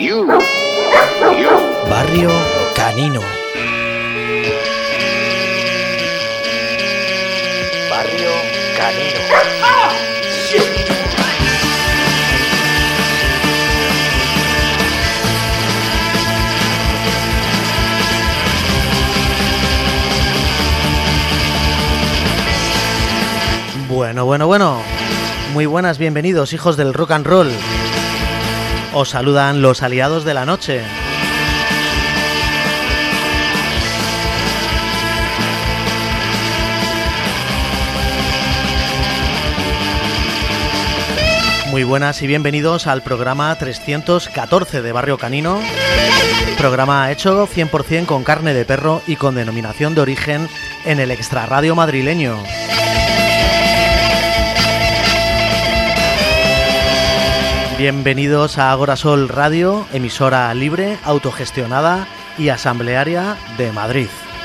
Barrio Canino. Barrio Canino. Bueno. Muy buenas, bienvenidos, hijos del rock and roll. Os saludan los aliados de la noche. Muy buenas y bienvenidos al programa 314 de Barrio Canino. Programa hecho 100% con carne de perro y con denominación de origen en el extrarradio madrileño. Bienvenidos a Agorasol Radio, emisora libre, autogestionada y asamblearia de Madrid.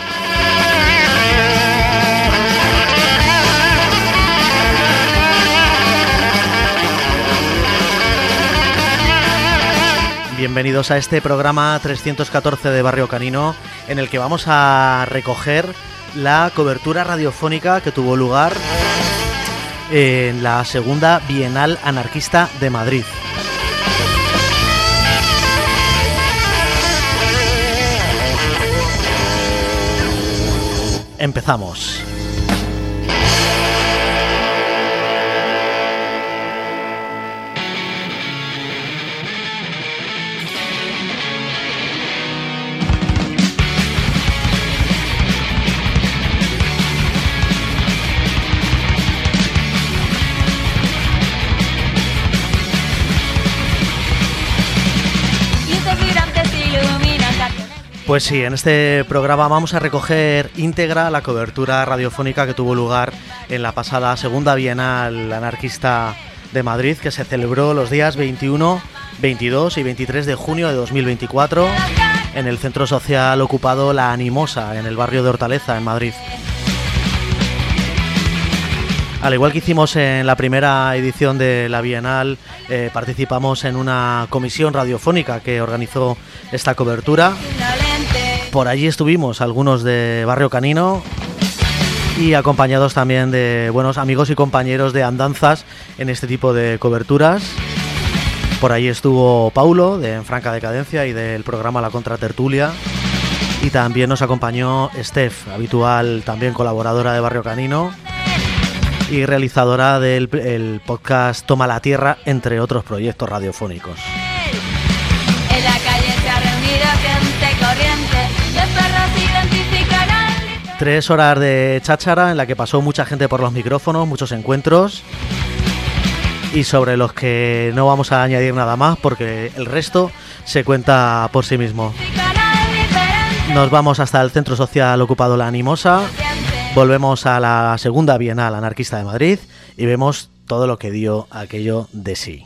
Bienvenidos a este programa 314 de Barrio Canino, en el que vamos a recoger la cobertura radiofónica que tuvo lugar en la segunda Bienal Anarquista de Madrid. Empezamos. Pues sí, en este programa vamos a recoger íntegra la cobertura radiofónica que tuvo lugar en la pasada segunda Bienal Anarquista de Madrid, que se celebró los días 21, 22 y 23 de junio de 2024 en el centro social ocupado La Animosa, en el barrio de Hortaleza, en Madrid. Al igual que hicimos en la primera edición de la Bienal, participamos en una comisión radiofónica que organizó esta cobertura. Por allí estuvimos algunos de Barrio Canino y acompañados también de buenos amigos y compañeros de andanzas en este tipo de coberturas. Por allí estuvo Paulo, de En Franca Decadencia, y del programa La Contratertulia. Y también nos acompañó Steph, habitual también colaboradora de Barrio Canino y realizadora del podcast Toma la Tierra, entre otros proyectos radiofónicos. En la calle se ha reunido gente corriente, de perros identificarán. 3 horas de cháchara en la que pasó mucha gente por los micrófonos, muchos encuentros, y sobre los que no vamos a añadir nada más porque el resto se cuenta por sí mismo. Nos vamos hasta el centro social ocupado La Animosa. Volvemos a la segunda Bienal Anarquista de Madrid y vemos todo lo que dio aquello de sí.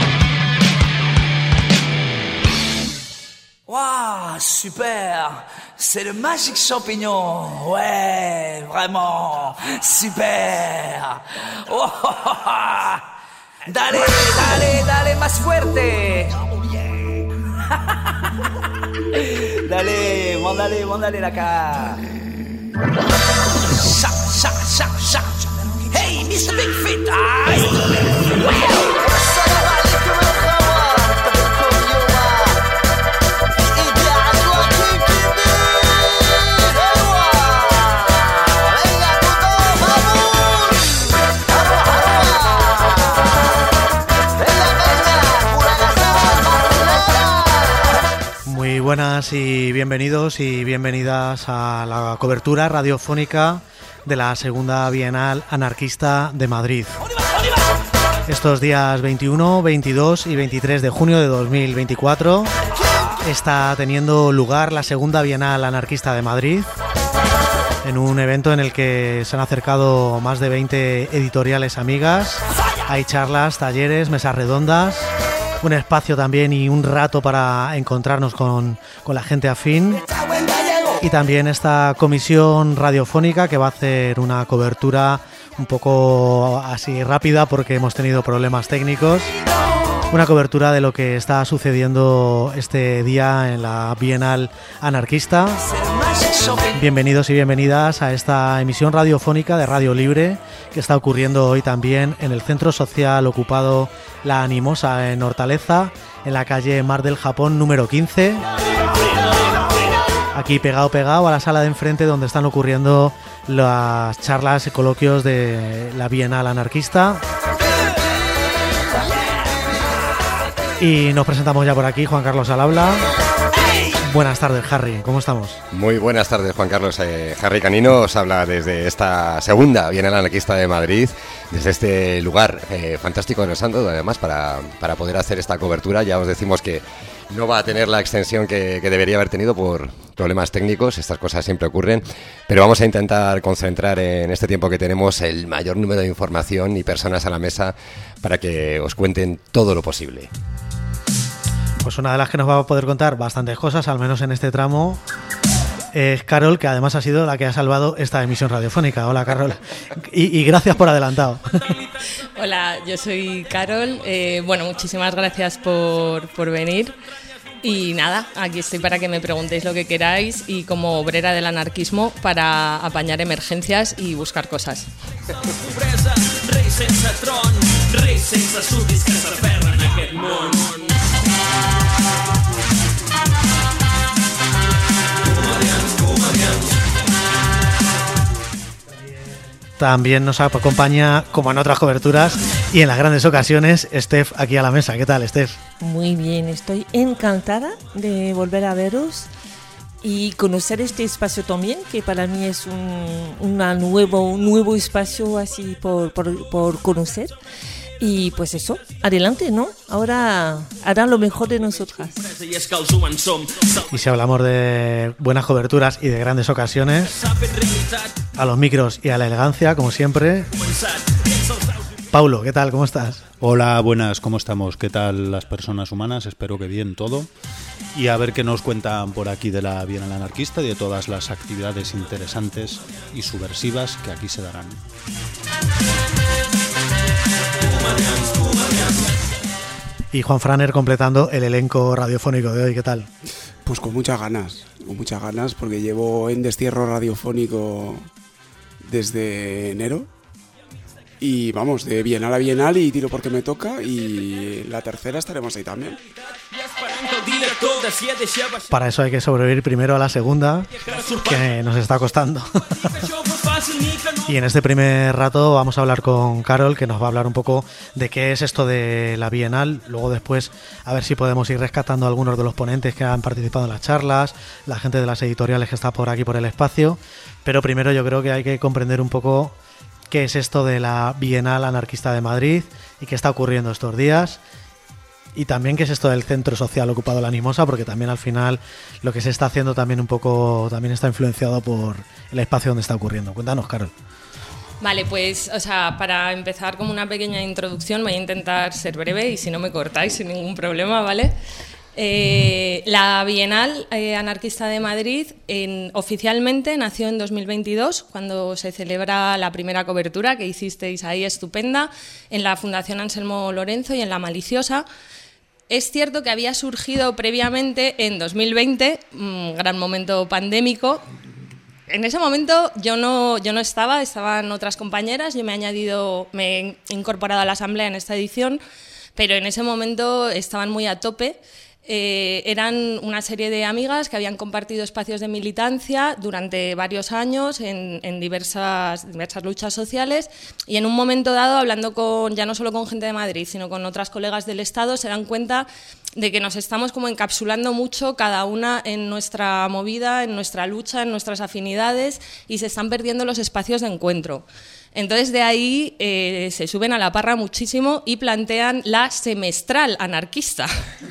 Super, C'est le Magic Champignon. Ouais, vraiment. Super. Oh, oh, oh, oh. Dale, dale, dale, más fuerte. Dale, mándale la cara. Sha, sha, sha, sha. Hey, Mr. Big Feet. Ay. Muy buenas y bienvenidos y bienvenidas a la cobertura radiofónica de la segunda Bienal Anarquista de Madrid. Estos días 21, 22 y 23 de junio de 2024 está teniendo lugar la segunda Bienal Anarquista de Madrid, en un evento en el que se han acercado más de 20 editoriales amigas. Hay charlas, talleres, mesas redondas, un espacio también y un rato para encontrarnos con la gente afín, y también esta comisión radiofónica que va a hacer una cobertura un poco así rápida porque hemos tenido problemas técnicos, una cobertura de lo que está sucediendo este día en la Bienal Anarquista. Bienvenidos y bienvenidas a esta emisión radiofónica de Radio Libre que está ocurriendo hoy también en el Centro Social Ocupado La Animosa en Hortaleza, en la calle Mar del Japón número 15. Aquí pegado a la sala de enfrente donde están ocurriendo las charlas y coloquios de la Bienal Anarquista. Y nos presentamos ya por aquí, Juan Carlos al habla. Buenas tardes, Harry, ¿cómo estamos? Muy buenas tardes, Juan Carlos. Harry Canino os habla desde esta segunda Bienal Anarquista de Madrid, desde este lugar fantástico que nos han dado, además, para poder hacer esta cobertura. Ya os decimos que no va a tener la extensión que debería haber tenido por problemas técnicos, estas cosas siempre ocurren, pero vamos a intentar concentrar en este tiempo que tenemos el mayor número de información y personas a la mesa para que os cuenten todo lo posible. Pues una de las que nos va a poder contar bastantes cosas, al menos en este tramo, es Carol, que además ha sido la que ha salvado esta emisión radiofónica. Hola, Carol. Y gracias por adelantado. Hola, yo soy Carol. Bueno, muchísimas gracias por venir. Y nada, aquí estoy para que me preguntéis lo que queráis y como obrera del anarquismo para apañar emergencias y buscar cosas. También nos acompaña, como en otras coberturas y en las grandes ocasiones, Steph aquí a la mesa. ¿Qué tal, Steph? Muy bien, estoy encantada de volver a veros y conocer este espacio también, que para mí es un nuevo espacio así por conocer. Y pues eso, adelante, ¿no? Ahora harán lo mejor de nosotras. Y si hablamos de buenas coberturas y de grandes ocasiones, a los micros y a la elegancia, como siempre, Paulo, ¿qué tal? ¿Cómo estás? Hola, buenas, ¿cómo estamos? ¿Qué tal las personas humanas? Espero que bien todo. Y a ver qué nos cuentan por aquí de la Bienal Anarquista y de todas las actividades interesantes y subversivas que aquí se darán. Y Juan Franer completando el elenco radiofónico de hoy, ¿qué tal? Pues con muchas ganas, porque llevo en destierro radiofónico desde enero. Y vamos, de Bienal a Bienal y tiro porque me toca, y la tercera estaremos ahí también. Para eso hay que sobrevivir primero a la segunda, que nos está costando. Y en este primer rato vamos a hablar con Carol, que nos va a hablar un poco de qué es esto de la Bienal. Luego después a ver si podemos ir rescatando a algunos de los ponentes que han participado en las charlas, la gente de las editoriales que está por aquí por el espacio. Pero primero yo creo que hay que comprender un poco qué es esto de la Bienal Anarquista de Madrid y qué está ocurriendo estos días. Y también qué es esto del Centro Social Ocupado La Animosa, porque también al final lo que se está haciendo también un poco también está influenciado por el espacio donde está ocurriendo. Cuéntanos, Carol. Vale, pues, para empezar como una pequeña introducción voy a intentar ser breve y si no me cortáis sin ningún problema, ¿vale? La Bienal Anarquista de Madrid oficialmente nació en 2022, cuando se celebra la primera cobertura que hicisteis ahí, estupenda, en la Fundación Anselmo Lorenzo y en La Maliciosa. Es cierto que había surgido previamente en 2020, un gran momento pandémico. En ese momento yo no estaban otras compañeras, yo me he incorporado a la asamblea en esta edición, pero en ese momento estaban muy a tope. Eran una serie de amigas que habían compartido espacios de militancia durante varios años en diversas luchas sociales, y en un momento dado, hablando ya no solo con gente de Madrid, sino con otras colegas del Estado, se dan cuenta de que nos estamos como encapsulando mucho cada una en nuestra movida, en nuestra lucha, en nuestras afinidades, y se están perdiendo los espacios de encuentro. Entonces de ahí se suben a la parra muchísimo y plantean la semestral anarquista.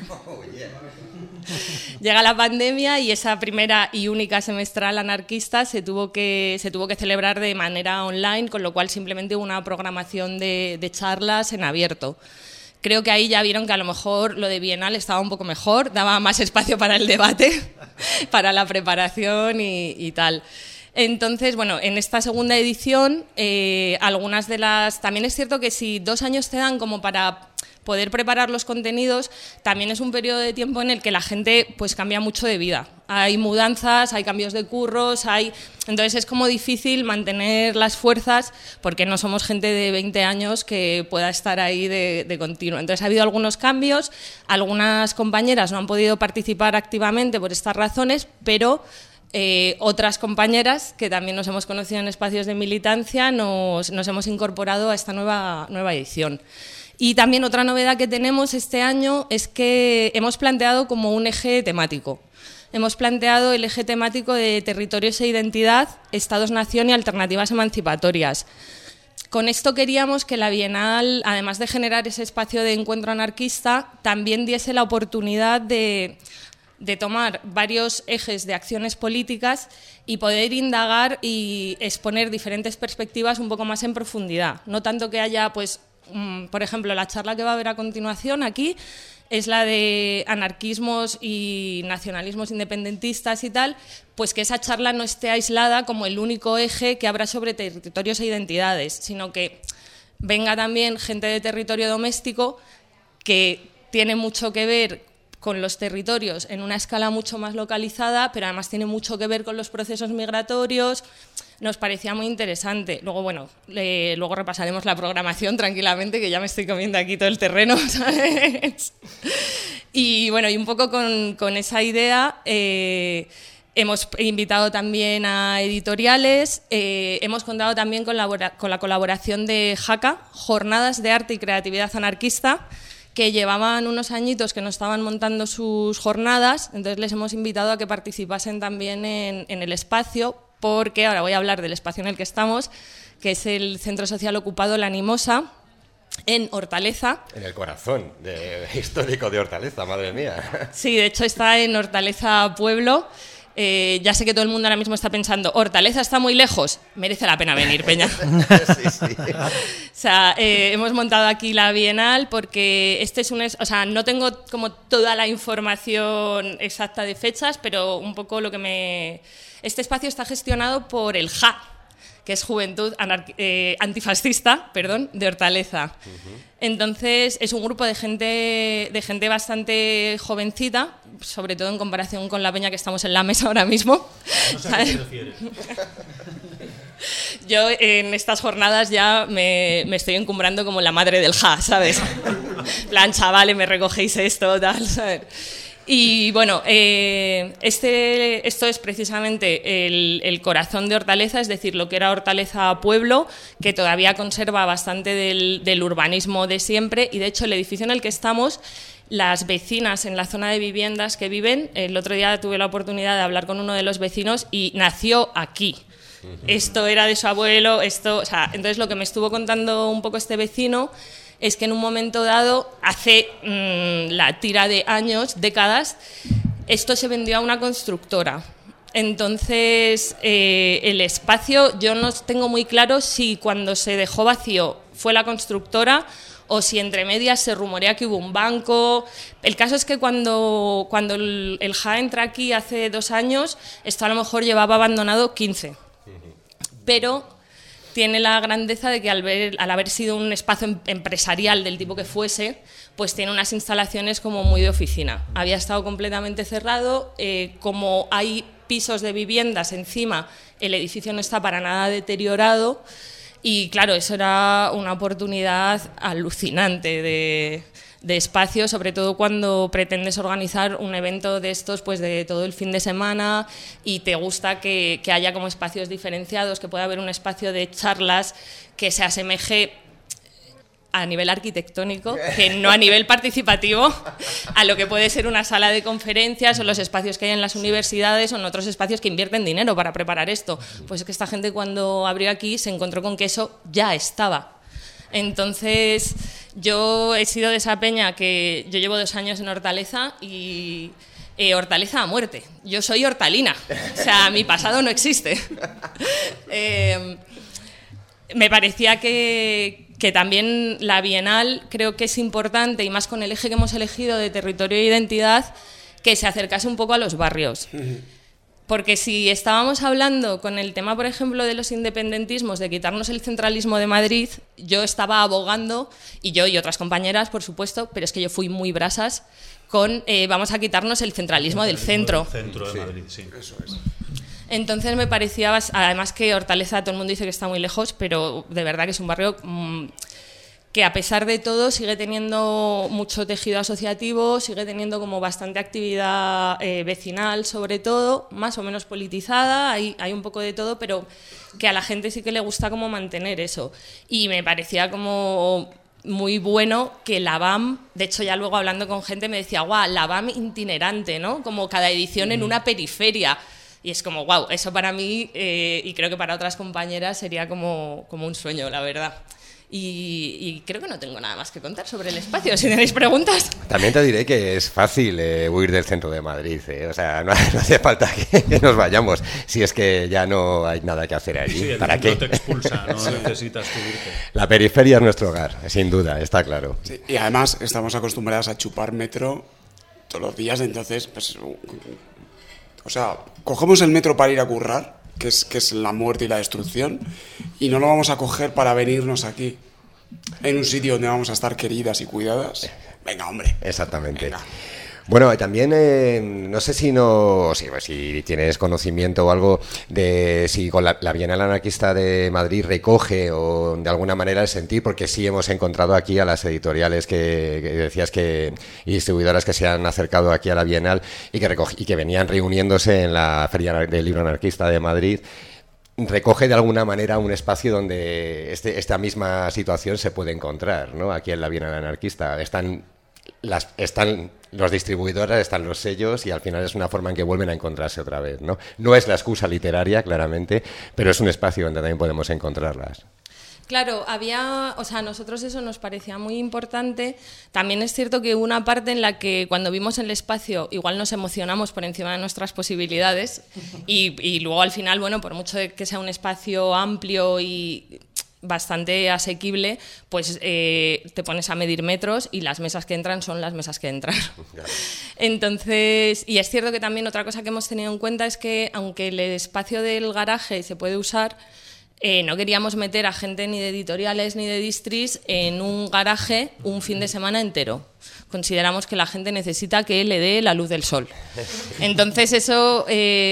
Llega la pandemia y esa primera y única semestral anarquista se tuvo que celebrar de manera online, con lo cual simplemente hubo una programación de charlas en abierto. Creo que ahí ya vieron que a lo mejor lo de Bienal estaba un poco mejor, daba más espacio para el debate, para la preparación y tal. Entonces, bueno, en esta segunda edición, algunas de las... También es cierto que si 2 años te dan como para poder preparar los contenidos, también es un periodo de tiempo en el que la gente pues cambia mucho de vida. Hay mudanzas, hay cambios de curros, entonces es como difícil mantener las fuerzas, porque no somos gente de 20 años que pueda estar ahí de continuo. Entonces ha habido algunos cambios, algunas compañeras no han podido participar activamente por estas razones, pero... otras compañeras que también nos hemos conocido en espacios de militancia nos hemos incorporado a esta nueva edición. Y también otra novedad que tenemos este año es que hemos planteado como un eje temático. Hemos planteado el eje temático de territorios e identidad, Estados-nación y alternativas emancipatorias. Con esto queríamos que la Bienal, además de generar ese espacio de encuentro anarquista, también diese la oportunidad de tomar varios ejes de acciones políticas y poder indagar y exponer diferentes perspectivas un poco más en profundidad. No tanto que haya, pues, por ejemplo, la charla que va a haber a continuación aquí es la de anarquismos y nacionalismos independentistas y tal, pues que esa charla no esté aislada como el único eje que habrá sobre territorios e identidades, sino que venga también gente de territorio doméstico que tiene mucho que ver con los territorios en una escala mucho más localizada, pero además tiene mucho que ver con los procesos migratorios. Nos parecía muy interesante. Luego, bueno, luego repasaremos la programación tranquilamente, que ya me estoy comiendo aquí todo el terreno, ¿sabes? Y bueno, y un poco con esa idea hemos invitado también a editoriales, hemos contado también con la colaboración de JACA, Jornadas de Arte y Creatividad Anarquista, que llevaban unos añitos que no estaban montando sus jornadas, entonces les hemos invitado a que participasen también en el espacio, porque ahora voy a hablar del espacio en el que estamos, que es el Centro Social Ocupado La Animosa, en Hortaleza. En el corazón histórico de Hortaleza, madre mía. Sí, de hecho está en Hortaleza Pueblo. Ya sé que todo el mundo ahora mismo está pensando, Hortaleza está muy lejos, merece la pena venir, Peña. Sí. O sea, hemos montado aquí la Bienal porque no tengo como toda la información exacta de fechas, pero un poco este espacio está gestionado por el JA, que es Juventud Antifascista, de Hortaleza. Entonces es un grupo de gente bastante jovencita, sobre todo en comparación con la peña que estamos en la mesa ahora mismo. No sé a qué te refieres. Yo en estas jornadas ya me estoy encumbrando como la madre del JA, ¿sabes? Plan, chavales, me recogéis esto, tal, ¿sabes? Y bueno, esto es precisamente el corazón de Hortaleza, es decir, lo que era Hortaleza Pueblo, que todavía conserva bastante del urbanismo de siempre, y de hecho el edificio en el que estamos, las vecinas en la zona de viviendas que viven, el otro día tuve la oportunidad de hablar con uno de los vecinos y nació aquí. Esto era de su abuelo, entonces lo que me estuvo contando un poco este vecino es que en un momento dado, hace la tira de años, décadas, esto se vendió a una constructora. Entonces, el espacio, yo no tengo muy claro si cuando se dejó vacío fue la constructora o si entre medias se rumorea que hubo un banco. El caso es que cuando el JA entra aquí hace 2 años, esto a lo mejor llevaba abandonado 15. Pero tiene la grandeza de que al haber sido un espacio empresarial del tipo que fuese, pues tiene unas instalaciones como muy de oficina. Había estado completamente cerrado, como hay pisos de viviendas encima, el edificio no está para nada deteriorado y claro, eso era una oportunidad alucinante de espacio, sobre todo cuando pretendes organizar un evento de estos pues de todo el fin de semana y te gusta que haya como espacios diferenciados, que pueda haber un espacio de charlas que se asemeje a nivel arquitectónico, que no a nivel participativo, a lo que puede ser una sala de conferencias o los espacios que hay en las universidades o en otros espacios que invierten dinero para preparar esto. Pues es que esta gente cuando abrió aquí se encontró con que eso ya estaba. Entonces, yo he sido de esa peña que yo llevo 2 años en Hortaleza y Hortaleza a muerte. Yo soy hortalina, o sea, mi pasado no existe. Me parecía que también la Bienal creo que es importante, y más con el eje que hemos elegido de territorio e identidad, que se acercase un poco a los barrios. Porque si estábamos hablando con el tema, por ejemplo, de los independentismos, de quitarnos el centralismo de Madrid, yo estaba abogando, y yo y otras compañeras, por supuesto, pero es que yo fui muy brasas, con vamos a quitarnos el centralismo del centro. El centro de Madrid, sí. Eso es. Entonces me parecía, además que Hortaleza todo el mundo dice que está muy lejos, pero de verdad que es un barrio que a pesar de todo sigue teniendo mucho tejido asociativo, sigue teniendo como bastante actividad vecinal sobre todo, más o menos politizada, hay un poco de todo, pero que a la gente sí que le gusta como mantener eso. Y me parecía como muy bueno que la BAM, de hecho ya luego hablando con gente me decía, guau, la BAM itinerante, ¿no? Como cada edición en una periferia. Y es como, wow, eso para mí, y creo que para otras compañeras sería como un sueño, la verdad. Y creo que no tengo nada más que contar sobre el espacio, si tenéis preguntas. También te diré que es fácil huir del centro de Madrid, o sea, no hace falta que nos vayamos, si es que ya no hay nada que hacer allí. Sí, ¿Para qué? No te expulsa, no necesitas subirte. La periferia es nuestro hogar, sin duda, está claro. Sí, y además estamos acostumbrados a chupar metro todos los días, entonces, pues... O sea, cogemos el metro para ir a currar, que es la muerte y la destrucción, y no lo vamos a coger para venirnos aquí, en un sitio donde vamos a estar queridas y cuidadas. Venga, hombre. Exactamente. Venga. Bueno, también no sé si tienes conocimiento o algo de si con la Bienal Anarquista de Madrid recoge o de alguna manera el sentir, porque sí hemos encontrado aquí a las editoriales que decías y distribuidoras que se han acercado aquí a la Bienal y que venían reuniéndose en la Feria del Libro Anarquista de Madrid. Recoge de alguna manera un espacio donde esta misma situación se puede encontrar, ¿no? Aquí en la Bienal Anarquista están los distribuidores, están los sellos y al final es una forma en que vuelven a encontrarse otra vez, ¿no? No es la excusa literaria, claramente, pero es un espacio donde también podemos encontrarlas. Claro, a nosotros eso nos parecía muy importante. También es cierto que hubo una parte en la que cuando vimos el espacio igual nos emocionamos por encima de nuestras posibilidades y luego al final, bueno, por mucho que sea un espacio amplio y bastante asequible, pues te pones a medir metros y las mesas que entran son las mesas que entran. Entonces, y es cierto que también otra cosa que hemos tenido en cuenta es que aunque el espacio del garaje se puede usar, no queríamos meter a gente ni de editoriales ni de distris en un garaje un fin de semana entero. Consideramos que la gente necesita que le dé la luz del sol. Entonces eso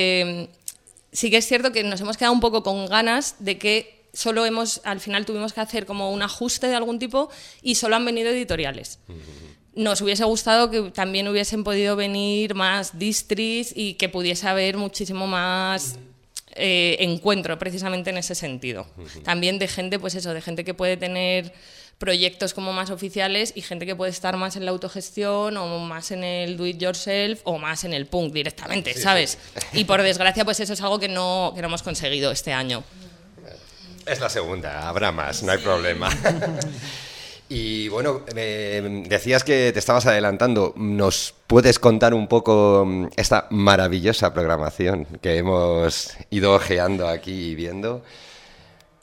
sí que es cierto que nos hemos quedado un poco con ganas de que al final tuvimos que hacer como un ajuste de algún tipo y solo han venido editoriales. Nos hubiese gustado que también hubiesen podido venir más distris y que pudiese haber muchísimo más encuentro precisamente en ese sentido. También de gente, pues eso, de gente que puede tener proyectos como más oficiales y gente que puede estar más en la autogestión o más en el do it yourself o más en el punk directamente, ¿sabes? Y por desgracia pues eso es algo que no hemos conseguido este año. Es la segunda, habrá más, no hay problema. Y bueno, decías que te estabas adelantando. ¿Nos puedes contar un poco esta maravillosa programación que hemos ido ojeando aquí y viendo?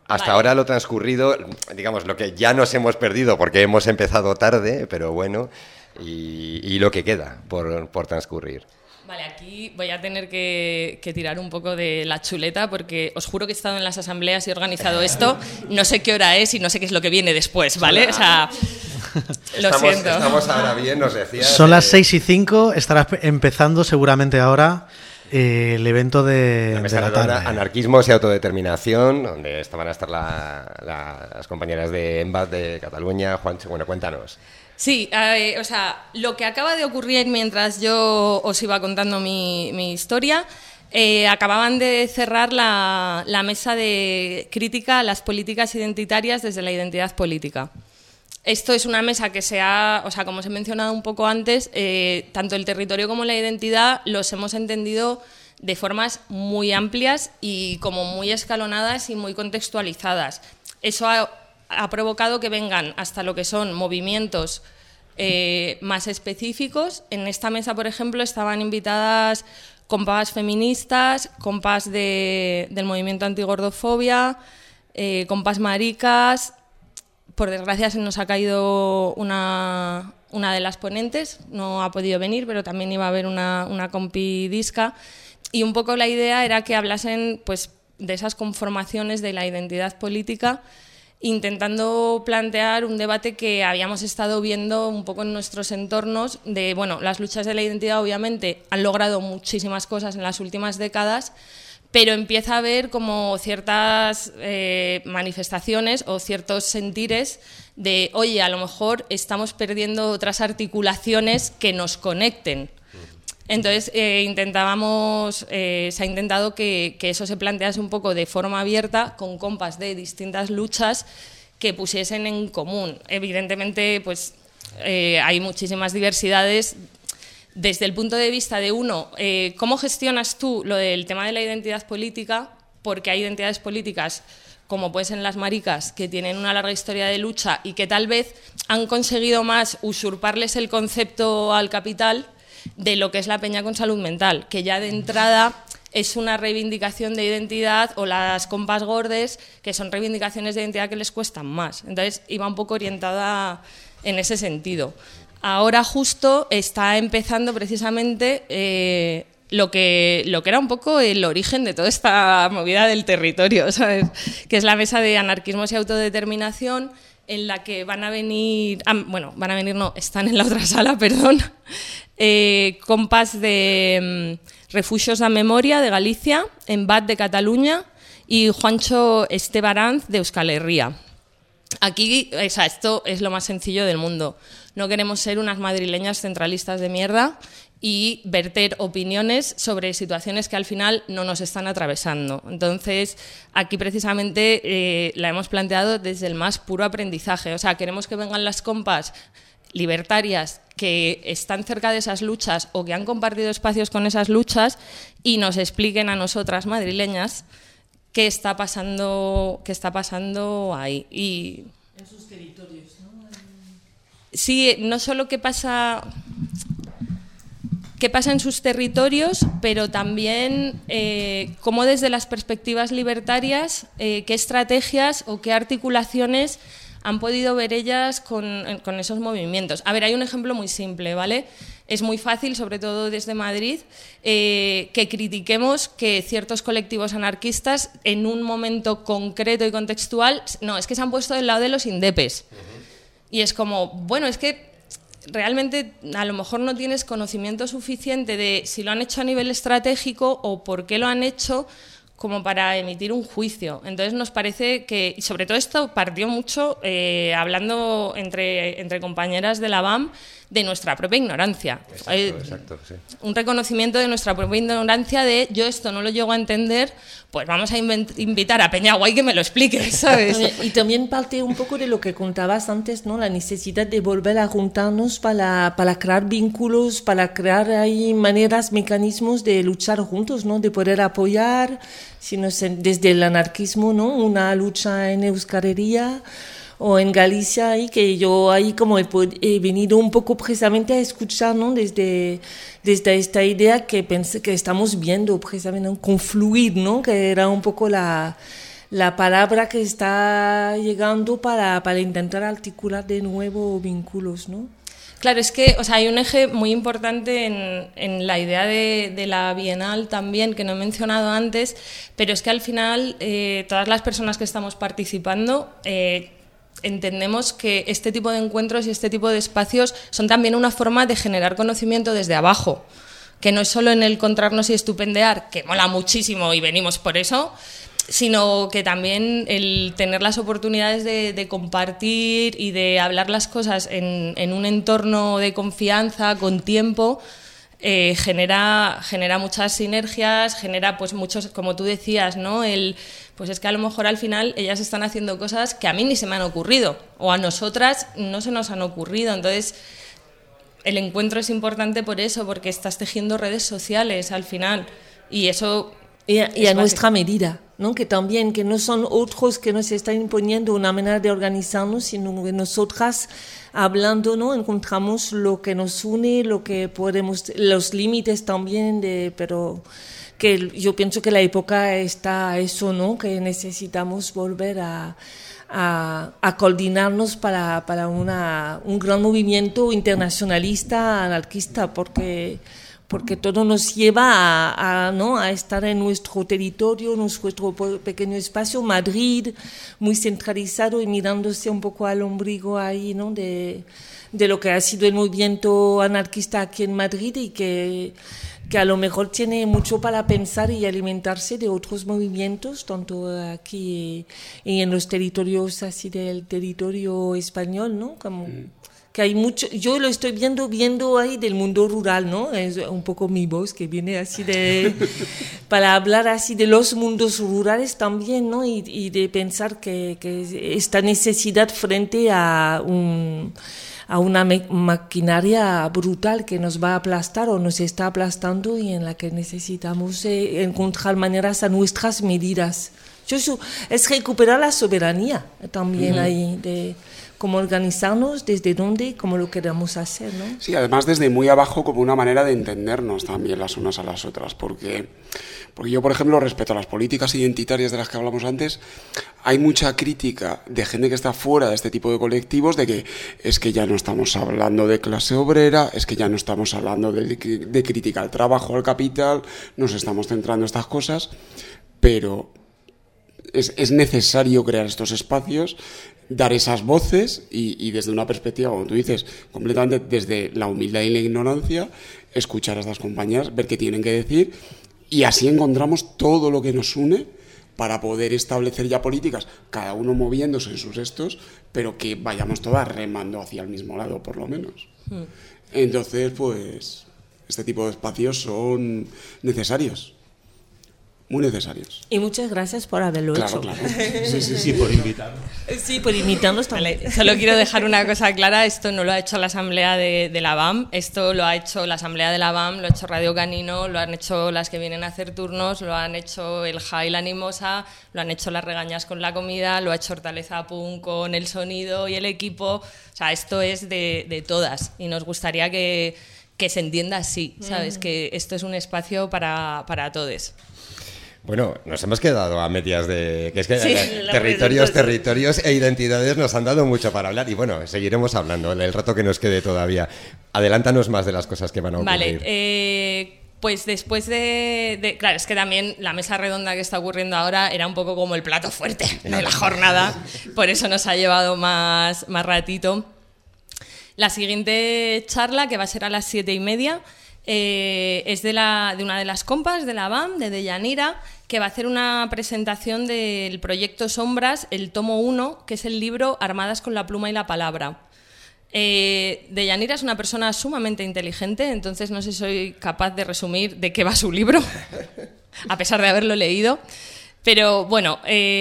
Hasta Vale. ahora lo transcurrido, digamos, lo que ya nos hemos perdido porque hemos empezado tarde, pero bueno, y lo que queda por transcurrir. Vale, aquí voy a tener que tirar un poco de la chuleta porque os juro que he estado en las asambleas y he organizado esto. No sé qué hora es y no sé qué es lo que viene después, ¿vale? O sea, lo siento. Estamos ahora bien, nos decías. Son las 6:05, estarás empezando seguramente ahora el evento de Mesa la Redonda, tarde. Anarquismos y Autodeterminación, donde van a estar las compañeras de EMBAT de Cataluña. Juancho, bueno, cuéntanos. Sí, o sea, lo que acaba de ocurrir mientras yo os iba contando mi historia, acababan de cerrar la mesa de crítica a las políticas identitarias desde la identidad política. Esto es una mesa que o sea, como os he mencionado un poco antes, tanto el territorio como la identidad los hemos entendido de formas muy amplias y como muy escalonadas y muy contextualizadas. Eso ha provocado que vengan hasta lo que son movimientos más específicos. En esta mesa, por ejemplo, estaban invitadas compas feministas, compas del movimiento antigordofobia, compas maricas. Por desgracia se nos ha caído una de las ponentes, no ha podido venir, pero también iba a haber una compi disca. Y un poco la idea era que hablasen pues, de esas conformaciones de la identidad política, intentando plantear un debate que habíamos estado viendo un poco en nuestros entornos de, bueno, las luchas de la identidad obviamente han logrado muchísimas cosas en las últimas décadas, pero empieza a haber como ciertas manifestaciones o ciertos sentires de, oye, a lo mejor estamos perdiendo otras articulaciones que nos conecten. Entonces se ha intentado que eso se plantease un poco de forma abierta con compas de distintas luchas que pusiesen en común. Evidentemente, pues hay muchísimas diversidades. Desde el punto de vista de uno, ¿cómo gestionas tú lo del tema de la identidad política? Porque hay identidades políticas, como pueden ser las maricas, que tienen una larga historia de lucha y que tal vez han conseguido más usurparles el concepto al capital de lo que es la peña con salud mental, que ya de entrada es una reivindicación de identidad, o las compas gordes, que son reivindicaciones de identidad que les cuestan más. Entonces iba un poco orientada en ese sentido. Ahora justo está empezando precisamente lo que era un poco el origen de toda esta movida del territorio, ¿sabes? Que es la mesa de anarquismos y autodeterminación, en la que van a venir, están en la otra sala, perdón, compas de Refugios da Memoria de Galicia, EMBAT de Cataluña y Juancho Estebaranz de Euskal Herria. Aquí, o sea, esto es lo más sencillo del mundo. No queremos ser unas madrileñas centralistas de mierda y verter opiniones sobre situaciones que al final no nos están atravesando. Entonces, aquí precisamente la hemos planteado desde el más puro aprendizaje. O sea, queremos que vengan las compas libertarias que están cerca de esas luchas o que han compartido espacios con esas luchas y nos expliquen a nosotras madrileñas qué está pasando ahí. Y en sus territorios, ¿no? Sí, no solo qué pasa en sus territorios, pero también cómo desde las perspectivas libertarias, qué estrategias o qué articulaciones han podido ver ellas con esos movimientos. A ver, hay un ejemplo muy simple, ¿vale? Es muy fácil, sobre todo desde Madrid, que critiquemos que ciertos colectivos anarquistas en un momento concreto y contextual, no, es que se han puesto del lado de los indepes. Y es como, bueno, es que realmente a lo mejor no tienes conocimiento suficiente de si lo han hecho a nivel estratégico o por qué lo han hecho como para emitir un juicio. Entonces nos parece que, y sobre todo esto partió mucho hablando entre compañeras de la BAM, de nuestra propia ignorancia. Exacto, sí. Un reconocimiento de nuestra propia ignorancia de yo esto no lo llego a entender, pues vamos a invitar a Peña Guay que me lo explique, ¿sabes? Y también parte un poco de lo que contabas antes, ¿no? La necesidad de volver a juntarnos para crear vínculos, para crear ahí maneras, mecanismos de luchar juntos, ¿no? De poder apoyar, desde el anarquismo, ¿no? Una lucha en Euskal Herria o en Galicia, y que yo ahí como he venido un poco precisamente a escuchar, ¿no? Desde esta idea que pensé que estamos viendo precisamente, ¿no? Confluir, ¿no? Que era un poco la la palabra que está llegando para intentar articular de nuevo vínculos, ¿no? Claro, es que hay un eje muy importante en la idea de la Bienal también, que no he mencionado antes, pero es que al final todas las personas que estamos participando entendemos que este tipo de encuentros y este tipo de espacios son también una forma de generar conocimiento desde abajo, que no es solo en el encontrarnos y estupendear, que mola muchísimo y venimos por eso, sino que también el tener las oportunidades de compartir y de hablar las cosas en un entorno de confianza, con tiempo, genera muchas sinergias, genera pues muchos, como tú decías, ¿no? Pues es que a lo mejor al final ellas están haciendo cosas que a mí ni se me han ocurrido, o a nosotras no se nos han ocurrido. Entonces, el encuentro es importante por eso, porque estás tejiendo redes sociales al final, y eso... Y a nuestra medida, ¿no? Que también, que no son otros que nos están imponiendo una manera de organizarnos, sino que nosotras, hablando, ¿no? Encontramos lo que nos une, lo que podemos, los límites también, pero que yo pienso que la época está a eso, ¿no? Que necesitamos volver a coordinarnos para un gran movimiento internacionalista, anarquista, porque todo nos lleva a estar en nuestro territorio, nuestro pequeño espacio, Madrid, muy centralizado y mirándose un poco al ombligo ahí, ¿no? De lo que ha sido el movimiento anarquista aquí en Madrid, y que a lo mejor tiene mucho para pensar y alimentarse de otros movimientos, tanto aquí y en los territorios así del territorio español, ¿no? Como... que hay mucho, yo lo estoy viendo ahí del mundo rural, ¿no? Es un poco mi voz que viene así para hablar así de los mundos rurales también, ¿no? Y de pensar que esta necesidad frente a una maquinaria brutal que nos va a aplastar o nos está aplastando, y en la que necesitamos encontrar maneras a nuestras medidas. Es recuperar la soberanía también ahí, de cómo organizarnos, desde dónde, cómo lo queramos hacer, ¿no? Sí, además desde muy abajo, como una manera de entendernos también las unas a las otras, porque yo, por ejemplo, respecto a las políticas identitarias de las que hablamos antes, hay mucha crítica de gente que está fuera de este tipo de colectivos, de que es que ya no estamos hablando de clase obrera, es que ya no estamos hablando de crítica al trabajo, al capital, nos estamos centrando en estas cosas, pero es necesario crear estos espacios, dar esas voces y desde una perspectiva, como tú dices, completamente desde la humildad y la ignorancia, escuchar a estas compañeras, ver qué tienen que decir, y así encontramos todo lo que nos une para poder establecer ya políticas, cada uno moviéndose en sus estos, pero que vayamos todas remando hacia el mismo lado, por lo menos. Entonces, pues, este tipo de espacios son necesarios. Muy necesarios. Y muchas gracias por haberlo hecho. Claro. Sí, por invitarnos. Sí, por invitarnos también. Vale, solo quiero dejar una cosa clara: esto no lo ha hecho la asamblea de la BAM, esto lo ha hecho la asamblea de la BAM, lo ha hecho Radio Canino, lo han hecho las que vienen a hacer turnos, lo han hecho el JA y la Animosa, lo han hecho las Regañas con la comida, lo ha hecho Hortaleza Punk con el sonido y el equipo. O sea, esto es de todas, y nos gustaría que se entienda así, ¿sabes? Que esto es un espacio para todos. Bueno, nos hemos quedado a medias de... que es que Sí, territorios e identidades nos han dado mucho para hablar, y bueno, seguiremos hablando el rato que nos quede todavía. Adelántanos más de las cosas que van a ocurrir. Vale, pues después de... Claro, es que también la mesa redonda que está ocurriendo ahora era un poco como el plato fuerte de la jornada, por eso nos ha llevado más ratito. La siguiente charla, que va a ser a las 7:30, es de una de las compas de la BAM, de Deyanira, que va a hacer una presentación del proyecto Sombras, el tomo 1, que es el libro Armadas con la pluma y la palabra. Deyanira es una persona sumamente inteligente, entonces no sé si soy capaz de resumir de qué va su libro, a pesar de haberlo leído. Pero bueno,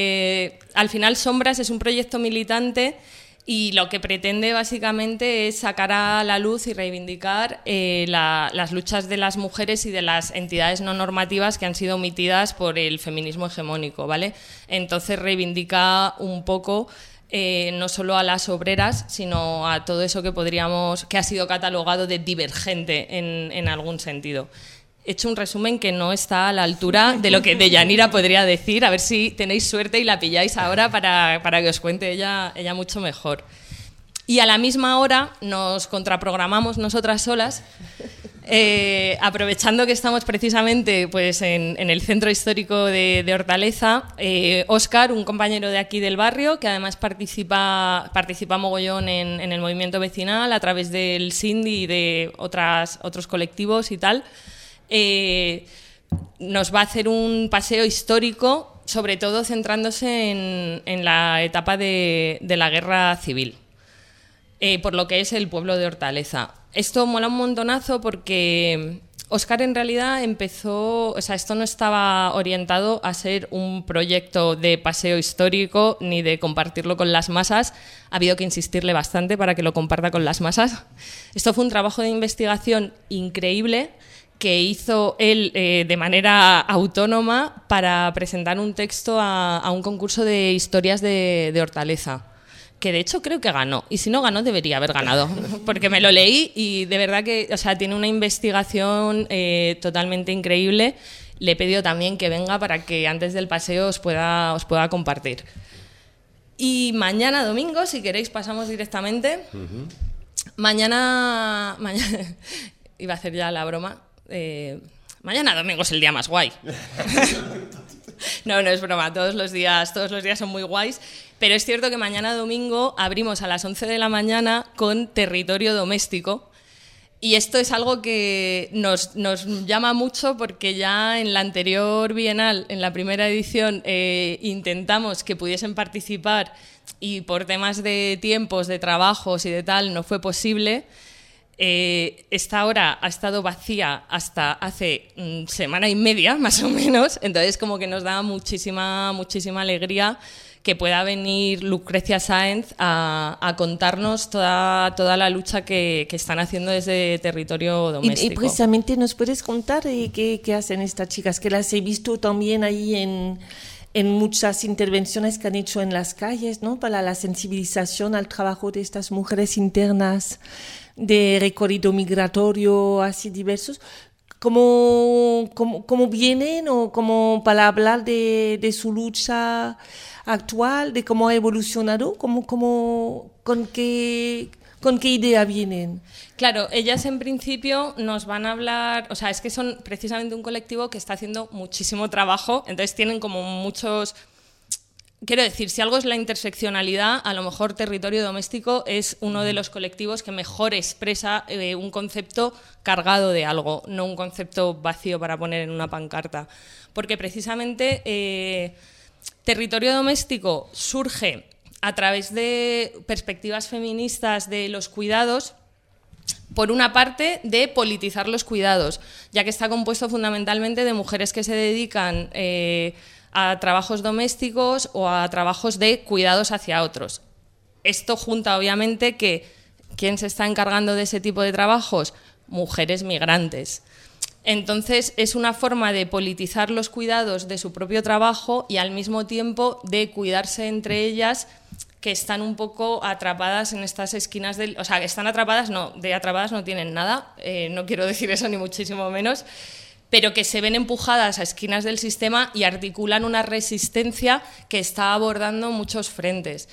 al final Sombras es un proyecto militante, y lo que pretende básicamente es sacar a la luz y reivindicar las luchas de las mujeres y de las entidades no normativas que han sido omitidas por el feminismo hegemónico, ¿vale? Entonces reivindica un poco no solo a las obreras, sino a todo eso que ha sido catalogado de divergente en algún sentido. he hecho un resumen que no está a la altura de lo que Deyanira podría decir. A ver si tenéis suerte y la pilláis ahora para que os cuente ella mucho mejor. Y a la misma hora nos contraprogramamos nosotras solas, aprovechando que estamos precisamente pues, en el centro histórico de Hortaleza. Óscar, un compañero de aquí del barrio, que además participa mogollón en el movimiento vecinal a través del Sindi y de otros colectivos y tal, nos va a hacer un paseo histórico, sobre todo centrándose en la etapa de la guerra civil, por lo que es el pueblo de Hortaleza. Esto mola un montonazo porque Óscar en realidad empezó, o sea, esto no estaba orientado a ser un proyecto de paseo histórico ni de compartirlo con las masas. Ha habido que insistirle bastante para que lo comparta con las masas. Esto fue un trabajo de investigación increíble que hizo él de manera autónoma para presentar un texto a un concurso de historias de Hortaleza, que de hecho creo que ganó, y si no ganó debería haber ganado, porque me lo leí y de verdad que, o sea, tiene una investigación totalmente increíble. Le he pedido también que venga para que antes del paseo os pueda compartir. Y mañana domingo, si queréis, pasamos directamente. Mañana iba a hacer ya la broma. Mañana domingo es el día más guay. No es broma, todos los días son muy guays, pero es cierto que mañana domingo abrimos a las 11 de la mañana con Territorio Doméstico, y esto es algo que nos llama mucho porque ya en la anterior Bienal, en la primera edición, intentamos que pudiesen participar y por temas de tiempos, de trabajos y de tal, no fue posible. Esta hora ha estado vacía hasta hace semana y media, más o menos, entonces como que nos da muchísima alegría que pueda venir Lucrecia Sáenz a contarnos toda la lucha que están haciendo desde Territorio Doméstico. Y precisamente nos puedes contar qué hacen estas chicas, que las he visto también ahí en muchas intervenciones que han hecho en las calles, ¿no? Para la sensibilización al trabajo de estas mujeres internas de recorrido migratorio así diversos. ¿Cómo vienen o como para hablar de su lucha actual, de cómo ha evolucionado? ¿Con qué idea vienen? Claro, ellas en principio nos van a hablar, o sea, es que son precisamente un colectivo que está haciendo muchísimo trabajo, entonces tienen como muchos... Quiero decir, si algo es la interseccionalidad, a lo mejor Territorio Doméstico es uno de los colectivos que mejor expresa un concepto cargado de algo, no un concepto vacío para poner en una pancarta. Porque precisamente Territorio Doméstico surge a través de perspectivas feministas de los cuidados, por una parte, de politizar los cuidados, ya que está compuesto fundamentalmente de mujeres que se dedican a trabajos domésticos o a trabajos de cuidados hacia otros. Esto junta, obviamente, que ¿quién se está encargando de ese tipo de trabajos? Mujeres migrantes. Entonces, es una forma de politizar los cuidados de su propio trabajo y al mismo tiempo de cuidarse entre ellas, que están un poco atrapadas en estas esquinas del... O sea, que están atrapadas, no, de atrapadas no tienen nada, no quiero decir eso ni muchísimo menos, pero que se ven empujadas a esquinas del sistema y articulan una resistencia que está abordando muchos frentes.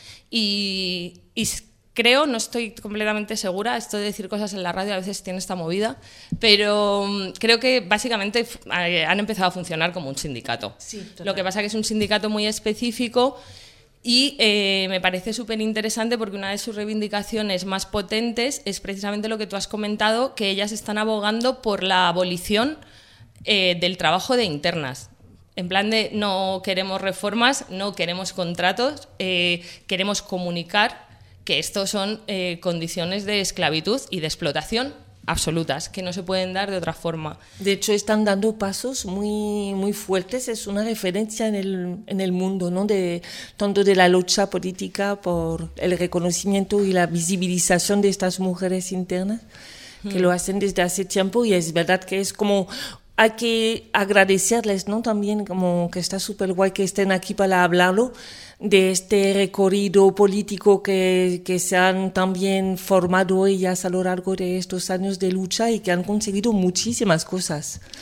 Y creo, no estoy completamente segura, esto de decir cosas en la radio a veces tiene esta movida, pero creo que básicamente han empezado a funcionar como un sindicato. Sí, lo que pasa es que es un sindicato muy específico y me parece súper interesante porque una de sus reivindicaciones más potentes es precisamente lo que tú has comentado, que ellas están abogando por la abolición del trabajo de internas. En plan de no queremos reformas, no queremos contratos, queremos comunicar que estos son condiciones de esclavitud y de explotación absolutas, que no se pueden dar de otra forma. De hecho, están dando pasos muy fuertes, es una referencia en el mundo, ¿no? Tanto de la lucha política por el reconocimiento y la visibilización de estas mujeres internas, que lo hacen desde hace tiempo, y es verdad que es como... Hay que agradecerles, ¿no? También como que está súper guay que estén aquí para hablarlo de este recorrido político que se han también formado ellas a lo largo de estos años de lucha y que han conseguido muchísimas cosas.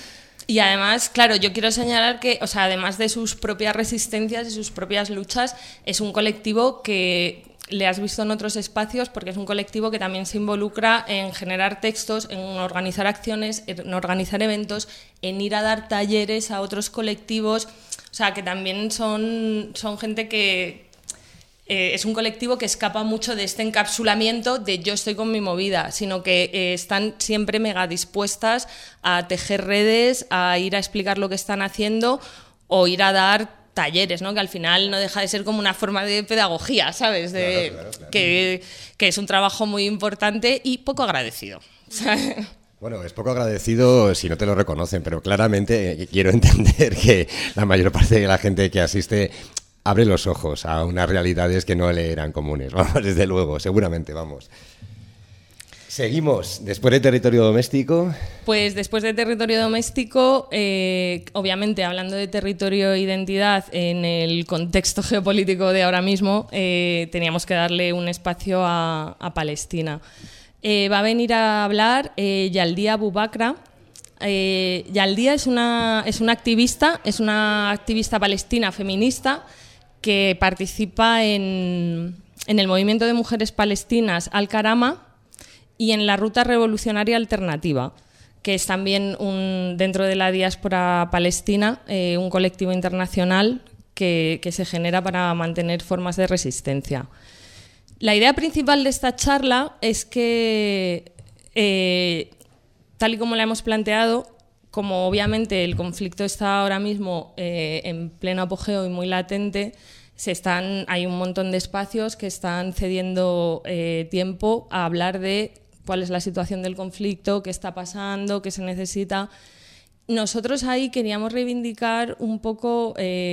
Y además, claro, yo quiero señalar que, o sea, además de sus propias resistencias y sus propias luchas, es un colectivo que le has visto en otros espacios, porque es un colectivo que también se involucra en generar textos, en organizar acciones, en organizar eventos, en ir a dar talleres a otros colectivos, o sea, que también son gente que es un colectivo que escapa mucho de este encapsulamiento de yo estoy con mi movida, sino que están siempre mega dispuestas a tejer redes, a ir a explicar lo que están haciendo o ir a dar talleres, ¿no? Que al final no deja de ser como una forma de pedagogía, ¿sabes? Claro. Que es un trabajo muy importante y poco agradecido. Bueno, es poco agradecido si no te lo reconocen, pero claramente quiero entender que la mayor parte de la gente que asiste abre los ojos a unas realidades que no le eran comunes, vamos, desde luego, seguramente, vamos. Seguimos, después de territorio doméstico. Pues después de territorio doméstico, obviamente hablando de territorio e identidad en el contexto geopolítico de ahora mismo, teníamos que darle un espacio a Palestina. Va a venir a hablar Yaldia Abubakra. Yaldia es una activista palestina feminista que participa en el movimiento de mujeres palestinas Al-Karama y en la Ruta Revolucionaria Alternativa, que es también dentro de la diáspora palestina, un colectivo internacional que se genera para mantener formas de resistencia. La idea principal de esta charla es que, tal y como la hemos planteado, como obviamente el conflicto está ahora mismo en pleno apogeo y muy latente, hay un montón de espacios que están cediendo tiempo a hablar de cuál es la situación del conflicto, qué está pasando, qué se necesita. Nosotros ahí queríamos reivindicar un poco,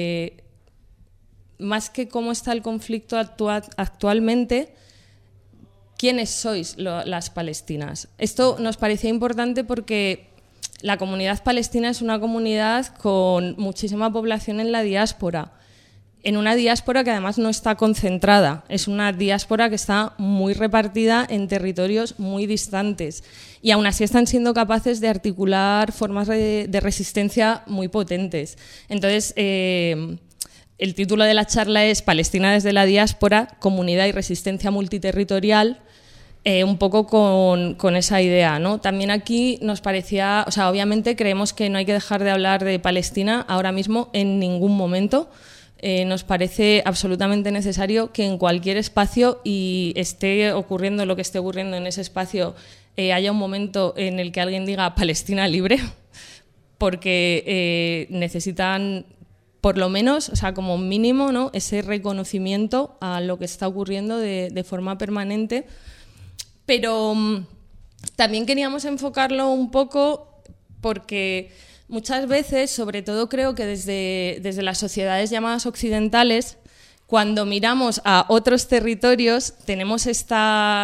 más que cómo está el conflicto actualmente, quiénes sois las palestinas. Esto nos parecía importante porque la comunidad palestina es una comunidad con muchísima población en la diáspora, en una diáspora que además no está concentrada, es una diáspora que está muy repartida en territorios muy distantes y aún así están siendo capaces de articular formas de resistencia muy potentes. Entonces, el título de la charla es Palestina desde la diáspora, comunidad y resistencia multiterritorial, un poco con esa idea, ¿no? También aquí nos parecía, o sea, obviamente creemos que no hay que dejar de hablar de Palestina ahora mismo en ningún momento. Nos parece absolutamente necesario que en cualquier espacio y esté ocurriendo lo que esté ocurriendo en ese espacio, haya un momento en el que alguien diga Palestina libre, porque necesitan por lo menos, o sea, como mínimo, ¿no?, ese reconocimiento a lo que está ocurriendo de forma permanente. Pero también queríamos enfocarlo un poco porque muchas veces, sobre todo creo que desde las sociedades llamadas occidentales, cuando miramos a otros territorios tenemos este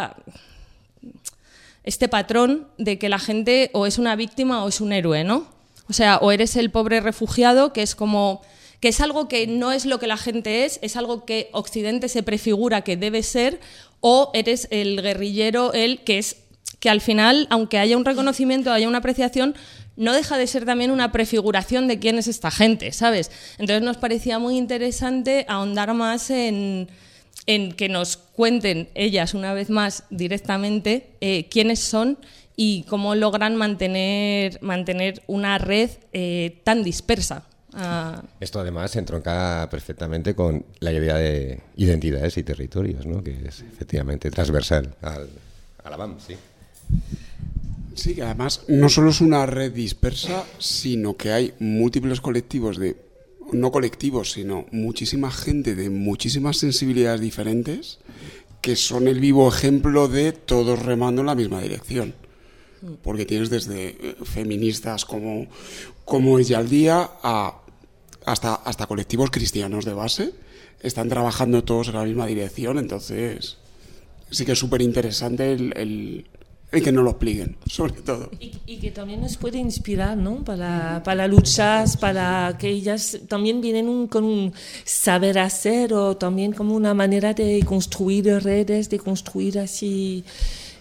patrón de que la gente o es una víctima o es un héroe, ¿no? O sea, o eres el pobre refugiado, que es algo que no es lo que la gente es algo que Occidente se prefigura que debe ser, o eres el guerrillero, que al final, aunque haya un reconocimiento, haya una apreciación, no deja de ser también una prefiguración de quién es esta gente, ¿sabes? Entonces nos parecía muy interesante ahondar más en que nos cuenten ellas una vez más directamente quiénes son y cómo logran mantener una red tan dispersa. Esto además entronca perfectamente con la idea de identidades y territorios, ¿no?, que es efectivamente transversal a la BAM, sí. Sí, que además no solo es una red dispersa, sino que hay múltiples colectivos no colectivos, sino muchísima gente de muchísimas sensibilidades diferentes que son el vivo ejemplo de todos remando en la misma dirección. Porque tienes desde feministas como es Yaldia hasta colectivos cristianos de base, están trabajando todos en la misma dirección, entonces sí que es súper interesante el que nos lo expliquen, sobre todo. Y que también nos puede inspirar, ¿no?, para luchas, para que ellas también vienen con un saber hacer o también como una manera de construir redes, de construir así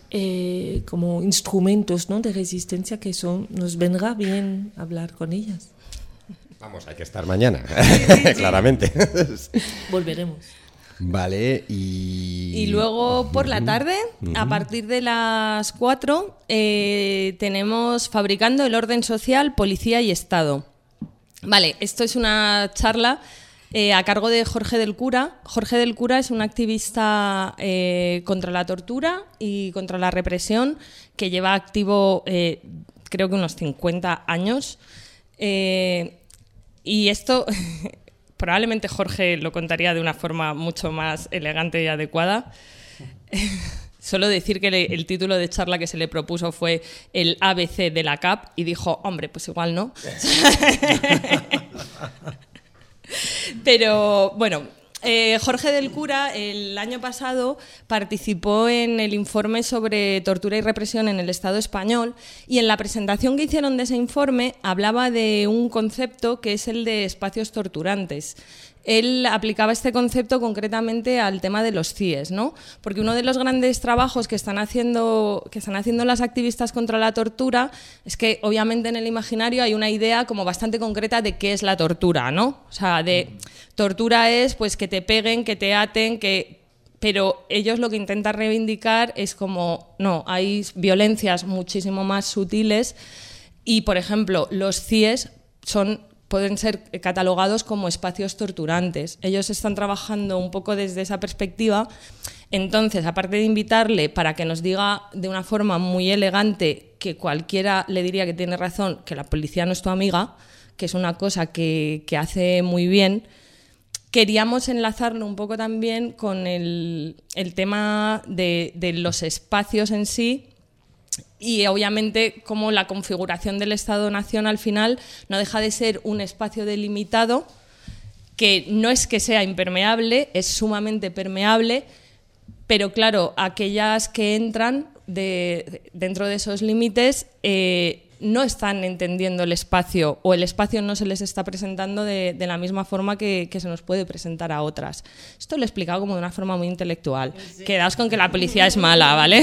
como instrumentos, ¿no?, de resistencia que nos vendrá bien hablar con ellas. Vamos, hay que estar mañana, claramente. Volveremos. Vale, y luego por la tarde, a partir de las 4, tenemos Fabricando el Orden Social, Policía y Estado. Vale, esto es una charla a cargo de Jorge del Cura. Jorge del Cura es un activista contra la tortura y contra la represión que lleva activo creo que unos 50 años. Y esto probablemente Jorge lo contaría de una forma mucho más elegante y adecuada. Solo decir que el título de charla que se le propuso fue el ABC de la CAP y dijo, hombre, pues igual no. Pero bueno, Jorge del Cura el año pasado participó en el informe sobre tortura y represión en el Estado español y en la presentación que hicieron de ese informe hablaba de un concepto que es el de espacios torturantes. Él aplicaba este concepto concretamente al tema de los CIES, ¿no? Porque uno de los grandes trabajos que están haciendo las activistas contra la tortura es que obviamente en el imaginario hay una idea como bastante concreta de qué es la tortura, ¿no? O sea, de tortura es pues que te peguen, que te aten, pero ellos lo que intentan reivindicar es como, no, hay violencias muchísimo más sutiles y, por ejemplo, los CIES pueden ser catalogados como espacios torturantes. Ellos están trabajando un poco desde esa perspectiva. Entonces, aparte de invitarle para que nos diga de una forma muy elegante que cualquiera le diría que tiene razón, que la policía no es tu amiga, que es una cosa que hace muy bien, queríamos enlazarlo un poco también con el tema de los espacios en sí. Y obviamente como la configuración del Estado-Nación al final no deja de ser un espacio delimitado que no es que sea impermeable, es sumamente permeable, pero claro, aquellas que entran dentro de esos límites no están entendiendo el espacio o el espacio no se les está presentando de la misma forma que se nos puede presentar a otras. Esto lo he explicado como de una forma muy intelectual. Sí. Quedaos con que la policía es mala, ¿vale?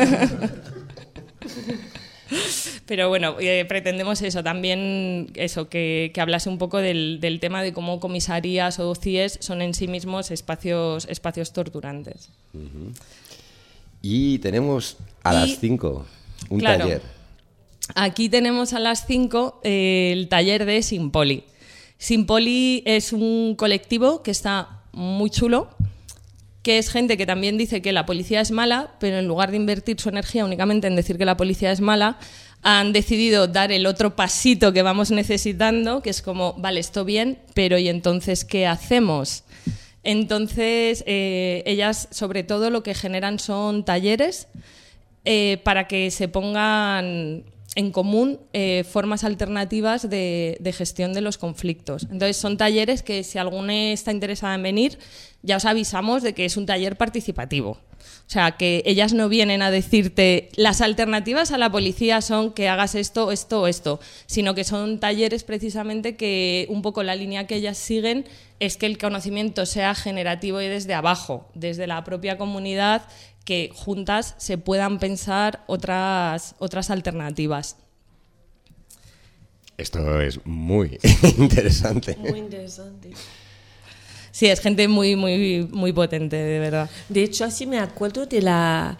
Pero bueno, pretendemos eso también, que hablase un poco del tema de cómo comisarías o CIES son en sí mismos espacios torturantes. Uh-huh. Y tenemos a las 5 un taller. Aquí tenemos a las 5 el taller de Simpoli. Simpoli es un colectivo que está muy chulo, que es gente que también dice que la policía es mala, pero en lugar de invertir su energía únicamente en decir que la policía es mala, han decidido dar el otro pasito que vamos necesitando, que es como, vale, esto bien, pero ¿y entonces qué hacemos? Entonces, ellas sobre todo lo que generan son talleres para que se pongan en común formas alternativas de gestión de los conflictos. Entonces son talleres que si alguno está interesado en venir, ya os avisamos de que es un taller participativo. O sea, que ellas no vienen a decirte las alternativas a la policía son que hagas esto, esto o esto, sino que son talleres precisamente que un poco la línea que ellas siguen es que el conocimiento sea generativo y desde abajo, desde la propia comunidad, que juntas se puedan pensar otras alternativas. Esto es muy interesante. Muy interesante. Sí, es gente muy, muy, muy potente, de verdad. De hecho, así me acuerdo de la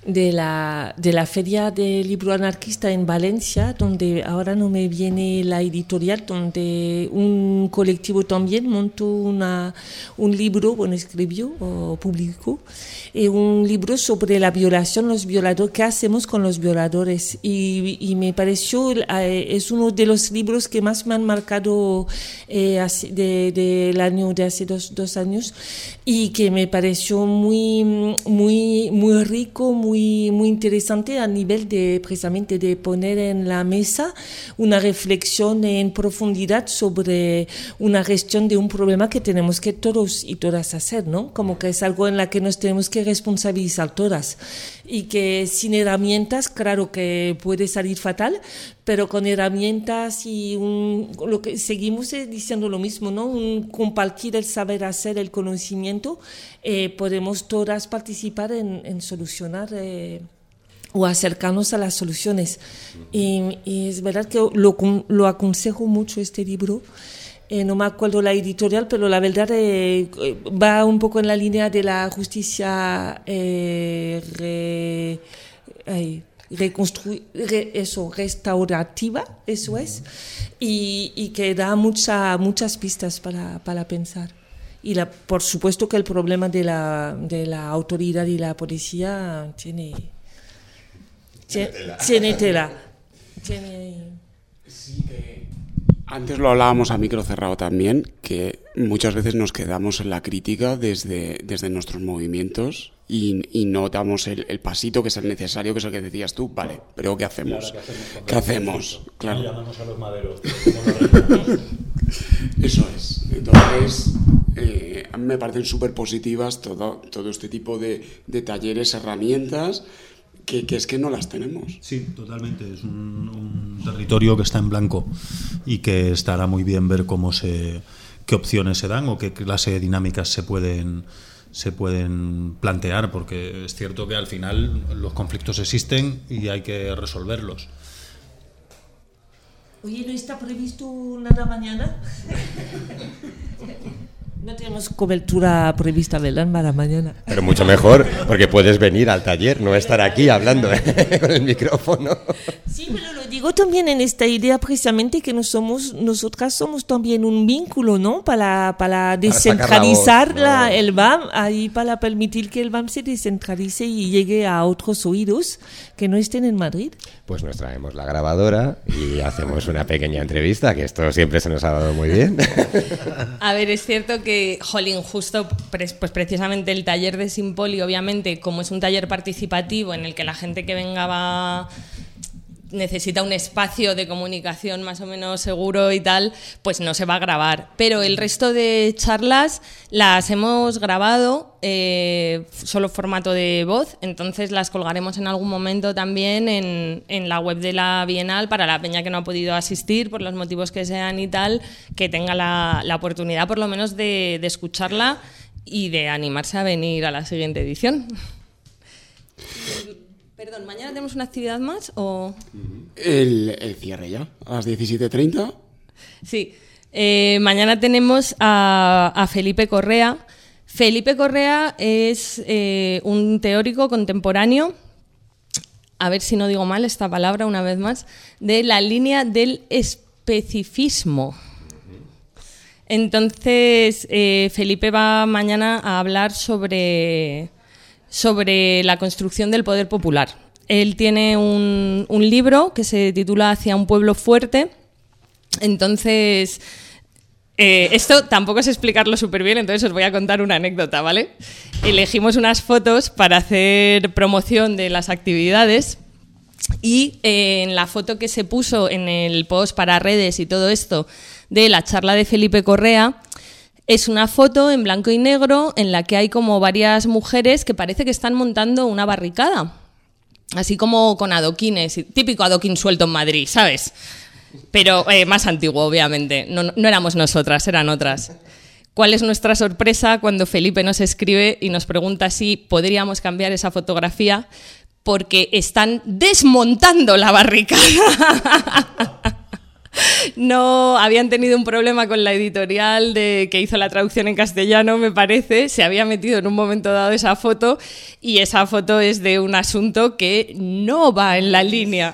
Feria del Libro Anarquista en Valencia, donde ahora no me viene la editorial, donde un colectivo también montó un libro, bueno, escribió o publicó, un libro sobre la violación, los violadores, qué hacemos con los violadores. Y me pareció, es uno de los libros que más me han marcado del año de hace dos años, y que me pareció muy, muy, muy rico, muy interesante a nivel de precisamente de poner en la mesa una reflexión en profundidad sobre una gestión de un problema que tenemos que todos y todas hacer, ¿no? Como que es algo en la que nos tenemos que responsabilizar todas, y que sin herramientas, claro que puede salir fatal, pero con herramientas y lo que seguimos diciendo lo mismo, ¿no? Compartir el saber hacer, el conocimiento, podemos todas participar en solucionar o acercarnos a las soluciones. Y es verdad que lo aconsejo mucho este libro. No me acuerdo la editorial, pero la verdad va un poco en la línea de la justicia restaurativa, eso es, y que da muchas pistas para pensar. Y por supuesto que el problema de la autoridad y la policía tiene tela. Sí, que antes lo hablábamos a micro cerrado también, que muchas veces nos quedamos en la crítica desde nuestros movimientos y no damos el pasito que es el necesario, que es el que decías tú. Vale, pero ¿qué hacemos? Claro, ¿qué hacemos? Claro. Llamamos a los maderos. Eso es. Entonces, a mí me parecen súper positivas todo este tipo de talleres, herramientas, que es que no las tenemos. Sí, totalmente. Es un territorio que está en blanco y que estará muy bien ver qué opciones se dan o qué clase de dinámicas se pueden plantear, porque es cierto que al final los conflictos existen y hay que resolverlos. Oye, ¿no está previsto nada mañana? No tenemos cobertura prevista, ¿verdad? Para mañana. Pero mucho mejor, porque puedes venir al taller, no estar aquí hablando con el micrófono. Sí, pero lo digo también en esta idea precisamente que nosotras somos también un vínculo, ¿no? Para descentralizar voz, ¿no? el BAM, ahí para permitir que el BAM se descentralice y llegue a otros oídos que no estén en Madrid. Pues nos traemos la grabadora y hacemos una pequeña entrevista, que esto siempre se nos ha dado muy bien. A ver, es cierto que, jolín, justo pues precisamente el taller de Simpoli, obviamente, como es un taller participativo en el que la gente que venga necesita un espacio de comunicación más o menos seguro y tal, pues no se va a grabar. Pero el resto de charlas las hemos grabado solo formato de voz, entonces las colgaremos en algún momento también en la web de la Bienal para la peña que no ha podido asistir por los motivos que sean y tal, que tenga la oportunidad por lo menos de escucharla y de animarse a venir a la siguiente edición. Perdón, ¿mañana tenemos una actividad más o...? El cierre ya, a las 17:30. Sí, mañana tenemos a Felipe Correa. Felipe Correa es un teórico contemporáneo, a ver si no digo mal esta palabra una vez más, de la línea del especificismo. Entonces, Felipe va mañana a hablar sobre la construcción del poder popular. Él tiene un libro que se titula Hacia un pueblo fuerte. Entonces, esto tampoco sé explicarlo súper bien, entonces os voy a contar una anécdota, ¿vale? Elegimos unas fotos para hacer promoción de las actividades y en la foto que se puso en el post para redes y todo esto de la charla de Felipe Correa, es una foto en blanco y negro en la que hay como varias mujeres que parece que están montando una barricada, así como con adoquines, típico adoquín suelto en Madrid, ¿sabes? Pero más antiguo, obviamente. No éramos nosotras, eran otras. ¿Cuál es nuestra sorpresa cuando Felipe nos escribe y nos pregunta si podríamos cambiar esa fotografía porque están desmontando la barricada? No, habían tenido un problema con la editorial que hizo la traducción en castellano, me parece. Se había metido en un momento dado esa foto y esa foto es de un asunto que no va en la línea.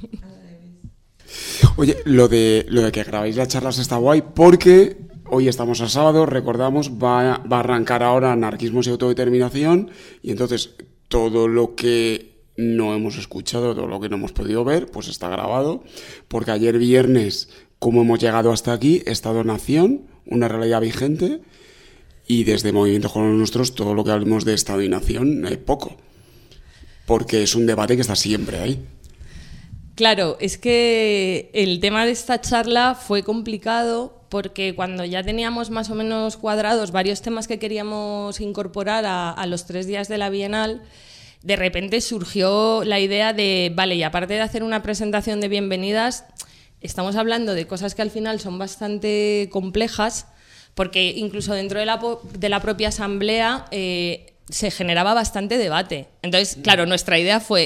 Oye, lo de que grabáis las charlas está guay porque hoy estamos a sábado, recordamos, va a arrancar ahora Anarquismos y Autodeterminación y entonces todo lo que no hemos escuchado, todo lo que no hemos podido ver, pues está grabado, porque ayer viernes, como hemos llegado hasta aquí, Estado Nación, una realidad vigente, y desde Movimientos como los Nuestros, todo lo que hablemos de Estado y Nación, poco, porque es un debate que está siempre ahí. Claro, es que el tema de esta charla fue complicado porque cuando ya teníamos más o menos cuadrados varios temas que queríamos incorporar a los 3 días de la Bienal, de repente surgió la idea de, vale, y aparte de hacer una presentación de bienvenidas, estamos hablando de cosas que al final son bastante complejas, porque incluso dentro de la propia asamblea se generaba bastante debate. Entonces, claro, nuestra idea fue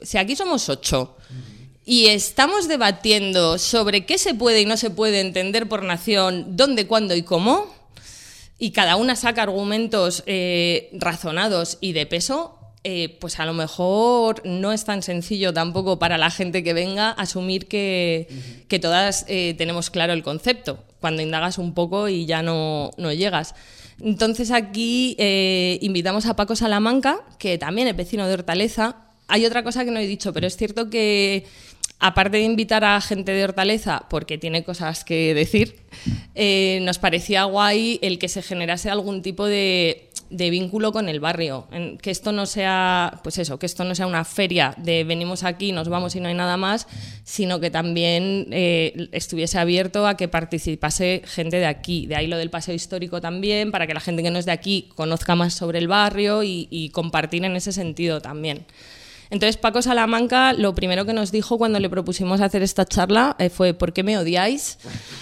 si aquí somos 8 y estamos debatiendo sobre qué se puede y no se puede entender por nación, dónde, cuándo y cómo, y cada una saca argumentos razonados y de peso, pues a lo mejor no es tan sencillo tampoco para la gente que venga asumir que todas tenemos claro el concepto, cuando indagas un poco y ya no llegas. Entonces aquí invitamos a Paco Salamanca, que también es vecino de Hortaleza. Hay otra cosa que no he dicho, pero es cierto que aparte de invitar a gente de Hortaleza, porque tiene cosas que decir, nos parecía guay el que se generase algún tipo de vínculo con el barrio, que esto no sea, pues eso, que esto no sea una feria de venimos aquí, nos vamos y no hay nada más, sino que también estuviese abierto a que participase gente de aquí. De ahí lo del paseo histórico también, para que la gente que no es de aquí conozca más sobre el barrio y compartir en ese sentido también. Entonces Paco Salamanca lo primero que nos dijo cuando le propusimos hacer esta charla fue ¿por qué me odiáis?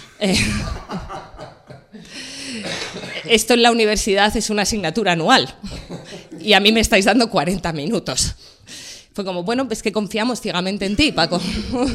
Esto en la universidad es una asignatura anual y a mí me estáis dando 40 minutos. Fue como, bueno, pues que confiamos ciegamente en ti, Paco.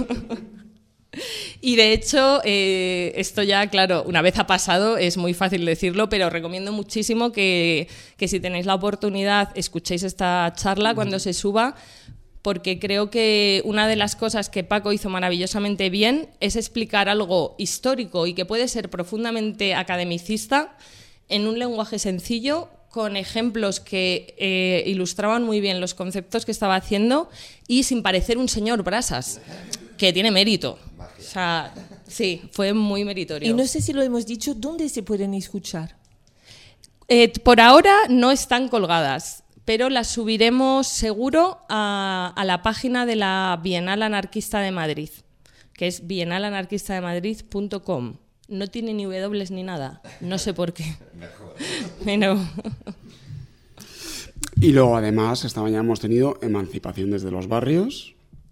Y de hecho, esto ya, claro, una vez ha pasado, es muy fácil decirlo, pero recomiendo muchísimo que si tenéis la oportunidad escuchéis esta charla cuando se suba, porque creo que una de las cosas que Paco hizo maravillosamente bien es explicar algo histórico y que puede ser profundamente academicista en un lenguaje sencillo, con ejemplos que ilustraban muy bien los conceptos que estaba haciendo y sin parecer un señor Brasas, que tiene mérito. O sea, sí, fue muy meritorio. Y no sé si lo hemos dicho, ¿dónde se pueden escuchar? Por ahora no están colgadas, pero las subiremos seguro a la página de la Bienal Anarquista de Madrid, que es bienalanarquistademadrid.com. No tiene ni W ni nada, no sé por qué. Pero... Y luego además esta mañana hemos tenido emancipación desde los barrios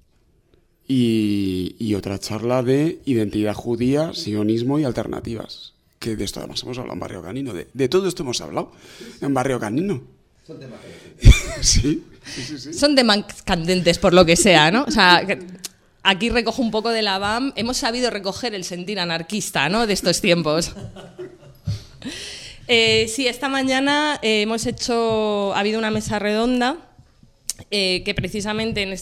y otra charla de identidad judía, sionismo y alternativas. Que de esto además hemos hablado en Barrio Canino. De todo esto hemos hablado en Barrio Canino. Son temas sí. Son temas candentes por lo que sea, ¿no? O sea, aquí recojo un poco de la BAM. Hemos sabido recoger el sentir anarquista, ¿no?, de estos tiempos. Sí, esta mañana ha habido una mesa redonda que precisamente en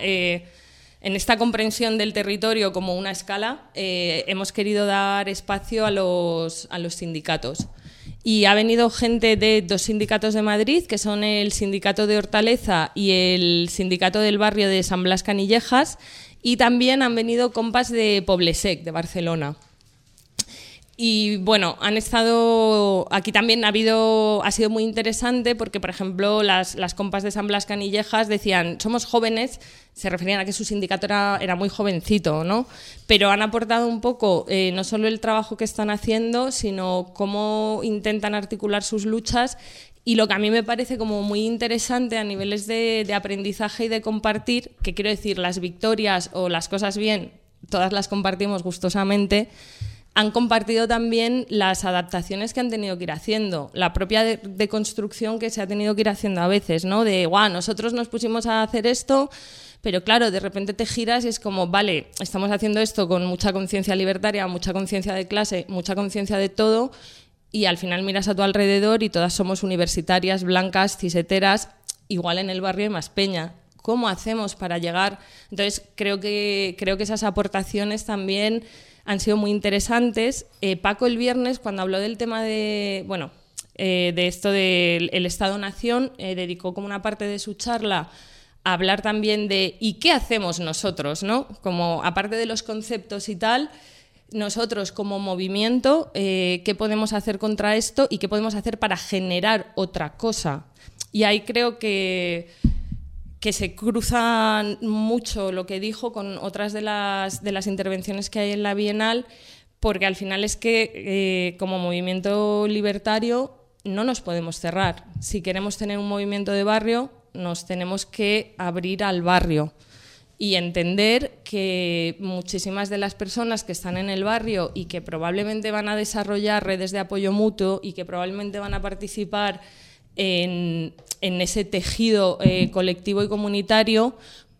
esta comprensión del territorio como una escala hemos querido dar espacio a los sindicatos. Y ha venido gente de 2 sindicatos de Madrid, que son el Sindicato de Hortaleza y el Sindicato del Barrio de San Blas Canillejas, y también han venido compas de Poblesec, de Barcelona. Y bueno, han estado aquí también ha sido muy interesante porque, por ejemplo, las compas de San Blas Canillejas decían, somos jóvenes, se referían a que su sindicato era muy jovencito, ¿no? Pero han aportado un poco no solo el trabajo que están haciendo, sino cómo intentan articular sus luchas. Y lo que a mí me parece como muy interesante a niveles de aprendizaje y de compartir, que quiero decir, las victorias o las cosas bien, todas las compartimos gustosamente. Han compartido también las adaptaciones que han tenido que ir haciendo, la propia deconstrucción que se ha tenido que ir haciendo a veces, ¿no? De, guau, nosotros nos pusimos a hacer esto, pero claro, de repente te giras y es como, vale, estamos haciendo esto con mucha conciencia libertaria, mucha conciencia de clase, mucha conciencia de todo, y al final miras a tu alrededor y todas somos universitarias, blancas, ciseteras, igual en el barrio hay más peña. ¿Cómo hacemos para llegar? Entonces, creo que esas aportaciones también han sido muy interesantes. Paco el viernes, cuando habló del tema de esto del Estado-Nación, dedicó como una parte de su charla a hablar también de ¿y qué hacemos nosotros?, ¿no? Como aparte de los conceptos y tal, nosotros como movimiento, ¿qué podemos hacer contra esto y qué podemos hacer para generar otra cosa? Y ahí creo que se cruzan mucho lo que dijo con otras de las intervenciones que hay en la Bienal, porque al final es que como movimiento libertario no nos podemos cerrar. Si queremos tener un movimiento de barrio, nos tenemos que abrir al barrio y entender que muchísimas de las personas que están en el barrio y que probablemente van a desarrollar redes de apoyo mutuo y que probablemente van a participar en ese tejido colectivo y comunitario,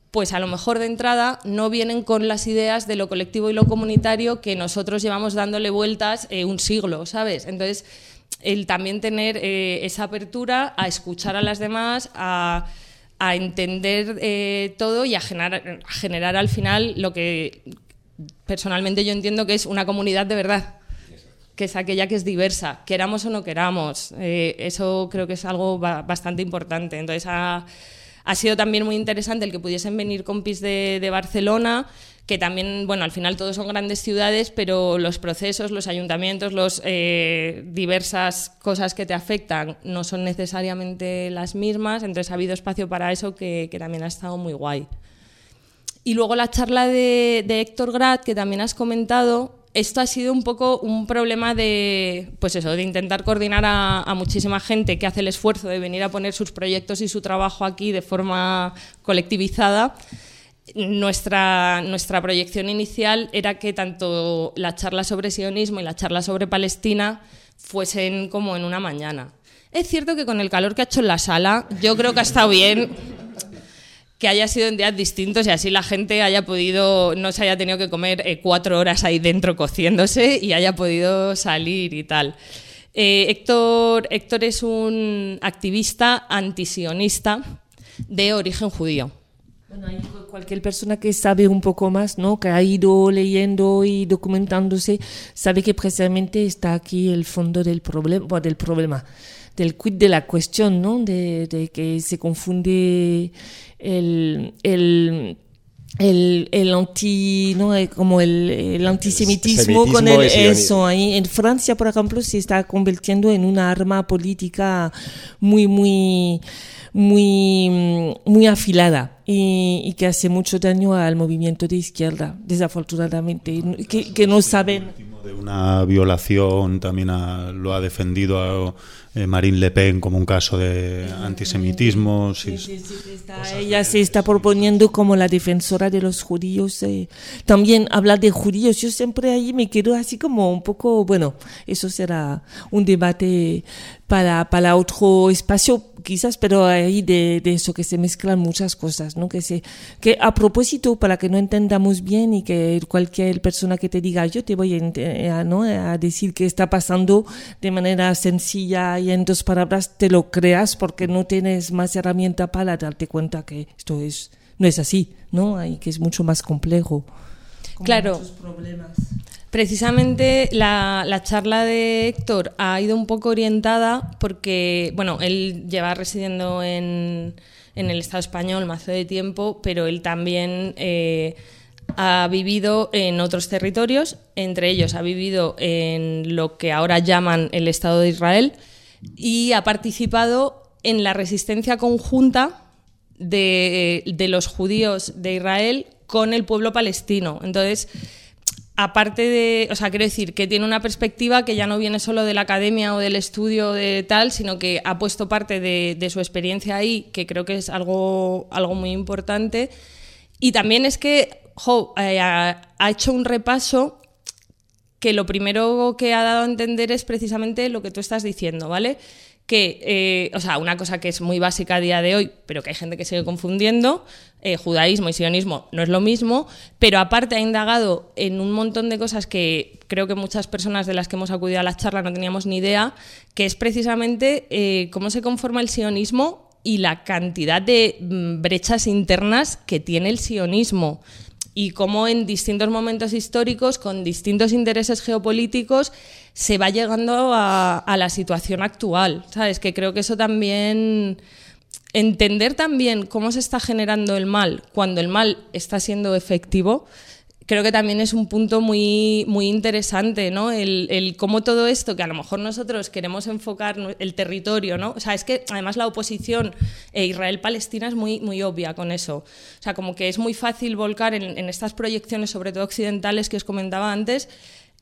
pues a lo mejor de entrada no vienen con las ideas de lo colectivo y lo comunitario que nosotros llevamos dándole vueltas un siglo, ¿sabes? Entonces, el también tener esa apertura a escuchar a las demás, a entender todo y a generar al final lo que personalmente yo entiendo que es una comunidad de verdad, que es aquella que es diversa, queramos o no queramos. Eso creo que es algo bastante importante. Entonces ha sido también muy interesante el que pudiesen venir compis de Barcelona, que también, bueno, al final todos son grandes ciudades, pero los procesos, los ayuntamientos, diversas cosas que te afectan no son necesariamente las mismas, entonces ha habido espacio para eso que también ha estado muy guay. Y luego la charla de Héctor Grat, que también has comentado, esto ha sido un poco un problema de, pues eso, de intentar coordinar a muchísima gente que hace el esfuerzo de venir a poner sus proyectos y su trabajo aquí de forma colectivizada. Nuestra proyección inicial era que tanto la charla sobre sionismo y la charla sobre Palestina fuesen como en una mañana. Es cierto que con el calor que ha hecho en la sala, yo creo que ha estado bien que haya sido en días distintos y así la gente haya podido, no se haya tenido que comer 4 horas ahí dentro cociéndose y haya podido salir y tal. Héctor es un activista antisionista de origen judío. Bueno, cualquier persona que sabe un poco más, ¿no?, que ha ido leyendo y documentándose, sabe que precisamente está aquí el fondo del problema, del quid de la cuestión, ¿no?, de que se confunde el anti, ¿no?, como el antisemitismo con eso. Ahí en Francia, por ejemplo, se está convirtiendo en una arma política muy afilada y que hace mucho daño al movimiento de izquierda, desafortunadamente, que no saben. De una violación también lo ha defendido Marine Le Pen como un caso de antisemitismo. Ella se está proponiendo como la defensora de los judíos. También hablar de judíos, yo siempre ahí me quedo así como un poco, bueno, eso será un debate para otro espacio quizás, pero ahí de eso que se mezclan muchas cosas, ¿no? Que a propósito, para que no entendamos bien y que cualquier persona que te diga yo te voy a decir qué está pasando de manera sencilla y en 2 palabras te lo creas, porque no tienes más herramienta para darte cuenta que esto no es así, ¿no? Y que es mucho más complejo. Claro. Muchos problemas. Precisamente la charla de Héctor ha ido un poco orientada porque, bueno, él lleva residiendo en el Estado español mazo de tiempo, pero él también ha vivido en otros territorios, entre ellos ha vivido en lo que ahora llaman el Estado de Israel y ha participado en la resistencia conjunta de los judíos de Israel con el pueblo palestino. Entonces, aparte de, o sea, quiero decir que tiene una perspectiva que ya no viene solo de la academia o del estudio de tal, sino que ha puesto parte de su experiencia ahí, que creo que es algo muy importante. Y también es que ha hecho un repaso que lo primero que ha dado a entender es precisamente lo que tú estás diciendo, ¿vale? Que, o sea, una cosa que es muy básica a día de hoy, pero que hay gente que sigue confundiendo, judaísmo y sionismo no es lo mismo, pero aparte ha indagado en un montón de cosas que creo que muchas personas de las que hemos acudido a la charla no teníamos ni idea, que es precisamente cómo se conforma el sionismo y la cantidad de brechas internas que tiene el sionismo y cómo en distintos momentos históricos, con distintos intereses geopolíticos, se va llegando a la situación actual, ¿sabes? Que creo que eso también, entender también cómo se está generando el mal cuando el mal está siendo efectivo, creo que también es un punto muy interesante, ¿no? El cómo todo esto, que a lo mejor nosotros queremos enfocar el territorio, ¿no? O sea, es que además la oposición Israel-Palestina es muy obvia con eso. O sea, como que es muy fácil volcar en estas proyecciones, sobre todo occidentales que os comentaba antes,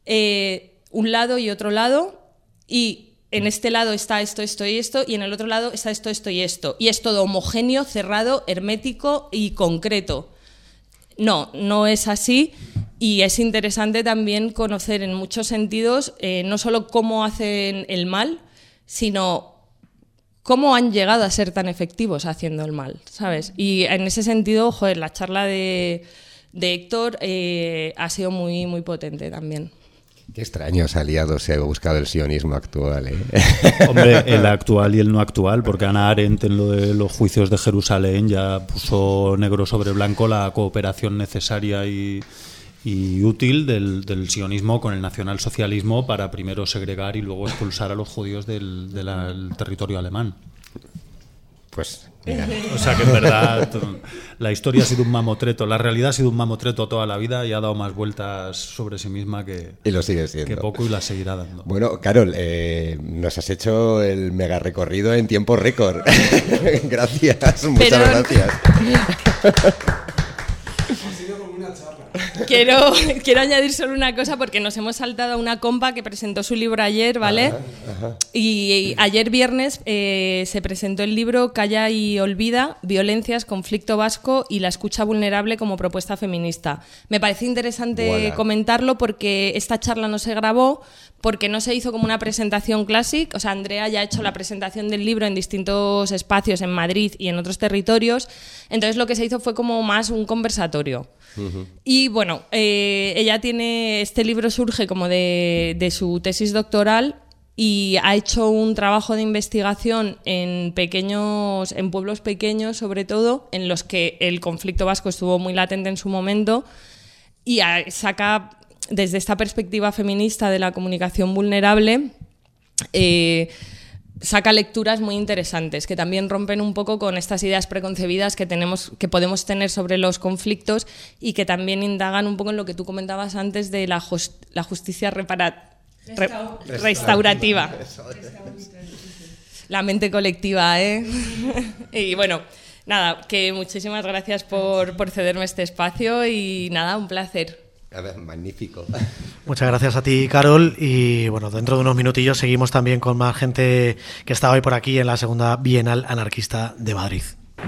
un lado y otro lado, y en este lado está esto y esto, y en el otro lado está esto y esto. Y es todo homogéneo, cerrado, hermético y concreto. No es así, y es interesante también conocer en muchos sentidos no solo cómo hacen el mal, sino cómo han llegado a ser tan efectivos haciendo el mal, ¿sabes? Y en ese sentido, joder, la charla de Héctor ha sido muy, muy potente también. Qué extraños aliados se ha buscado el sionismo actual, ¿eh? Hombre, el actual y el no actual, porque Hannah Arendt en lo de los juicios de Jerusalén ya puso negro sobre blanco la cooperación necesaria y útil del sionismo con el nacionalsocialismo para primero segregar y luego expulsar a los judíos del territorio alemán. Pues mira. O sea que en verdad la historia ha sido un mamotreto, la realidad ha sido un mamotreto toda la vida y ha dado más vueltas sobre sí misma y lo sigue siendo. Que poco y la seguirá dando. Bueno, Carol, nos has hecho el mega recorrido en tiempo récord. Gracias, muchas gracias. Quiero añadir solo una cosa porque nos hemos saltado a una compa que presentó su libro ayer, ¿vale? Ajá. Y ayer viernes se presentó el libro Calla y olvida, violencias, conflicto vasco y la escucha vulnerable como propuesta feminista. Me parece interesante comentarlo porque esta charla no se grabó, porque no se hizo como una presentación clásica. O sea, Andrea ya ha hecho la presentación del libro en distintos espacios en Madrid y en otros territorios, entonces lo que se hizo fue como más un conversatorio. Uh-huh. Y bueno, ella tiene, este libro surge como de su tesis doctoral y ha hecho un trabajo de investigación en pueblos pequeños sobre todo, en los que el conflicto vasco estuvo muy latente en su momento, y saca desde esta perspectiva feminista de la comunicación vulnerable saca lecturas muy interesantes que también rompen un poco con estas ideas preconcebidas que podemos tener sobre los conflictos y que también indagan un poco en lo que tú comentabas antes de la justicia restaurativa. La mente colectiva, ¿eh? Y bueno, nada, que muchísimas gracias por cederme este espacio y nada, un placer. Magnífico. Muchas gracias a ti, Carol, y bueno, dentro de unos minutillos seguimos también con más gente que está hoy por aquí en la segunda Bienal Anarquista de Madrid.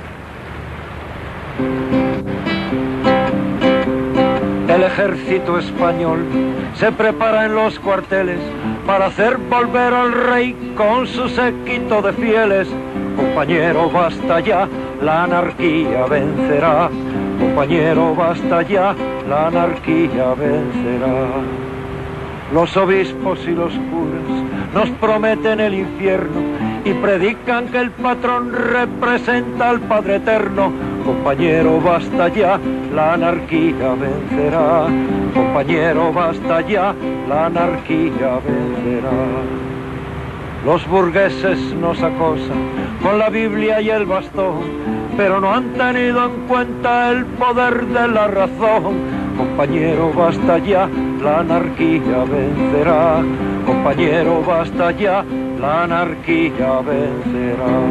El ejército español se prepara en los cuarteles para hacer volver al rey con su séquito de fieles. Compañero, basta ya, la anarquía vencerá. Compañero, basta ya, la anarquía vencerá. Los obispos y los curas nos prometen el infierno y predican que el patrón representa al Padre Eterno. Compañero, basta ya, la anarquía vencerá. Compañero, basta ya, la anarquía vencerá. Los burgueses nos acosan con la Biblia y el bastón, pero no han tenido en cuenta el poder de la razón. Compañero, basta ya, la anarquía vencerá. Compañero, basta ya, la anarquía vencerá.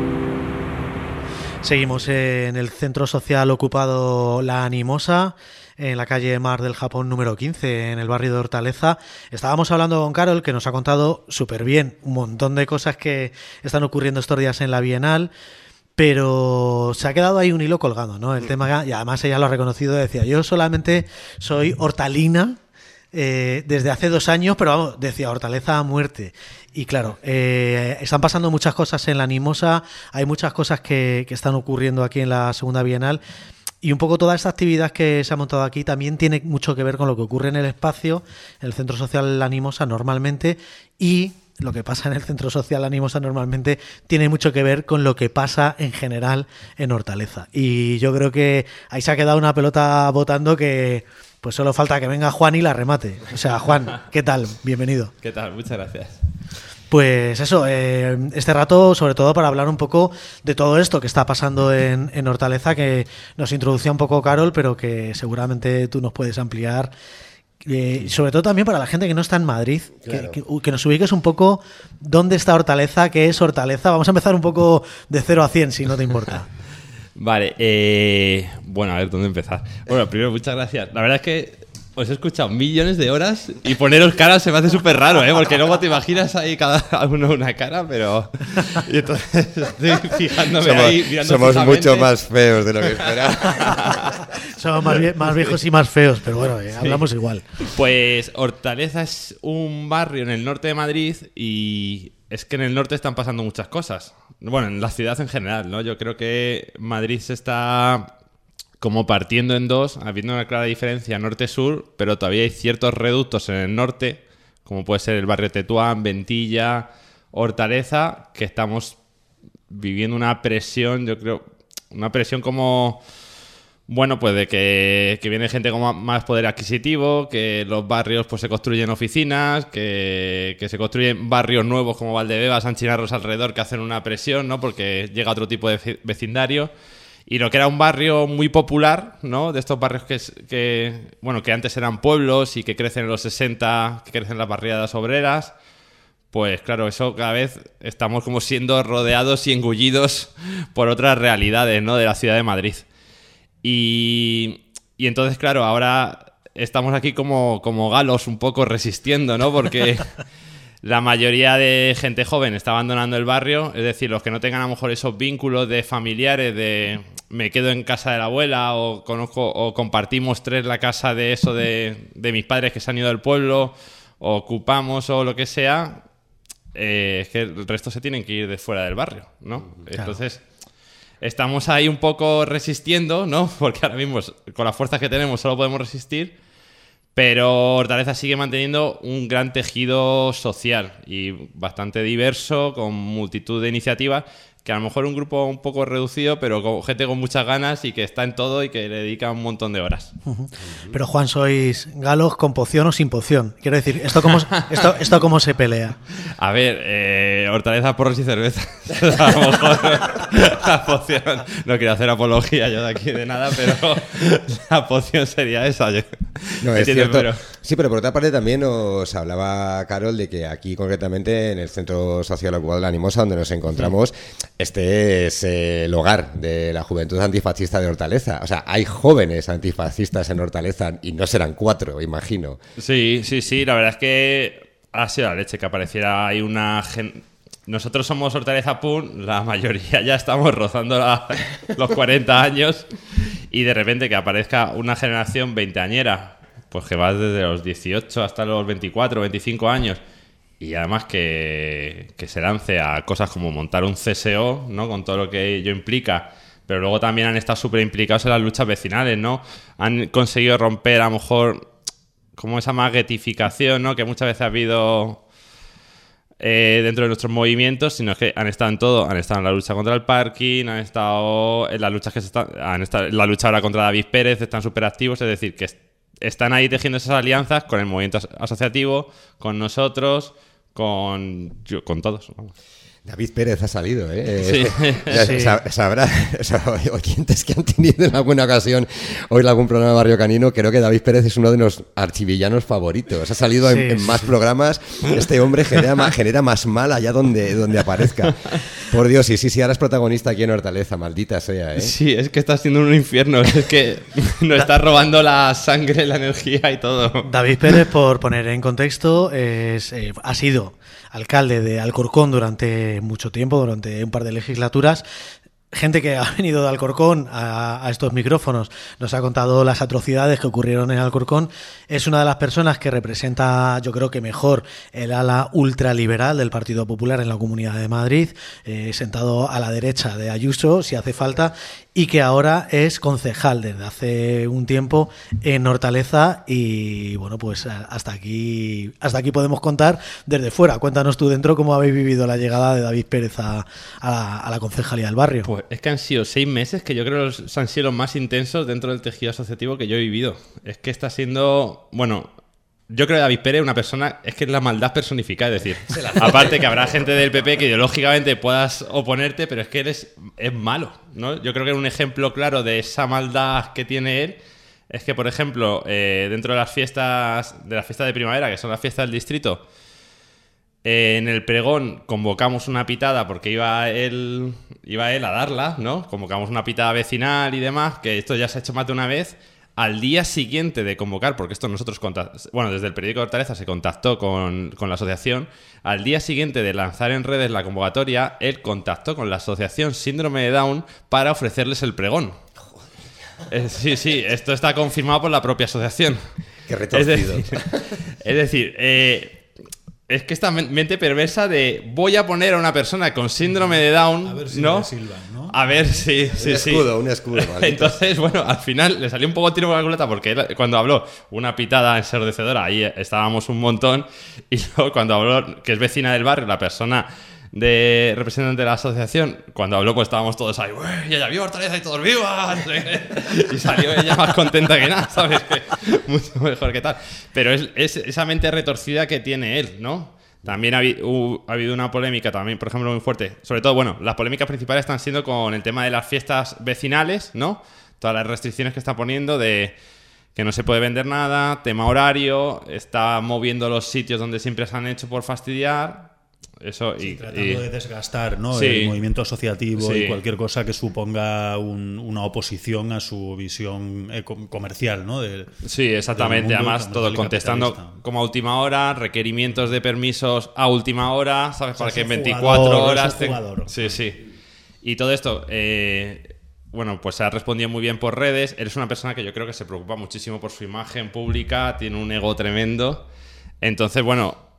Seguimos en el centro social ocupado La Animosa, en la calle Mar del Japón número 15, en el barrio de Hortaleza. Estábamos hablando con Carol, que nos ha contado súper bien un montón de cosas que están ocurriendo estos días en la Bienal, pero se ha quedado ahí un hilo colgando, ¿no? El tema, y además ella lo ha reconocido, decía, yo solamente soy hortalina desde hace 2 años, pero vamos, decía, Hortaleza a muerte. Y claro, están pasando muchas cosas en La Animosa, hay muchas cosas que están ocurriendo aquí en la segunda Bienal, y un poco toda esta actividad que se ha montado aquí también tiene mucho que ver con lo que ocurre en el espacio, en el Centro Social La Animosa normalmente, y lo que pasa en el Centro Social La Animosa normalmente tiene mucho que ver con lo que pasa en general en Hortaleza. Y yo creo que ahí se ha quedado una pelota botando que pues solo falta que venga Juan y la remate. O sea, Juan, ¿qué tal? Bienvenido. ¿Qué tal? Muchas gracias. Pues eso, este rato sobre todo para hablar un poco de todo esto que está pasando en Hortaleza, que nos introducía un poco Carol, pero que seguramente tú nos puedes ampliar. Sobre todo también para la gente que no está en Madrid, claro. que nos ubiques un poco dónde está Hortaleza, qué es Hortaleza. Vamos a empezar un poco de 0 a 100, si no te importa. Vale, bueno, a ver, ¿dónde empezar? Bueno, primero, muchas gracias. La verdad es que os he escuchado millones de horas y poneros caras se me hace súper raro, porque luego te imaginas ahí cada uno una cara, pero... Y entonces estoy fijándome ahí, mirando somos fijamente. Mucho más feos de lo que esperaba. Somos más viejos y más feos, pero bueno, hablamos igual. Pues Hortaleza es un barrio en el norte de Madrid y es que en el norte están pasando muchas cosas. Bueno, en la ciudad en general, ¿no? Yo creo que Madrid se está como partiendo en dos, habiendo una clara diferencia norte-sur, pero todavía hay ciertos reductos en el norte, como puede ser el barrio Tetuán, Ventilla, Hortaleza, que estamos viviendo una presión, yo creo, una presión como... Bueno, pues de que viene gente con más poder adquisitivo, que los barrios pues se construyen oficinas, que se construyen barrios nuevos como Valdebebas, San Chinarros alrededor, que hacen una presión, ¿no? Porque llega otro tipo de vecindario. Y lo que era un barrio muy popular, ¿no? De estos barrios que antes eran pueblos y que crecen en los 60, que crecen las barriadas obreras, pues claro, eso cada vez estamos como siendo rodeados y engullidos por otras realidades, ¿no? De la ciudad de Madrid. Y entonces, claro, ahora estamos aquí como galos un poco resistiendo, ¿no? Porque la mayoría de gente joven está abandonando el barrio, es decir, los que no tengan a lo mejor esos vínculos de familiares, de me quedo en casa de la abuela o conozco o compartimos tres la casa de mis padres que se han ido del pueblo o ocupamos o lo que sea, es que el resto se tienen que ir de fuera del barrio, ¿no? Claro. Entonces... Estamos ahí un poco resistiendo, ¿no? Porque ahora mismo, con las fuerzas que tenemos, solo podemos resistir. Pero Hortaleza sigue manteniendo un gran tejido social y bastante diverso, con multitud de iniciativas, que a lo mejor un grupo un poco reducido, pero con gente con muchas ganas y que está en todo y que le dedica un montón de horas. Pero Juan, ¿sois galos con poción o sin poción? Quiero decir, ¿esto cómo se pelea? A ver, Hortaleza, porros y cerveza. A lo mejor la poción... No quiero hacer apología yo de aquí de nada, pero la poción sería esa. No, es cierto. Sí, pero por otra parte también nos hablaba Carol de que aquí concretamente en el Centro Social Ocupado de la Animosa, donde nos encontramos, este es el hogar de la juventud antifascista de Hortaleza. O sea, hay jóvenes antifascistas en Hortaleza y no serán 4, imagino. Sí, la verdad es que ha sido la leche que apareciera ahí una... Nosotros somos Hortaleza Pun, la mayoría ya estamos rozando los 40 años y de repente que aparezca una generación veinteañera, pues que va desde los 18 hasta los 24, 25 años y además que se lance a cosas como montar un CSO, ¿no? Con todo lo que ello implica, pero luego también han estado súper implicados en las luchas vecinales, ¿no? Han conseguido romper a lo mejor como esa maguetificación, ¿no? Que muchas veces ha habido... dentro de nuestros movimientos, sino que han estado en todo, han estado en la lucha contra el parking, han estado en las luchas han estado en la lucha ahora contra David Pérez, están súper activos, es decir, que están ahí tejiendo esas alianzas con el movimiento asociativo, con nosotros, con todos, vamos. David Pérez ha salido, ¿eh? Sí. Sabrá, o sea, oyentes que han tenido en alguna ocasión oír algún programa de Barrio Canino, creo que David Pérez es uno de los archivillanos favoritos. Ha salido en más programas. Este hombre genera más mal allá donde aparezca. Por Dios, sí, ahora es protagonista aquí en Hortaleza, maldita sea, ¿eh? Sí, es que está siendo un infierno. Es que nos está robando la sangre, la energía y todo. David Pérez, por poner en contexto, ha sido alcalde de Alcorcón durante mucho tiempo, durante un par de legislaturas. Gente que ha venido de Alcorcón a estos micrófonos nos ha contado las atrocidades que ocurrieron en Alcorcón. Es una de las personas que representa, yo creo que mejor, el ala ultraliberal del Partido Popular en la Comunidad de Madrid, sentado a la derecha de Ayuso, si hace falta, y que ahora es concejal desde hace un tiempo en Hortaleza. Y bueno, pues hasta aquí podemos contar desde fuera. Cuéntanos tú dentro cómo habéis vivido la llegada de David Pérez a la concejalía del barrio. Pues es que han sido 6 meses que yo creo que han sido los más intensos dentro del tejido asociativo que yo he vivido. Es que está siendo... Bueno, yo creo que David Pérez es una persona... Es que es la maldad personificada, es decir... Aparte que habrá gente del PP que ideológicamente puedas oponerte, pero es que él es malo, ¿no? Yo creo que un ejemplo claro de esa maldad que tiene él es que, por ejemplo, dentro de las fiestas de primavera, que son las fiestas del distrito... En el pregón convocamos una pitada porque iba él a darla, ¿no? Convocamos una pitada vecinal y demás, que esto ya se ha hecho más de una vez. Al día siguiente de convocar, porque esto nosotros desde el periódico de Hortaleza se contactó con la asociación, al día siguiente de lanzar en redes la convocatoria, él contactó con la asociación Síndrome de Down para ofrecerles el pregón. Sí, esto está confirmado por la propia asociación. Qué retorcido. Es decir, es que esta mente perversa de voy a poner a una persona con síndrome de Down, A ver si ¿no? le silban, ¿no? A ver si... Un escudo. Malditos. Entonces, bueno, al final le salió un poco tiro por la culata porque él, cuando habló una pitada ensordecedora, ahí estábamos un montón. Y luego cuando habló, que es vecina del barrio, la persona de representante de la asociación, cuando habló pues estábamos todos ahí, y ella vio Hortaleza y todos vivas. Y salió ella más contenta que nada, ¿sabes? Mucho mejor que tal. Pero es esa mente retorcida que tiene él, ¿no? También ha habido una polémica también, por ejemplo, muy fuerte. Sobre todo, bueno, las polémicas principales están siendo con el tema de las fiestas vecinales, ¿no? Todas las restricciones que está poniendo de que no se puede vender nada, tema horario, está moviendo los sitios donde siempre se han hecho por fastidiar. Eso tratando de desgastar, ¿no? Sí. El movimiento asociativo Sí. y cualquier cosa que suponga una oposición a su visión comercial, ¿no? Sí, exactamente. del mundo Además, todo comercial y contestando capitalista. como a última hora, requerimientos de permisos a última hora, ¿sabes? O sea, Para que en es un 24 jugador, horas... es un jugador. Sí. Y todo esto, bueno, pues se ha respondido muy bien por redes. Eres una persona que yo creo que se preocupa muchísimo por su imagen pública, tiene un ego tremendo. Entonces, bueno,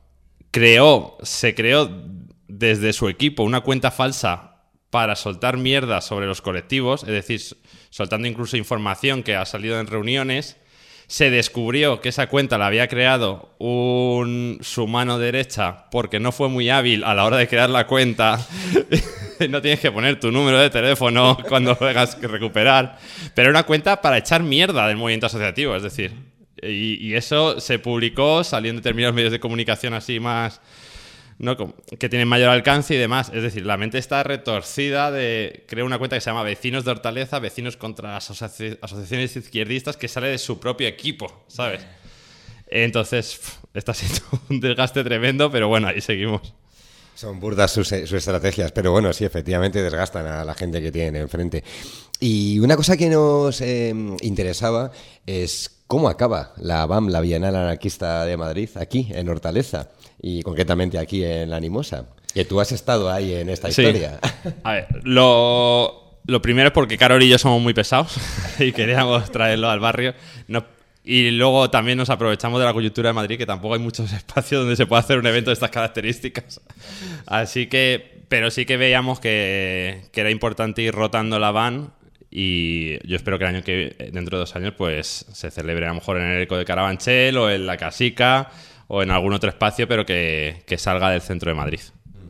se creó desde su equipo una cuenta falsa para soltar mierda sobre los colectivos, es decir, soltando incluso información que ha salido en reuniones. Se descubrió que esa cuenta la había creado su mano derecha porque no fue muy hábil a la hora de crear la cuenta. No tienes que poner tu número de teléfono cuando lo tengas que recuperar. Pero era una cuenta para echar mierda del movimiento asociativo, es decir. Y eso se publicó, salió en determinados medios de comunicación así más... ¿no? Que tienen mayor alcance y demás. Es decir, la mente está retorcida de... Creo una cuenta que se llama Vecinos de Hortaleza, Vecinos contra las asociaciones izquierdistas, que sale de su propio equipo, ¿sabes? Entonces, está siendo un desgaste tremendo, pero bueno, ahí seguimos. Son burdas sus estrategias, pero bueno, sí, efectivamente desgastan a la gente que tienen enfrente. Y una cosa que nos interesaba es cómo acaba la BAM, la Bienal Anarquista de Madrid, aquí en Hortaleza, y concretamente aquí en La Animosa, que tú has estado ahí en esta historia. A ver, lo primero es porque Carol y yo somos muy pesados y queríamos traerlo al barrio. Y luego también nos aprovechamos de la coyuntura de Madrid, que tampoco hay muchos espacios donde se pueda hacer un evento de estas características. Así que, pero sí que veíamos que era importante ir rotando la van, y yo espero que dentro de 2 años pues se celebre a lo mejor en el Eco de Carabanchel o en la Casica o en algún otro espacio, pero que salga del centro de Madrid.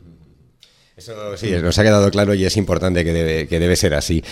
Eso sí, nos ha quedado claro y es importante que debe ser así.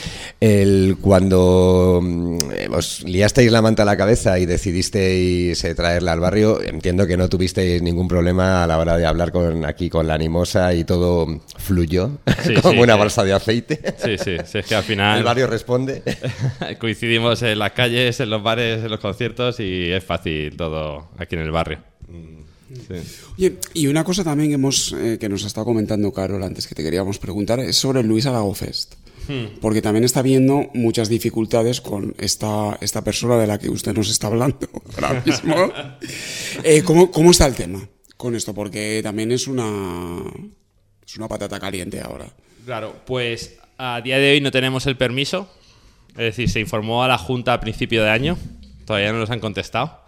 Cuando os liasteis la manta a la cabeza y decidisteis traerla al barrio, entiendo que no tuvisteis ningún problema a la hora de hablar aquí con La Animosa y todo fluyó como una balsa de aceite. Sí, es que al final... El barrio responde. Coincidimos en las calles, en los bares, en los conciertos y es fácil todo aquí en el barrio. Sí. Oye, y una cosa también que nos ha estado comentando Carol antes, que te queríamos preguntar, es sobre el Luis Arago Fest. Porque también está habiendo muchas dificultades con esta persona de la que usted nos está hablando ahora mismo. ¿Cómo está el tema con esto? Porque también es una patata caliente ahora. Claro, pues a día de hoy no tenemos el permiso. Es decir, se informó a la Junta a principio de año. Todavía no nos han contestado.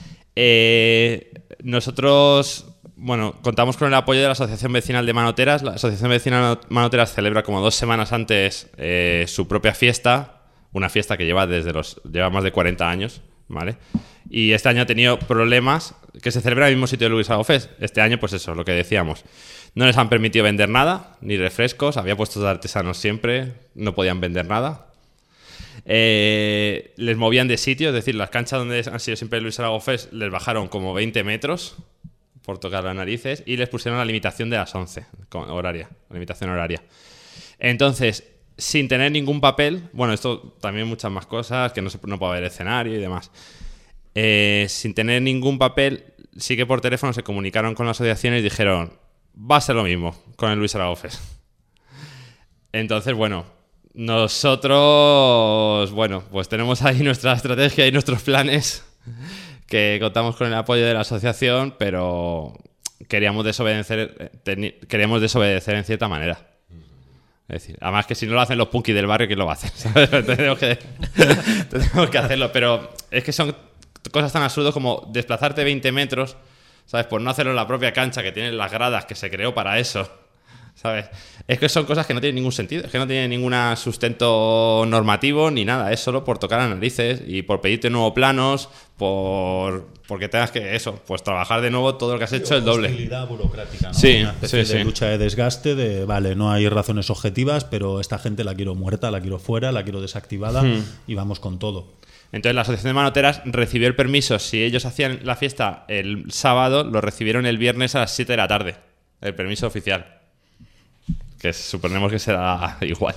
Nosotros, bueno, contamos con el apoyo de la Asociación Vecinal de Manoteras. La Asociación Vecinal de Manoteras celebra como 2 semanas antes su propia fiesta, una fiesta que lleva más de 40 años, ¿vale? Y este año ha tenido problemas, que se celebra en el mismo sitio de Luis Arago Fest. Este año, pues eso, lo que decíamos. No les han permitido vender nada, ni refrescos, había puestos de artesanos siempre, no podían vender nada. Les movían de sitio, es decir, las canchas donde han sido siempre Luis Arago Fest les bajaron como 20 metros por tocar las narices y les pusieron la limitación de las 11 horaria, la limitación horaria. Entonces, sin tener ningún papel, bueno, esto también muchas más cosas, que no puede haber escenario y demás. Sin tener ningún papel, sí que por teléfono se comunicaron con la asociación y dijeron, va a ser lo mismo con el Luis Arago Fest. Entonces, bueno, nosotros, pues tenemos ahí nuestra estrategia y nuestros planes, que contamos con el apoyo de la asociación, pero queríamos desobedecer en cierta manera. Es decir, además que si no lo hacen los punkis del barrio, ¿quién lo va a hacer? ¿Sabes? tenemos que hacerlo, pero es que son cosas tan absurdas como desplazarte 20 metros ¿sabes? Por no hacerlo en la propia cancha, que tiene las gradas, que se creó para eso, ¿sabes? Es que son cosas que no tienen ningún sentido, es que no tienen ningún sustento normativo ni nada, es solo por tocar las narices y por pedirte nuevos planos, porque tengas que, eso, pues trabajar de nuevo todo lo que has hecho el doble. Hostilidad burocrática, ¿no? Sí, Una especie sí. de lucha de desgaste de, vale, no hay razones objetivas, pero esta gente la quiero muerta, la quiero fuera, la quiero desactivada y vamos con todo. Entonces la Asociación de Manoteras recibió el permiso. Si ellos hacían la fiesta el sábado, lo recibieron el viernes a las 7 de la tarde. El permiso oficial. Que suponemos que será igual.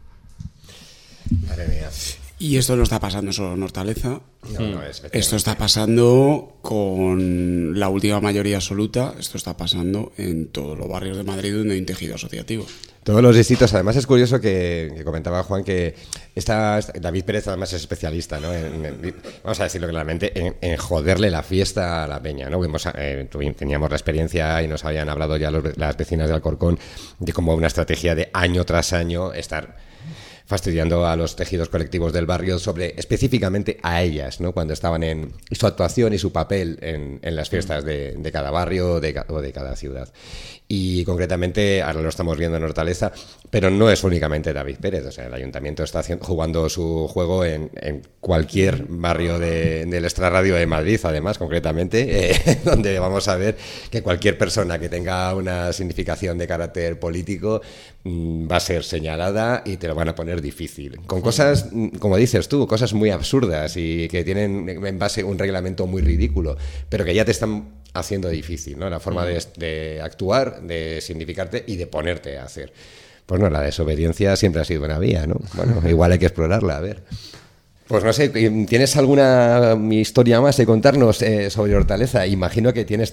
Madre mía. Y esto no está pasando solo en Hortaleza. No, es Esto está pasando con la última mayoría absoluta. Esto está pasando en todos los barrios de Madrid donde hay un tejido asociativo. Todos los distritos. Además es curioso que comentaba Juan que David Pérez además es especialista, ¿no? Vamos a decirlo claramente, en joderle la fiesta a la peña, ¿no? Teníamos la experiencia y nos habían hablado ya las vecinas de Alcorcón de cómo una estrategia de año tras año estar fastidiando a los tejidos colectivos del barrio específicamente a ellas, ¿no? Cuando estaban en su actuación y su papel en las fiestas de cada barrio o de cada ciudad. Y concretamente, ahora lo estamos viendo en Hortaleza, pero no es únicamente David Pérez, o sea, el ayuntamiento está jugando su juego en cualquier barrio del extrarradio de Madrid, además, concretamente, donde vamos a ver que cualquier persona que tenga una significación de carácter político va a ser señalada y te lo van a poner difícil. Con cosas, como dices tú, cosas muy absurdas y que tienen en base un reglamento muy ridículo, pero que ya te están haciendo difícil, ¿no? La forma de actuar, de significarte y de ponerte a hacer. Pues no, la desobediencia siempre ha sido una vía, ¿no? Bueno, igual hay que explorarla, a ver. Pues no sé, ¿tienes alguna historia más de contarnos sobre Hortaleza? Imagino que tienes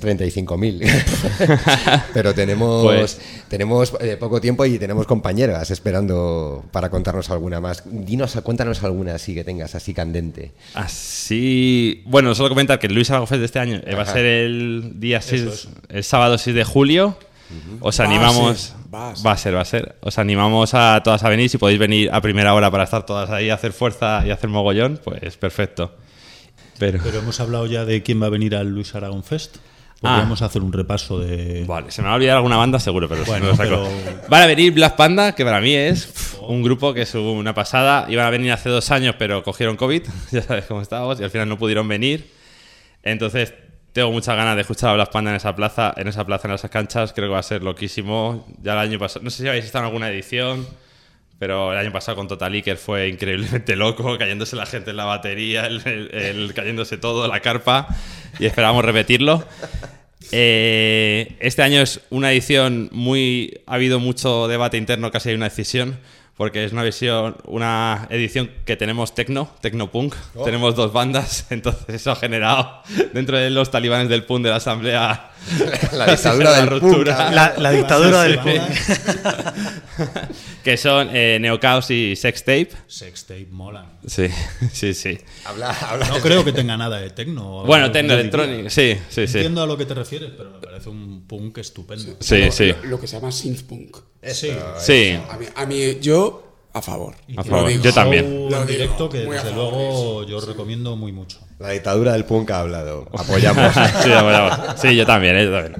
35.000. Pero tenemos poco tiempo y tenemos compañeras esperando para contarnos alguna más. Cuéntanos alguna así que tengas, así candente. Así... Bueno, solo comentar que el Luis Arago Fest de este año va a ser el día 6, el sábado 6 de julio. Os animamos... Va a ser. Os animamos a todas a venir. Si podéis venir a primera hora para estar todas ahí, a hacer fuerza y hacer mogollón, pues perfecto. Pero hemos hablado ya de quién va a venir al Luis Aragón Fest. Podríamos hacer un repaso de... Vale, se me va a olvidar alguna banda seguro, pero bueno, no lo saco. Van a venir Black Panda, que para mí es un grupo que es una pasada. Iban a venir hace 2 años, pero cogieron COVID. Ya sabes cómo estábamos. Y al final no pudieron venir. Entonces... tengo muchas ganas de escuchar a Black Panda en esa plaza, en esas canchas. Creo que va a ser loquísimo. Ya el año pasado, no sé si habéis estado en alguna edición, pero el año pasado con Total Iker fue increíblemente loco, cayéndose la gente en la batería, cayéndose todo, la carpa, y esperamos repetirlo. Este año es una edición ha habido mucho debate interno, casi hay una decisión, porque es una edición que tenemos tecnopunk, tenemos 2 bandas, entonces eso ha generado dentro de los talibanes del punk de la asamblea la dictadura del ruptura, la dictadura del punk, que son Neocaos y Sextape. Sextape molan. Sí. Habla no creo que tenga nada de tecno. Bueno, tecno electrónico, sí. Entiendo a lo que te refieres, pero me parece un punk estupendo. Sí. Lo que se llama synthpunk. Sí. A mí, yo a favor. Yo también. Lo directo que desde luego yo recomiendo muy mucho. La dictadura del punk ha hablado. Apoyamos. Sí, apoyamos. Sí, yo también.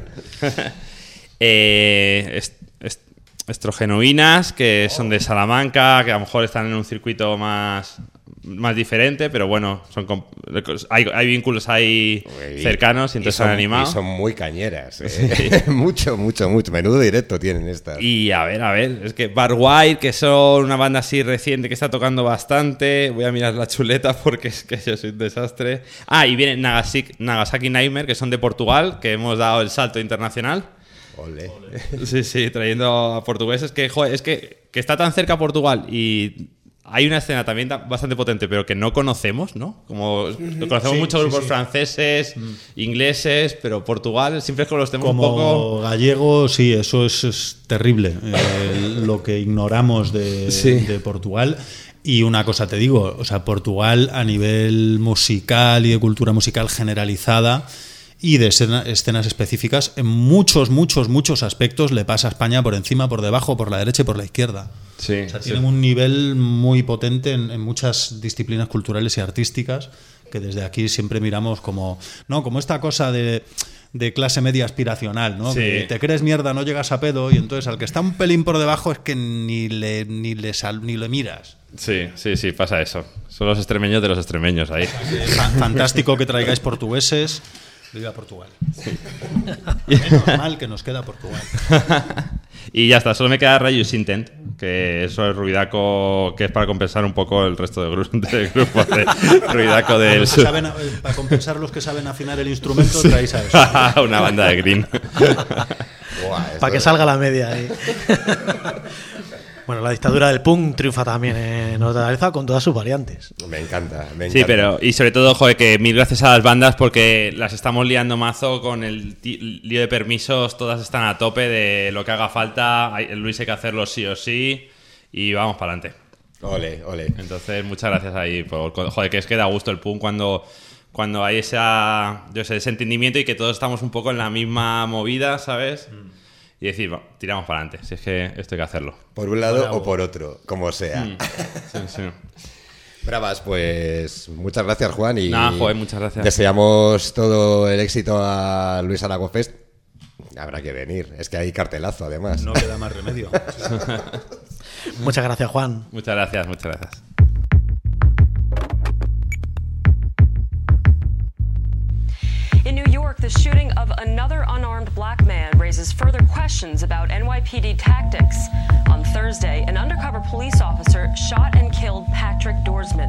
Estrogenoínas, que son de Salamanca, que a lo mejor están en un circuito más diferente, pero bueno, hay vínculos ahí cercanos y entonces han animado. Y son muy cañeras. Sí. mucho. Menudo directo tienen estas. Y a ver, es que Barwire, que son una banda así reciente que está tocando bastante. Voy a mirar la chuleta porque es que yo soy un desastre. Y viene Nagasaki Nightmare, que son de Portugal, que hemos dado el salto internacional. Ole. Sí, trayendo a portugueses que está tan cerca Portugal y hay una escena también bastante potente, pero que no conocemos, ¿no? Como conocemos muchos grupos franceses, ingleses, pero Portugal siempre es que los tenemos como un poco... gallego, sí, eso es terrible. Lo que ignoramos de Portugal. Y una cosa te digo, o sea, Portugal a nivel musical y de cultura musical generalizada y de escenas específicas, en muchos aspectos le pasa a España por encima, por debajo, por la derecha y por la izquierda. Sí, o sea, tienen un nivel muy potente en muchas disciplinas culturales y artísticas que desde aquí siempre miramos como esta cosa de clase media aspiracional, ¿no? Sí. Que te crees mierda, no llegas a pedo, y entonces al que está un pelín por debajo es que ni le miras. Sí, pasa eso. Son los extremeños de los extremeños ahí. Fantástico que traigáis portugueses. Viva Portugal. Menos mal que nos queda Portugal. Y ya está, solo me queda Rayus Intent, que eso es ruidaco, que es para compensar un poco el resto del grupo de ruidaco del sur. Para compensar los que saben afinar el instrumento, traéis a eso. Una banda de green. Para que salga la media ahí. Bueno, la dictadura del punk triunfa también en Hortaleza con todas sus variantes. Me encanta. Sí, pero y sobre todo, joder, que mil gracias a las bandas porque las estamos liando mazo con el lío de permisos, todas están a tope de lo que haga falta, Luis hay que hacerlo sí o sí y vamos para adelante. Ole. Entonces, muchas gracias ahí, joder, que es que da gusto el punk cuando hay ese entendimiento y que todos estamos un poco en la misma movida, ¿sabes? Y decir, bueno, tiramos para adelante, si es que esto hay que hacerlo. Por un lado o por otro, como sea. Sí. Bravas, pues muchas gracias, Juan. Y muchas gracias. Deseamos todo el éxito a Luis Arago Fest. Habrá que venir, es que hay cartelazo además. No queda más remedio. Muchas gracias, Juan. Muchas gracias. In New York, the shooting of another unarmed black man raises further questions about NYPD tactics. On Thursday, an undercover police officer shot and killed Patrick Dorsman.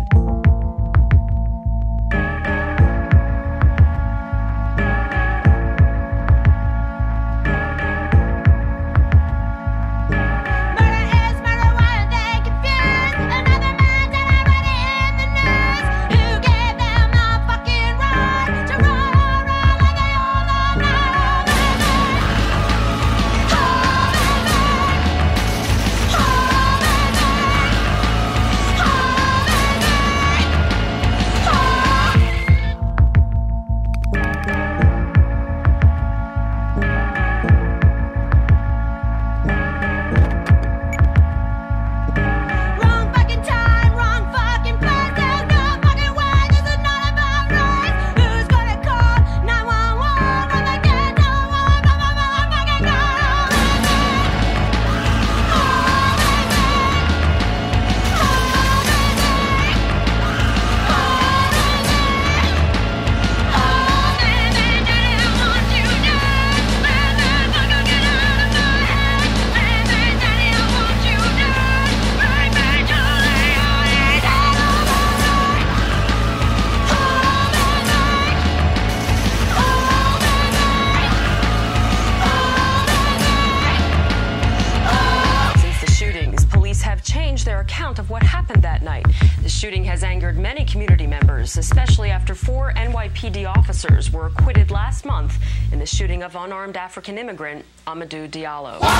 Especially after 4 NYPD officers were acquitted last month in the shooting of unarmed African immigrant Amadou Diallo. 1,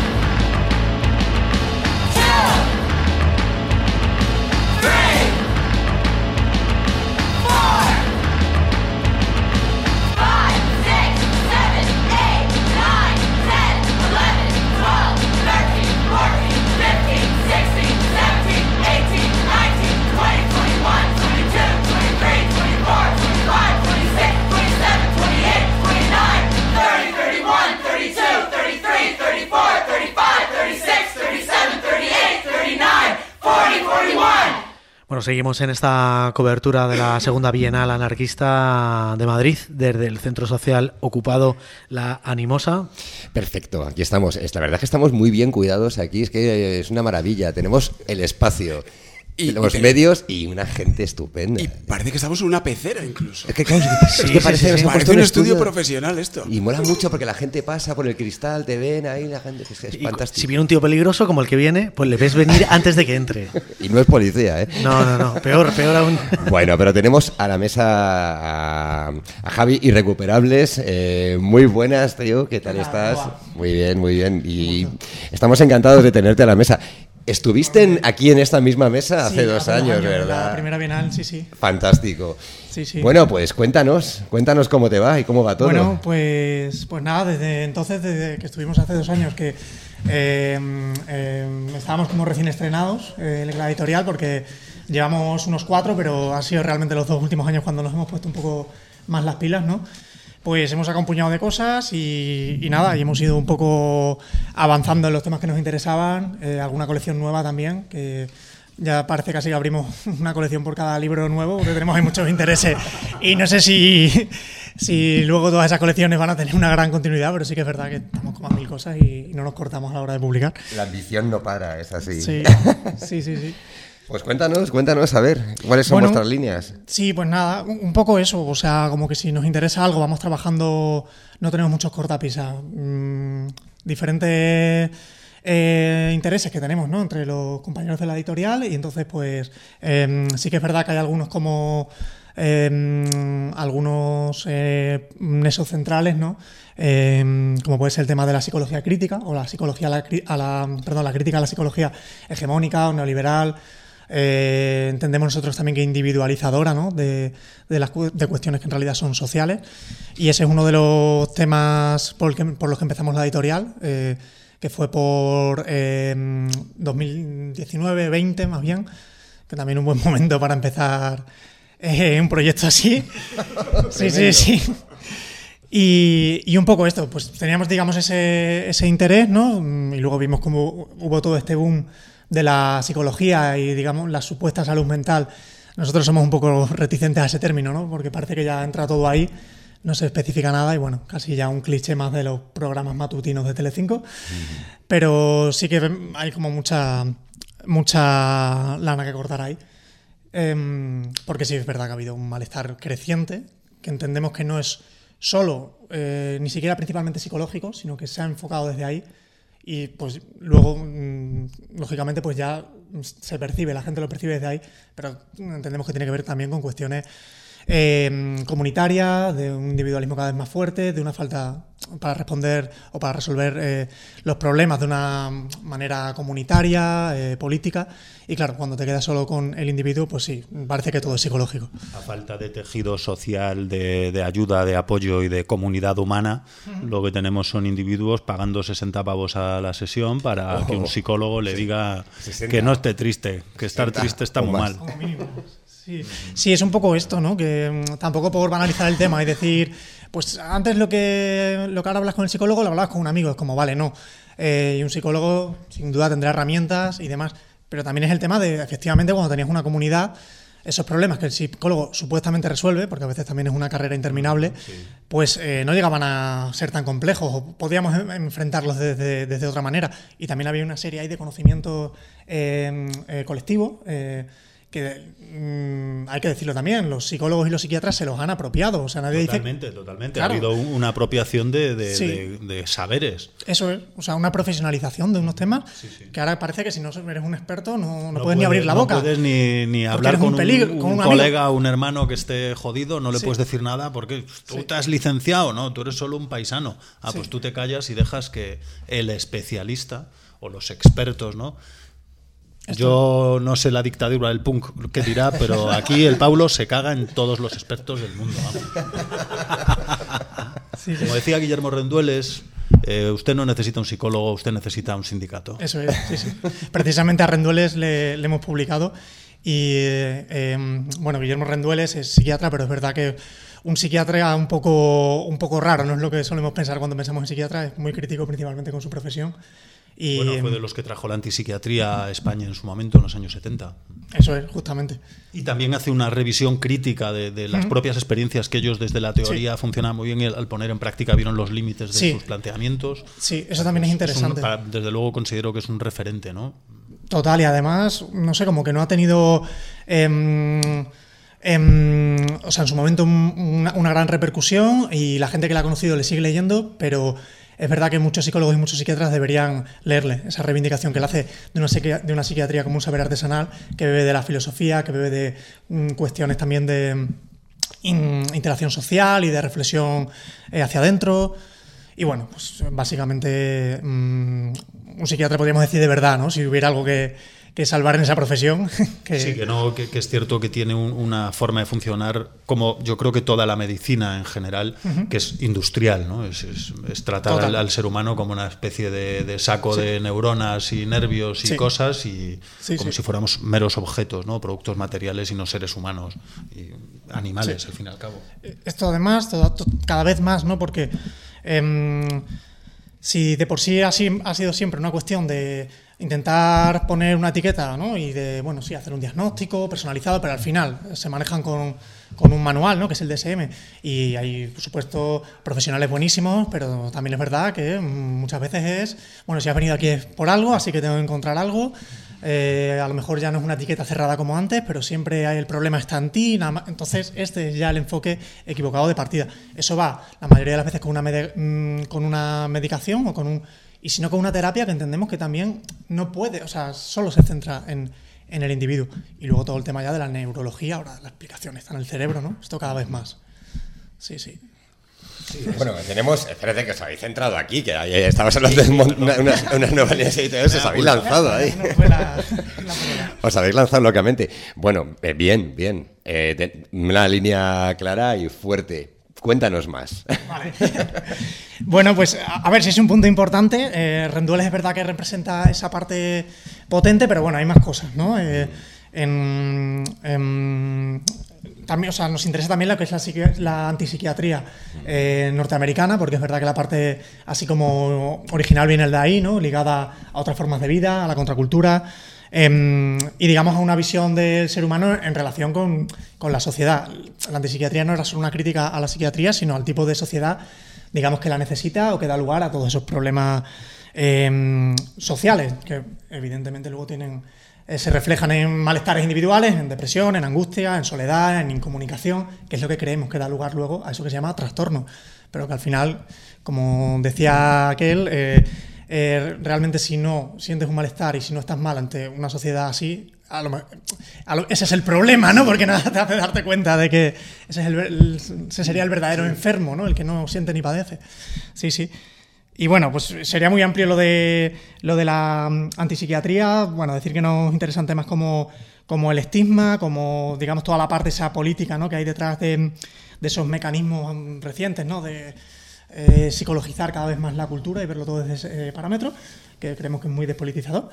2, 3, 4, 5, 6, 7, 8, 9, 10, 11, 12, 13, 14, 15, 16, 17, 18, 19, 20, 21, 22, 23, 24, 25, 26, 27, 28, 29, 30, 31, 32, 33, 34, 35, 36, 37, 38, 39, 40, 41. Bueno, seguimos en esta cobertura de la segunda Bienal Anarquista de Madrid, desde el Centro Social Ocupado La Animosa. Perfecto, aquí estamos. La verdad es que estamos muy bien cuidados aquí, es que es una maravilla. Tenemos el espacio, los medios y una gente estupenda. Y parece que estamos en una pecera incluso. Es que, claro, parece un estudio profesional esto. Y mola mucho porque la gente pasa por el cristal, te ven ahí, la gente es fantástico. Si viene un tío peligroso como el que viene, pues le ves venir antes de que entre. Y no es policía, ¿eh? No, peor aún. Bueno, pero tenemos a la mesa a Javi Irrecuperables. Muy buenas, tío, ¿qué tal estás? Muy bien. Y estamos encantados de tenerte a la mesa. Estuviste aquí en esta misma mesa hace 2 años, ¿verdad? La primera Bienal, sí. Fantástico. Sí. Bueno, pues cuéntanos cómo te va y cómo va todo. Bueno, pues nada, desde que estuvimos hace 2 años, que estábamos como recién estrenados en la editorial porque llevamos unos 4, pero ha sido realmente los 2 últimos años cuando nos hemos puesto un poco más las pilas, ¿no? Pues hemos sacado un puñado de cosas y nada, y hemos ido un poco avanzando en los temas que nos interesaban, alguna colección nueva también, que ya parece casi que abrimos una colección por cada libro nuevo, porque tenemos ahí muchos intereses y no sé si luego todas esas colecciones van a tener una gran continuidad, pero sí que es verdad que estamos como a 1000 cosas y no nos cortamos a la hora de publicar. La ambición no para, es así. Sí, sí. Pues cuéntanos, a ver, ¿cuáles son vuestras líneas? Sí, pues nada, un poco eso, o sea, como que si nos interesa algo, vamos trabajando, no tenemos muchos cortapisas, diferentes intereses que tenemos, ¿no?, entre los compañeros de la editorial, y entonces pues sí que es verdad que hay algunos como algunos nexos centrales, ¿no?, como puede ser el tema de la psicología crítica o la crítica a la psicología hegemónica o neoliberal. Entendemos nosotros también que individualizadora, ¿no?, de cuestiones que en realidad son sociales, y ese es uno de los temas por los que empezamos la editorial, que fue por 2019-20 más bien, que también un buen momento para empezar un proyecto así. Sí. Y un poco esto, pues teníamos, digamos, ese interés, ¿no? Y luego vimos cómo hubo todo este boom de la psicología y, digamos, la supuesta salud mental. Nosotros somos un poco reticentes a ese término, ¿no?, porque parece que ya entra todo ahí, no se especifica nada y, bueno, casi ya un cliché más de los programas matutinos de Telecinco. Pero sí que hay como mucha lana que cortar ahí. Porque sí es verdad que ha habido un malestar creciente, que entendemos que no es solo, ni siquiera principalmente psicológico, sino que se ha enfocado desde ahí. Y pues luego, lógicamente, pues ya se percibe, la gente lo percibe desde ahí, pero entendemos que tiene que ver también con cuestiones comunitarias, de un individualismo cada vez más fuerte, de una falta para responder o para resolver los problemas de una manera comunitaria, política. Y claro, cuando te quedas solo con el individuo, pues sí, parece que todo es psicológico. A falta de tejido social, de ayuda, de apoyo y de comunidad humana, lo que tenemos son individuos pagando 60 pavos a la sesión para que un psicólogo le diga 60. Que no esté triste, que estar triste está muy mal. Sí, es un poco esto, ¿no? Que tampoco por banalizar el tema y decir, pues antes lo que ahora hablas con el psicólogo lo hablabas con un amigo, es como, vale, no. Y un psicólogo sin duda tendrá herramientas y demás, pero también es el tema de, efectivamente, cuando tenías una comunidad, esos problemas que el psicólogo supuestamente resuelve, porque a veces también es una carrera interminable, pues no llegaban a ser tan complejos, o podíamos enfrentarlos desde otra manera. Y también había una serie ahí de conocimiento colectivo, que hay que decirlo también, los psicólogos y los psiquiatras se los han apropiado. O sea, nadie Totalmente. Claro. Ha habido una apropiación de saberes. Eso es, o sea, una profesionalización de unos temas que ahora parece que si no eres un experto no puedes ni abrir la boca. No puedes ni hablar con un colega o un hermano que esté jodido, no le puedes decir nada porque tú te has licenciado, ¿no? Tú eres solo un paisano. Pues tú te callas y dejas que el especialista o los expertos, ¿no? Yo no sé la dictadura del punk que dirá, pero aquí el Paulo se caga en todos los expertos del mundo. Como decía Guillermo Rendueles, usted no necesita un psicólogo, usted necesita un sindicato. Eso es, sí. Precisamente a Rendueles le hemos publicado y, bueno, Guillermo Rendueles es psiquiatra, pero es verdad que un psiquiatra un poco raro, no es lo que solemos pensar cuando pensamos en psiquiatra, es muy crítico principalmente con su profesión. Y, bueno, fue de los que trajo la antipsiquiatría a España en su momento, en los años 70. Eso es, justamente. Y también hace una revisión crítica de las propias experiencias que ellos desde la teoría funcionaban muy bien y al poner en práctica vieron los límites de sus planteamientos. Sí, eso también es interesante. Desde luego considero que es un referente, ¿no? Total, y además, no sé, como que no ha tenido... o sea, en su momento una gran repercusión y la gente que la ha conocido le sigue leyendo, pero... Es verdad que muchos psicólogos y muchos psiquiatras deberían leerle esa reivindicación que él hace de una psiquiatría como un saber artesanal que bebe de la filosofía, que bebe de cuestiones también de interacción social y de reflexión hacia adentro. Y bueno, pues básicamente un psiquiatra podríamos decir de verdad, ¿no? Si hubiera algo que salvar en esa profesión. Sí, que es cierto que tiene una forma de funcionar, como yo creo que toda la medicina en general, que es industrial, ¿no? Es tratar al ser humano como una especie de saco de neuronas y nervios y cosas, y como si fuéramos meros objetos, ¿no? Productos materiales y no seres humanos y animales, al fin y al cabo. Esto además, cada vez más, ¿no? Porque si de por sí ha sido siempre una cuestión de intentar poner una etiqueta, ¿no? Y de, bueno, sí, hacer un diagnóstico personalizado, pero al final se manejan con un manual, ¿no? Que es el DSM, y hay, por supuesto, profesionales buenísimos, pero también es verdad que muchas veces es, bueno, si has venido aquí es por algo, así que tengo que encontrar algo. A lo mejor ya no es una etiqueta cerrada como antes, pero siempre el problema está en ti, nada más. Entonces este es ya el enfoque equivocado de partida. Eso va la mayoría de las veces con una medicación y si no con una terapia, que entendemos que también no puede, o sea, solo se centra en el individuo. Y luego todo el tema ya de la neurología, ahora la explicación está en el cerebro, ¿no? Esto cada vez más. Sí. Bueno, espérate que os habéis centrado aquí, que estabas hablando de unas nuevas líneas editoriales, os habéis lanzado ahí. Os habéis lanzado locamente. Bueno, bien. Una línea clara y fuerte. Cuéntanos más. Vale. Bueno, pues a ver si es un punto importante. Rendueles es verdad que representa esa parte potente, pero bueno, hay más cosas, ¿no? También, o sea, nos interesa también lo que es la antipsiquiatría norteamericana, porque es verdad que la parte así como original viene de ahí, ¿no? Ligada a otras formas de vida, a la contracultura, y digamos a una visión del ser humano en relación con la sociedad. La antipsiquiatría no era solo una crítica a la psiquiatría, sino al tipo de sociedad, digamos, que la necesita o que da lugar a todos esos problemas sociales, que evidentemente luego se reflejan en malestares individuales, en depresión, en angustia, en soledad, en incomunicación, que es lo que creemos que da lugar luego a eso que se llama trastorno. Pero que al final, como decía aquel, realmente si no sientes un malestar y si no estás mal ante una sociedad así, ese es el problema, ¿no? Porque nada te hace darte cuenta de que ese sería el verdadero enfermo, ¿no? El que no siente ni padece. Sí. Y bueno, pues sería muy amplio lo de la antipsiquiatría. Bueno, decir que nos interesan temas como el estigma, como, digamos, toda la parte esa política, ¿no? Que hay detrás de esos mecanismos recientes, ¿no? De psicologizar cada vez más la cultura y verlo todo desde ese parámetro, que creemos que es muy despolitizador.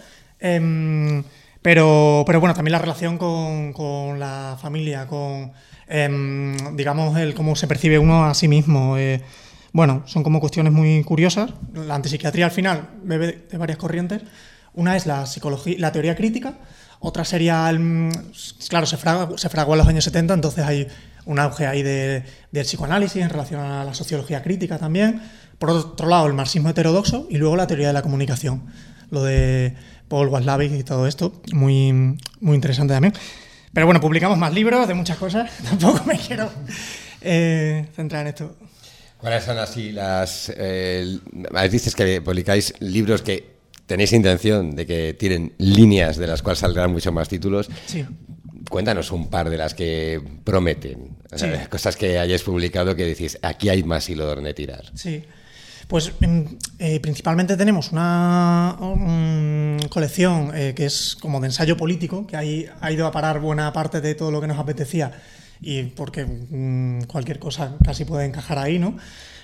Pero bueno, también la relación con la familia, con, digamos, cómo se percibe uno a sí mismo. Bueno, son como cuestiones muy curiosas. La antipsiquiatría al final bebe de varias corrientes. Una es la psicología, la teoría crítica. Otra sería, claro, se fraguó en los años 70, entonces hay un auge ahí del psicoanálisis en relación a la sociología crítica también. Por otro lado, el marxismo heterodoxo y luego la teoría de la comunicación. Lo de Paul Watzlawick y todo esto, muy, muy interesante también. Pero bueno, publicamos más libros de muchas cosas. Tampoco me quiero centrar en esto. ¿Cuáles son así dices que publicáis libros que tenéis intención de que tienen líneas de las cuales saldrán muchos más títulos? Sí. Cuéntanos un par de las que prometen. O sea, cosas que hayáis publicado que decís, aquí hay más hilo donde tirar. Sí. Pues principalmente tenemos una colección que es como de ensayo político, que ha ido a parar buena parte de todo lo que nos apetecía, y porque cualquier cosa casi puede encajar ahí, ¿no?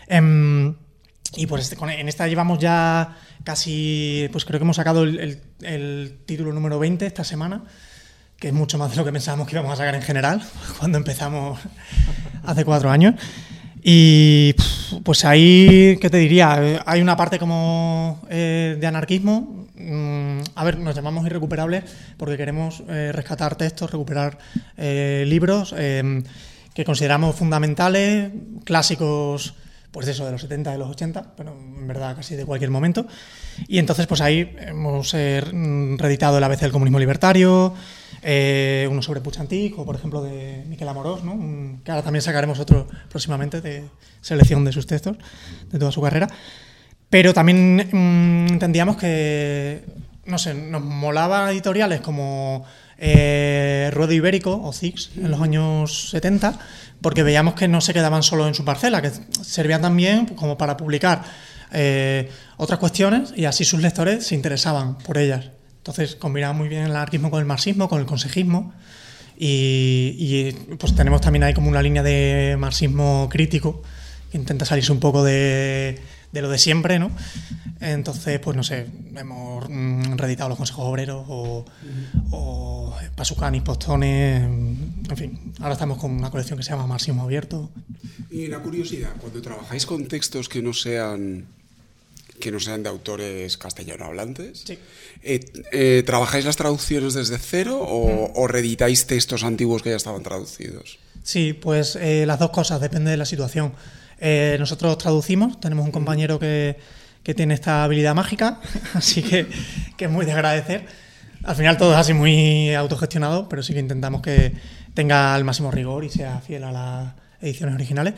Y pues en esta llevamos ya casi, pues creo que hemos sacado el título número 20 esta semana, que es mucho más de lo que pensábamos que íbamos a sacar en general cuando empezamos hace 4 años. Y pues ahí, ¿qué te diría? Hay una parte como de anarquismo. A ver, nos llamamos Irrecuperables porque queremos rescatar textos, recuperar libros que consideramos fundamentales, clásicos, pues de eso, de los 70, de los 80, pero en verdad casi de cualquier momento. Y entonces pues ahí hemos reeditado El ABC del comunismo libertario, uno sobre Puig-Antich, o por ejemplo de Miquel Amorós, ¿no? Que ahora también sacaremos otro próximamente de selección de sus textos, de toda su carrera. Pero también entendíamos que, no sé, nos molaba editoriales como Ruedo Ibérico o Zix en los años 70, porque veíamos que no se quedaban solo en su parcela, que servían también como para publicar otras cuestiones y así sus lectores se interesaban por ellas. Entonces combina muy bien el anarquismo con el marxismo, con el consejismo, y pues tenemos también ahí como una línea de marxismo crítico que intenta salirse un poco de lo de siempre, ¿no? Entonces, pues no sé, hemos reeditado los consejos obreros o Pasucanis, Postones, en fin. Ahora estamos con una colección que se llama Marxismo Abierto. Y una curiosidad, cuando trabajáis con textos que no sean de autores castellano hablantes, sí. ¿Trabajáis las traducciones desde cero o reeditáis textos antiguos que ya estaban traducidos? Sí, pues las dos cosas, depende de la situación. Nosotros traducimos, tenemos un compañero que tiene esta habilidad mágica, así que es muy de agradecer. Al final todo es así muy autogestionado, pero sí que intentamos que tenga el máximo rigor y sea fiel a las ediciones originales.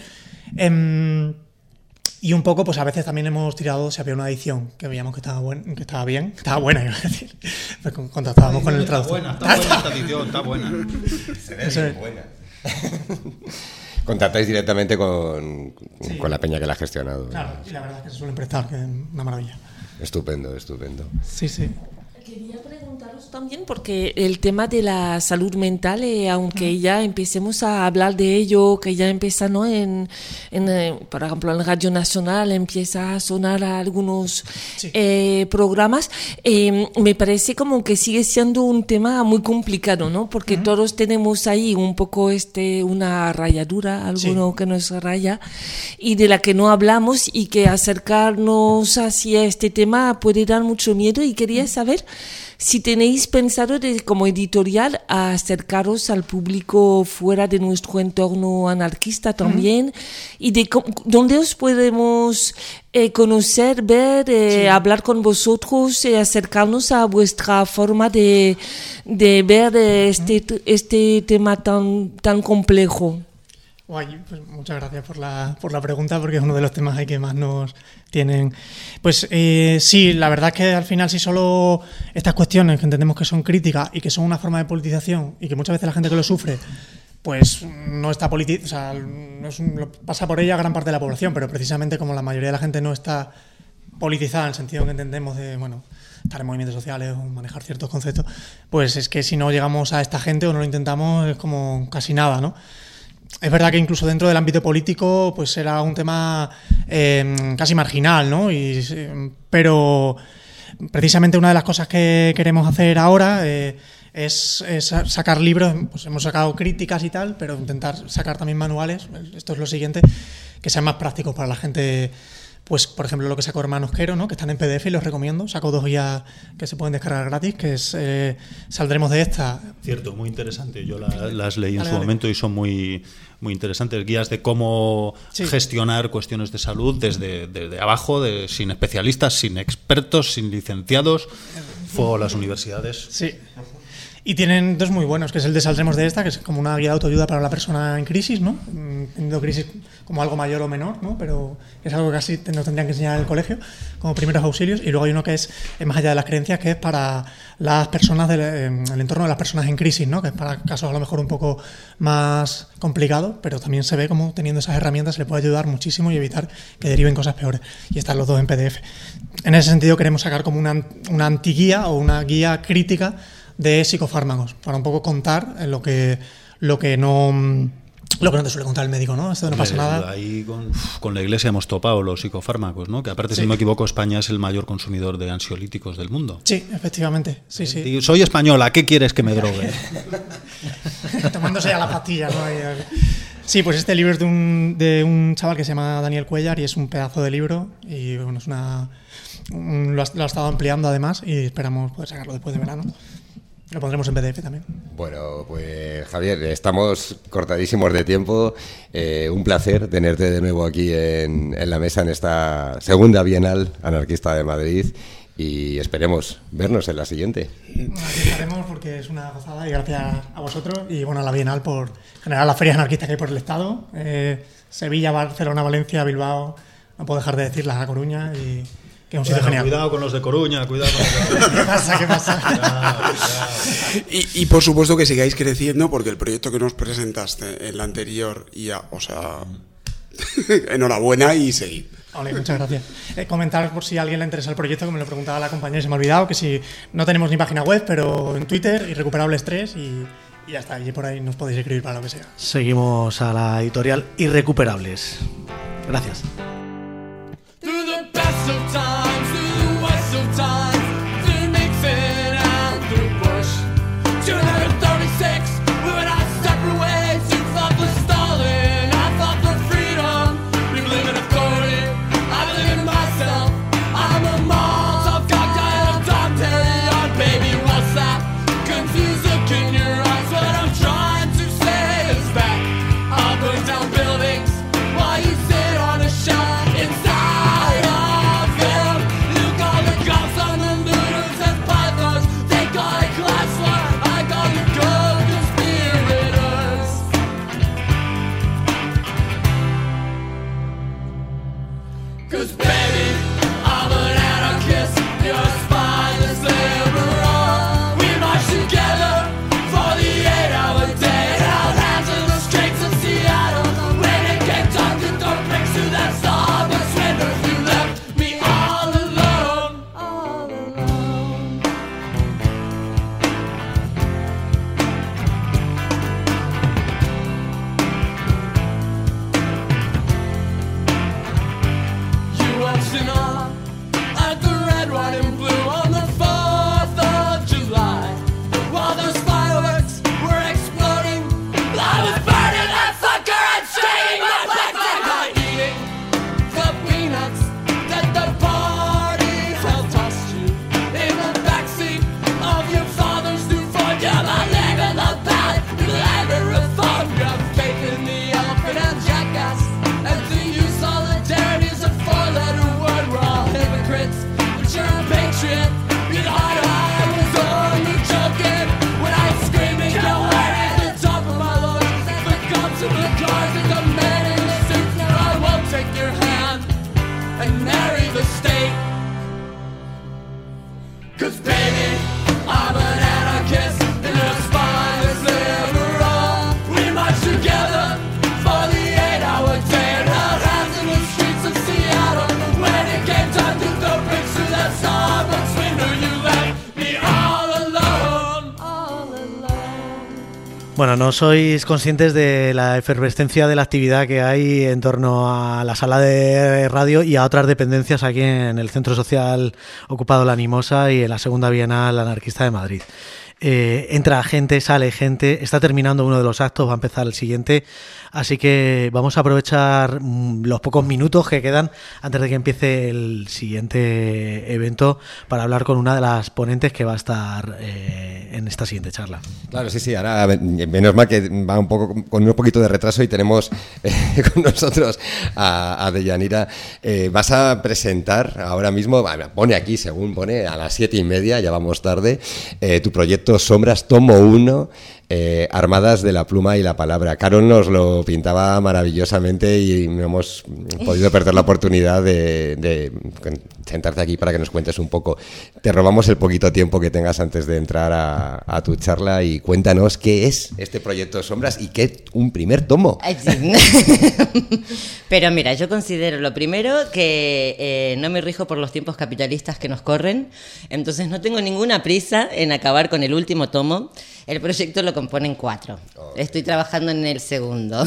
Y un poco, pues a veces también hemos tirado, si había una edición que veíamos que estaba buena, iba a decir, pues contactábamos con el traductor. Está buena esta edición, está buena. Se ve buena. Contactáis directamente con la peña que la ha gestionado. Claro, y la verdad es que se suelen prestar, que es una maravilla. Estupendo. Sí. Quería preguntaros también, porque el tema de la salud mental, aunque ya empecemos a hablar de ello, que ya empieza, ¿no? Por ejemplo, en Radio Nacional empieza a sonar algunos programas, me parece como que sigue siendo un tema muy complicado, ¿no? Porque todos tenemos ahí un poco una rayadura, alguno que nos raya, y de la que no hablamos, y que acercarnos hacia este tema puede dar mucho miedo, y quería saber si tenéis pensado como editorial a acercaros al público fuera de nuestro entorno anarquista también, y de dónde os podemos conocer, ver, hablar con vosotros, acercarnos a vuestra forma de ver este tema tan complejo. Guay, pues muchas gracias por la pregunta, porque es uno de los temas ahí que más nos tienen. Pues sí, la verdad es que al final, si solo estas cuestiones que entendemos que son críticas y que son una forma de politización, y que muchas veces la gente que lo sufre pues no está politizada, o sea, pasa por ella gran parte de la población, pero precisamente como la mayoría de la gente no está politizada en el sentido que entendemos de, bueno, estar en movimientos sociales o manejar ciertos conceptos, pues es que si no llegamos a esta gente o no lo intentamos, es como casi nada, ¿no? Es verdad que incluso dentro del ámbito político pues era un tema casi marginal, ¿no? Pero precisamente una de las cosas que queremos hacer ahora es sacar libros. Pues hemos sacado críticas y tal, pero intentar sacar también manuales. Esto es lo siguiente, que sean más prácticos para la gente. Pues, por ejemplo, lo que sacó Hermanos Quero, ¿no? Que están en PDF y los recomiendo. Saco 2 guías que se pueden descargar gratis, que es Saldremos de esta. Cierto, muy interesante. Yo las leí en su momento y son muy, muy interesantes. Guías de cómo gestionar cuestiones de salud desde abajo, sin especialistas, sin expertos, sin licenciados. Fuego a las universidades. Sí. Y tienen 2 muy buenos, que es el de Saldremos de esta, que es como una guía de autoayuda para la persona en crisis, ¿no? Teniendo crisis como algo mayor o menor, ¿no? Pero es algo que casi nos tendrían que enseñar en el colegio, como primeros auxilios. Y luego hay uno que es más allá de las creencias, que es para las personas el entorno de las personas en crisis, ¿no? Que es para casos a lo mejor un poco más complicados, pero también se ve como teniendo esas herramientas se le puede ayudar muchísimo y evitar que deriven cosas peores. Y están los 2 en PDF. En ese sentido queremos sacar como una antiguía o una guía crítica de psicofármacos, para un poco contar lo que no te suele contar el médico, ¿no? Esto no pasa nada. Ahí con la Iglesia hemos topado los psicofármacos, ¿no? Que aparte, si no me equivoco, España es el mayor consumidor de ansiolíticos del mundo. Sí, efectivamente. Sí. Soy española, ¿qué quieres que me drogue? Tomándose ya la pastilla, ¿no? Sí, pues este libro es de un chaval que se llama Daniel Cuellar y es un pedazo de libro y bueno, es lo ha estado ampliando además y esperamos poder sacarlo después de verano. Lo pondremos en PDF también. Bueno, pues Javier, estamos cortadísimos de tiempo. Un placer tenerte de nuevo aquí en la mesa en esta segunda Bienal Anarquista de Madrid y esperemos vernos en la siguiente. Aquí estaremos porque es una gozada y gracias a vosotros y bueno, a la Bienal por generar las ferias anarquistas que hay por el Estado. Sevilla, Barcelona, Valencia, Bilbao, no puedo dejar de decir La Coruña y... que es un sitio genial. Cuidado con los de Coruña, cuidado con los de Coruña. ¿Qué pasa? Y por supuesto que sigáis creciendo, porque el proyecto que nos presentaste en la anterior, enhorabuena y seguid. Vale, muchas gracias. Comentar por si a alguien le interesa el proyecto, que me lo preguntaba la compañera y se me ha olvidado, que si no tenemos ni página web, pero en Twitter, Irrecuperables3 y ya está, y por ahí nos podéis escribir para lo que sea. Seguimos a la editorial Irrecuperables. Gracias. Bueno, no sois conscientes de la efervescencia de la actividad que hay en torno a la sala de radio y a otras dependencias aquí en el Centro Social Ocupado La Animosa y en la Segunda Bienal Anarquista de Madrid. Entra gente, sale gente, está terminando uno de los actos, va a empezar el siguiente, así que vamos a aprovechar los pocos minutos que quedan antes de que empiece el siguiente evento para hablar con una de las ponentes que va a estar en esta siguiente charla. Claro, sí, ahora menos mal que va un poco con un poquito de retraso y tenemos con nosotros a Deyanira. Vas a presentar ahora mismo, pone aquí, según pone, a las 7:30, ya vamos tarde, tu proyecto Sombras, tomo 1, Armadas de la Pluma y la Palabra. Carol nos lo pintaba maravillosamente y no hemos podido perder la oportunidad de sentarte aquí para que nos cuentes un poco. Te robamos el poquito tiempo que tengas antes de entrar a tu charla y cuéntanos qué es este proyecto Sombras y qué es un primer tomo. Ay, sí. Pero mira, yo considero lo primero que no me rijo por los tiempos capitalistas que nos corren, entonces no tengo ninguna prisa en acabar con el último tomo. El proyecto lo componen 4. Estoy trabajando en el segundo.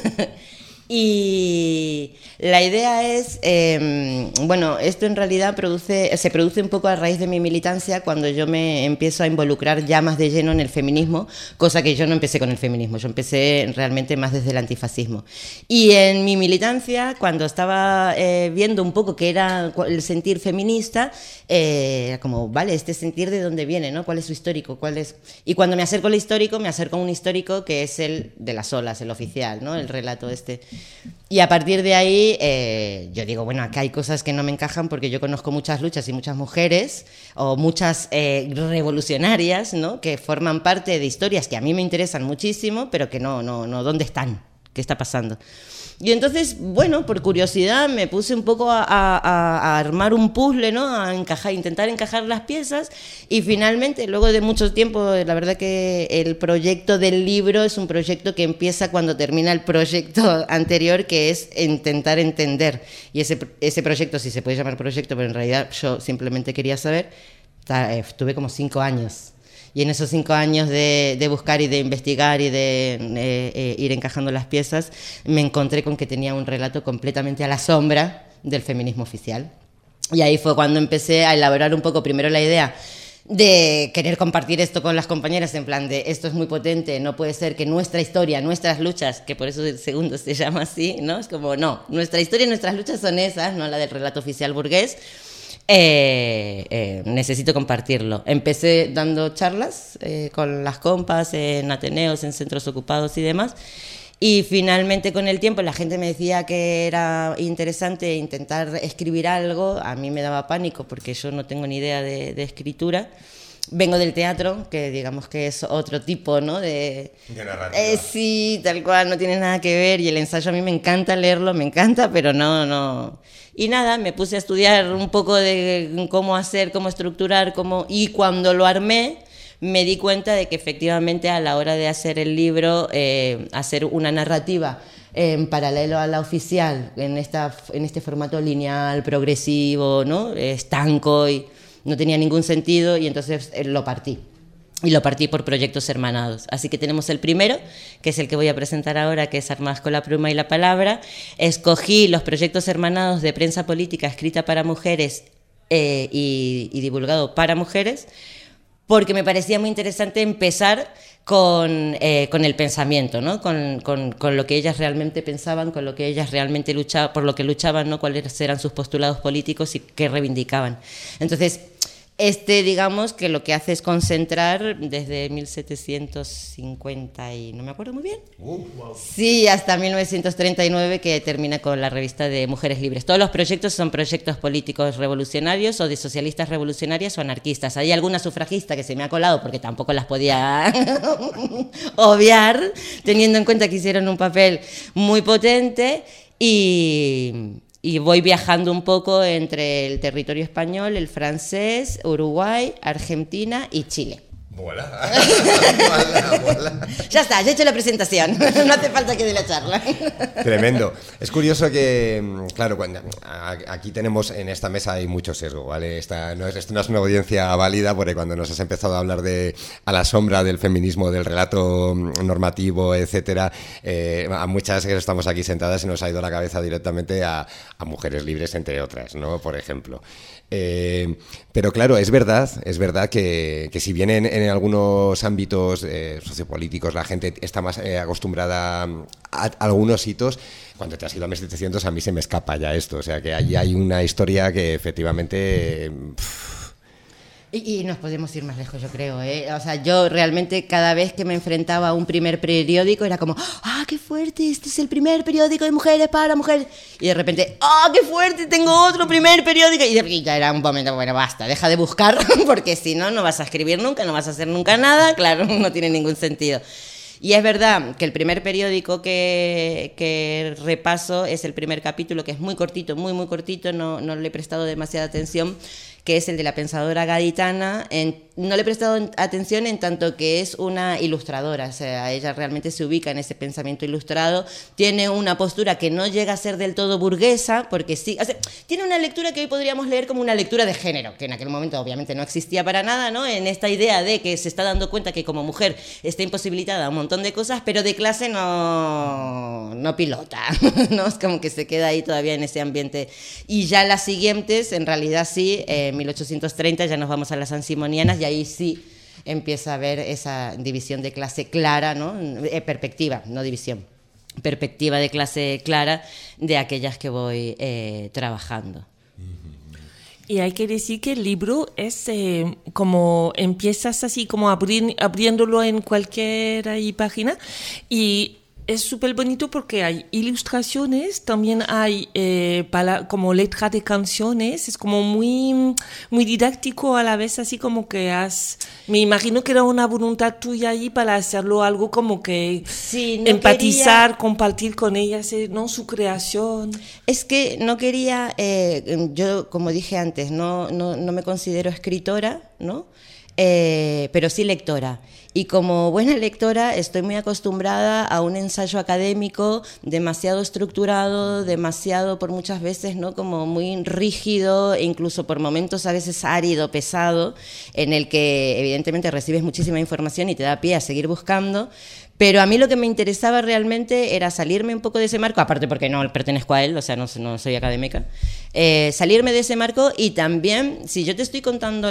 Y la idea es, bueno, esto en realidad se produce un poco a raíz de mi militancia cuando yo me empiezo a involucrar ya más de lleno en el feminismo, cosa que yo no empecé con el feminismo, yo empecé realmente más desde el antifascismo. Y en mi militancia, cuando estaba viendo un poco qué era el sentir feminista, era como, vale, este sentir de dónde viene, ¿no? ¿Cuál es su histórico? ¿Cuál es? Y cuando me acerco al histórico, me acerco a un histórico que es el de las olas, el oficial, ¿no? El relato este. Y a partir de ahí yo digo, bueno, acá hay cosas que no me encajan porque yo conozco muchas luchas y muchas mujeres o muchas revolucionarias, ¿no? Que forman parte de historias que a mí me interesan muchísimo, pero que no, ¿dónde están? ¿Qué está pasando? Y entonces, bueno, por curiosidad me puse un poco a armar un puzzle, ¿no? A intentar encajar las piezas, y finalmente, luego de mucho tiempo, la verdad que el proyecto del libro es un proyecto que empieza cuando termina el proyecto anterior, que es intentar entender. Y ese proyecto, si se puede llamar proyecto, pero en realidad yo simplemente quería saber, tuve como 5 años. Y en esos 5 años de buscar y de investigar y de ir encajando las piezas, me encontré con que tenía un relato completamente a la sombra del feminismo oficial. Y ahí fue cuando empecé a elaborar un poco primero la idea de querer compartir esto con las compañeras, en plan de esto es muy potente, no puede ser que nuestra historia, nuestras luchas, que por eso el segundo se llama así, ¿no? Es como, no, nuestra historia y nuestras luchas son esas, no la del relato oficial burgués. Necesito compartirlo. Empecé dando charlas con las compas en ateneos, en centros ocupados y demás, y finalmente con el tiempo la gente me decía que era interesante intentar escribir algo. A mí me daba pánico porque yo no tengo ni idea de escritura. Vengo del teatro, que digamos que es otro tipo, ¿no? de narrativa. Sí, tal cual, no tiene nada que ver, y el ensayo a mí me encanta leerlo, me encanta, pero no. Y nada, me puse a estudiar un poco de cómo hacer, cómo estructurar, y cuando lo armé me di cuenta de que efectivamente a la hora de hacer el libro, hacer una narrativa en paralelo a la oficial, en este formato lineal, progresivo, ¿no? Estanco, y no tenía ningún sentido, y entonces lo partí. Y lo partí por proyectos hermanados. Así que tenemos el primero, que es el que voy a presentar ahora, que es Armadas con la pluma y la palabra. Escogí los proyectos hermanados de prensa política escrita para mujeres y divulgado para mujeres, porque me parecía muy interesante empezar con el pensamiento, ¿no? Con lo que ellas realmente pensaban, con lo que ellas realmente luchaban, por lo que luchaban, ¿no? Cuáles eran sus postulados políticos y qué reivindicaban. Entonces, digamos que lo que hace es concentrar desde 1750 y no me acuerdo muy bien. Wow. Sí, hasta 1939, que termina con la revista de Mujeres Libres. Todos los proyectos son proyectos políticos revolucionarios o de socialistas revolucionarias o anarquistas. Hay alguna sufragista que se me ha colado porque tampoco las podía obviar, teniendo en cuenta que hicieron un papel muy potente, y voy viajando un poco entre el territorio español, el francés, Uruguay, Argentina y Chile. Voilà. Ya está, ya he hecho la presentación. No hace falta que dé la charla. Tremendo. Es curioso que, claro, aquí tenemos en esta mesa hay mucho sesgo, ¿vale? Esto no es una audiencia válida, porque cuando nos has empezado a hablar de a la sombra del feminismo, del relato normativo, etcétera, a muchas que estamos aquí sentadas se nos ha ido la cabeza directamente a Mujeres Libres, entre otras, ¿no? Por ejemplo. Pero claro, es verdad que si bien en algunos ámbitos sociopolíticos la gente está más acostumbrada a algunos hitos, cuando te has ido a 1700 a mí se me escapa ya esto, o sea que allí hay una historia que efectivamente... Y nos podemos ir más lejos, yo creo, ¿eh? O sea, yo realmente cada vez que me enfrentaba a un primer periódico era como, ¡ah, qué fuerte! Este es el primer periódico de mujeres para mujeres. Y de repente, ¡ah, qué fuerte! Tengo otro primer periódico. Y ya era un momento, bueno, basta, deja de buscar, porque si no, no vas a escribir nunca, no vas a hacer nunca nada. Claro, no tiene ningún sentido. Y es verdad que el primer periódico que repaso es el primer capítulo, que es muy cortito, muy cortito, no le he prestado demasiada atención, que es el de la pensadora gaditana. No le he prestado atención en tanto que es una ilustradora, o sea, ella realmente se ubica en ese pensamiento ilustrado, tiene una postura que no llega a ser del todo burguesa, porque sí, o sea, tiene una lectura que hoy podríamos leer como una lectura de género, que en aquel momento obviamente no existía para nada, ¿no? En esta idea de que se está dando cuenta que como mujer está imposibilitada a un montón de cosas, pero de clase no pilota, ¿no? Es como que se queda ahí todavía en ese ambiente. Y ya las siguientes, en realidad sí, 1830 ya nos vamos a las ansimonianas, y ahí sí empieza a haber esa división de clase clara, ¿no? Perspectiva, no división. Perspectiva de clase clara de aquellas que voy trabajando. Y hay que decir que el libro es como empiezas así como abriéndolo en cualquier página, y es súper bonito porque hay ilustraciones, también hay como letra de canciones, es como muy, muy didáctico a la vez, así como que me imagino que era una voluntad tuya ahí para hacerlo algo como que empatizar, compartir con ellas, ¿no? Su creación. Es que no quería, yo como dije antes, no me considero escritora, ¿no? Pero sí lectora. Y como buena lectora estoy muy acostumbrada a un ensayo académico demasiado estructurado, demasiado por muchas veces, ¿no? Como muy rígido e incluso por momentos a veces árido, pesado, en el que evidentemente recibes muchísima información y te da pie a seguir buscando. Pero a mí lo que me interesaba realmente era salirme un poco de ese marco, aparte porque no pertenezco a él, o sea, no soy académica, salirme de ese marco y también, si yo te estoy contando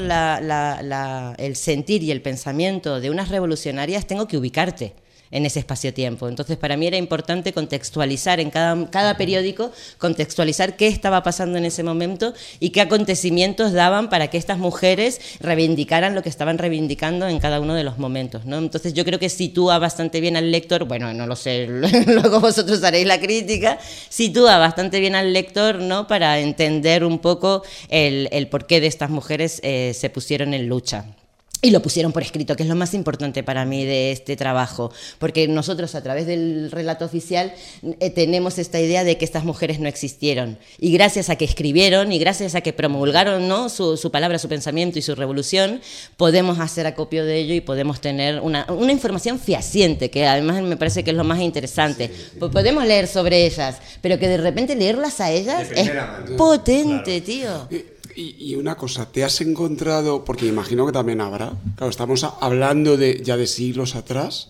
el sentir y el pensamiento de unas revolucionarias, tengo que ubicarte en ese espacio-tiempo. Entonces, para mí era importante contextualizar en cada periódico, contextualizar qué estaba pasando en ese momento y qué acontecimientos daban para que estas mujeres reivindicaran lo que estaban reivindicando en cada uno de los momentos, ¿no? Entonces, yo creo que sitúa bastante bien al lector, bueno, no lo sé, luego vosotros haréis la crítica, sitúa bastante bien al lector, ¿no? Para entender un poco el porqué de estas mujeres se pusieron en lucha. Y lo pusieron por escrito, que es lo más importante para mí de este trabajo, porque nosotros a través del relato oficial tenemos esta idea de que estas mujeres no existieron. Y gracias a que escribieron y gracias a que promulgaron, ¿no? su palabra, su pensamiento y su revolución, podemos hacer acopio de ello y podemos tener una información fehaciente, que además me parece que es lo más interesante. Podemos leer sobre ellas, pero que de repente leerlas a ellas es potente, claro. Tío. Y una cosa, ¿te has encontrado, porque me imagino que también habrá, claro, estamos hablando ya de siglos atrás,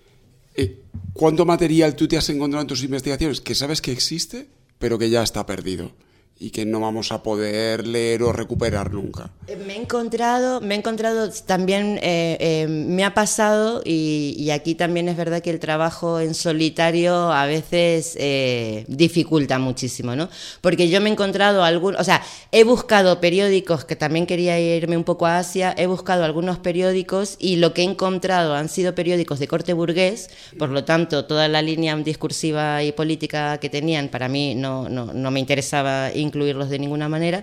¿cuánto material tú te has encontrado en tus investigaciones que sabes que existe, pero que ya está perdido y que no vamos a poder leer o recuperar nunca? Me he encontrado también, me ha pasado, y aquí también es verdad que el trabajo en solitario a veces dificulta muchísimo, ¿no? Porque yo me he encontrado he buscado periódicos, que también quería irme un poco a Asia, he buscado algunos periódicos y lo que he encontrado han sido periódicos de corte burgués, por lo tanto toda la línea discursiva y política que tenían para mí no me interesaba incluirlos de ninguna manera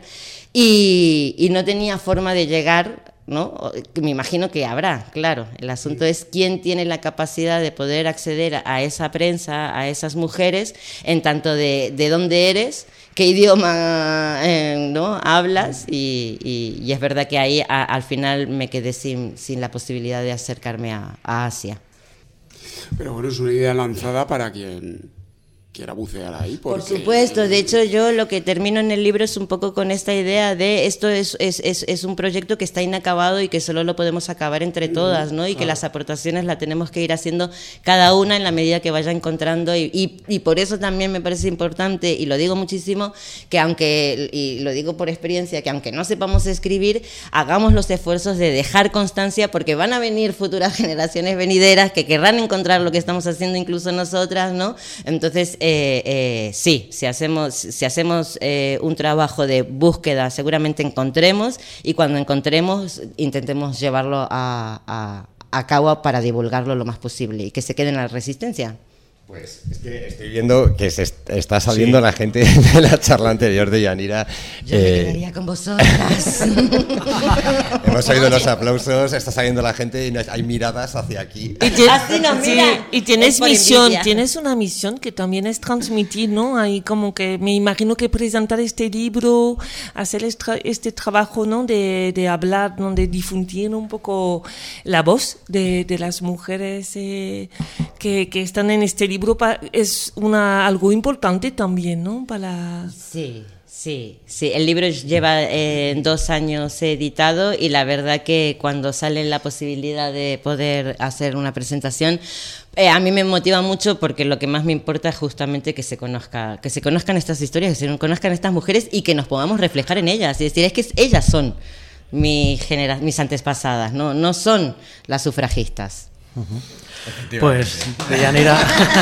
y no tenía forma de llegar, ¿no? Me imagino que habrá, claro. El asunto es quién tiene la capacidad de poder acceder a esa prensa, a esas mujeres, en tanto de dónde eres, qué idioma ¿no? hablas y es verdad que ahí al final me quedé sin la posibilidad de acercarme a Asia. Pero bueno, es una idea lanzada para quien quiera bucear ahí. Por supuesto, de hecho yo lo que termino en el libro es un poco con esta idea de esto es un proyecto que está inacabado y que solo lo podemos acabar entre todas, ¿no? Y que las aportaciones las tenemos que ir haciendo cada una en la medida que vaya encontrando y por eso también me parece importante, y lo digo muchísimo, que y lo digo por experiencia, que aunque no sepamos escribir, hagamos los esfuerzos de dejar constancia, porque van a venir futuras generaciones venideras que querrán encontrar lo que estamos haciendo incluso nosotras, ¿no? Entonces, sí, si hacemos un trabajo de búsqueda, seguramente encontremos, y cuando encontremos intentemos llevarlo a cabo para divulgarlo lo más posible y que se quede en la resistencia. Pues es que estoy viendo que se está saliendo la gente de la charla anterior de Yanira. Yo me quedaría con vosotras. Hemos oído los aplausos, está saliendo la gente y hay miradas hacia aquí. Así nos miran. Y tienes misión, tienes una misión que también es transmitir, ¿no? Ahí como que me imagino que presentar este libro, hacer este trabajo, ¿no? De hablar, ¿no? De difundir un poco la voz de las mujeres que están en este libro es algo importante también, ¿no? Sí. El libro lleva 2 años editado y la verdad que cuando sale la posibilidad de poder hacer una presentación, a mí me motiva mucho porque lo que más me importa es justamente que se conozcan estas historias, que se conozcan estas mujeres y que nos podamos reflejar en ellas. Es decir, es que ellas son mis antepasadas, no son las sufragistas. Pues, Deyanira,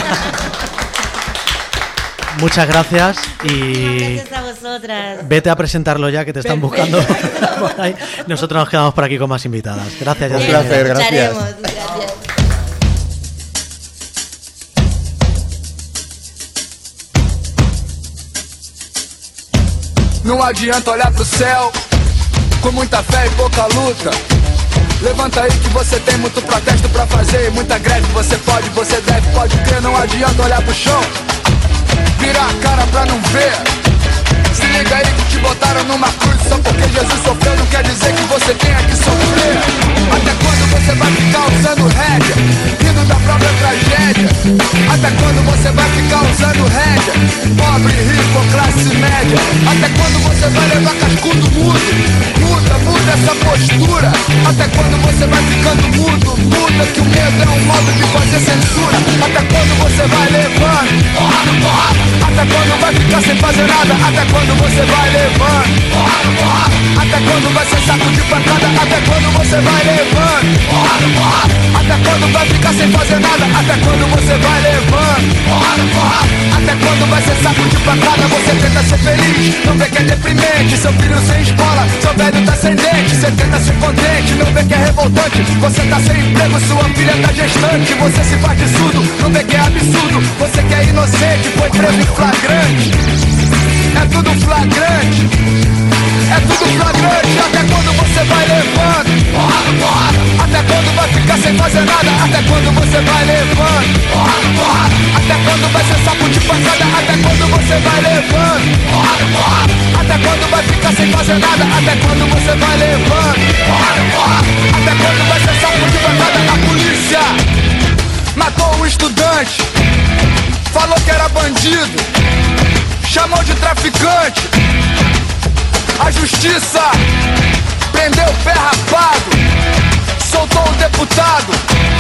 muchas gracias y gracias a vosotras. Vete a presentarlo ya, que te están buscando por ahí. Nosotros nos quedamos por aquí con más invitadas. Gracias, un placer, gracias. Gracias. Não adianta olhar pro céu com muita fé e pouca luta. Levanta aí que você tem muito protesto pra fazer, muita greve. Você pode, você deve, pode crer. Não adianta olhar pro chão, virar a cara pra não ver. Se liga aí que te botaram numa cruz. Só porque Jesus sofreu não quer dizer que você tenha que sofrer. Até quando você vai ficar usando rédea, rindo da própria tragédia? Até quando você vai ficar usando rédea, pobre, rico, classe média? Até quando você vai levar cascudo mudo? Muda essa postura. Até quando você vai ficando mudo? Muda que o medo é um modo de fazer censura. Até quando você vai levando? Até quando vai ficar sem fazer nada? Até quando você vai levando? Até quando vai ser saco de pancada? Até quando você vai levando? Até quando vai ficar sem fazer nada? Até quando você vai levando? Até quando vai ser saco de pancada? Você tenta ser feliz, não vê que é deprimente. Seu filho sem escola, seu velho tá sem dente. Você tenta ser contente, não vê que é revoltante. Você tá sem emprego, sua filha tá gestante. Você se faz de surdo, não vê que é absurdo. Você que é inocente, foi preso em flagrante. É tudo flagrante, é tudo flagrante. Até quando você vai levando? Até quando vai ficar sem fazer nada? Até quando você vai levando? Até quando vai ser saco de pancada? Até quando você vai levando? Até quando vai ficar sem fazer nada? Até quando você vai levando? Até quando vai ser saco de pancada? A polícia matou um estudante, falou que era bandido, chamou de traficante. A justiça prendeu o pé rapado, soltou o deputado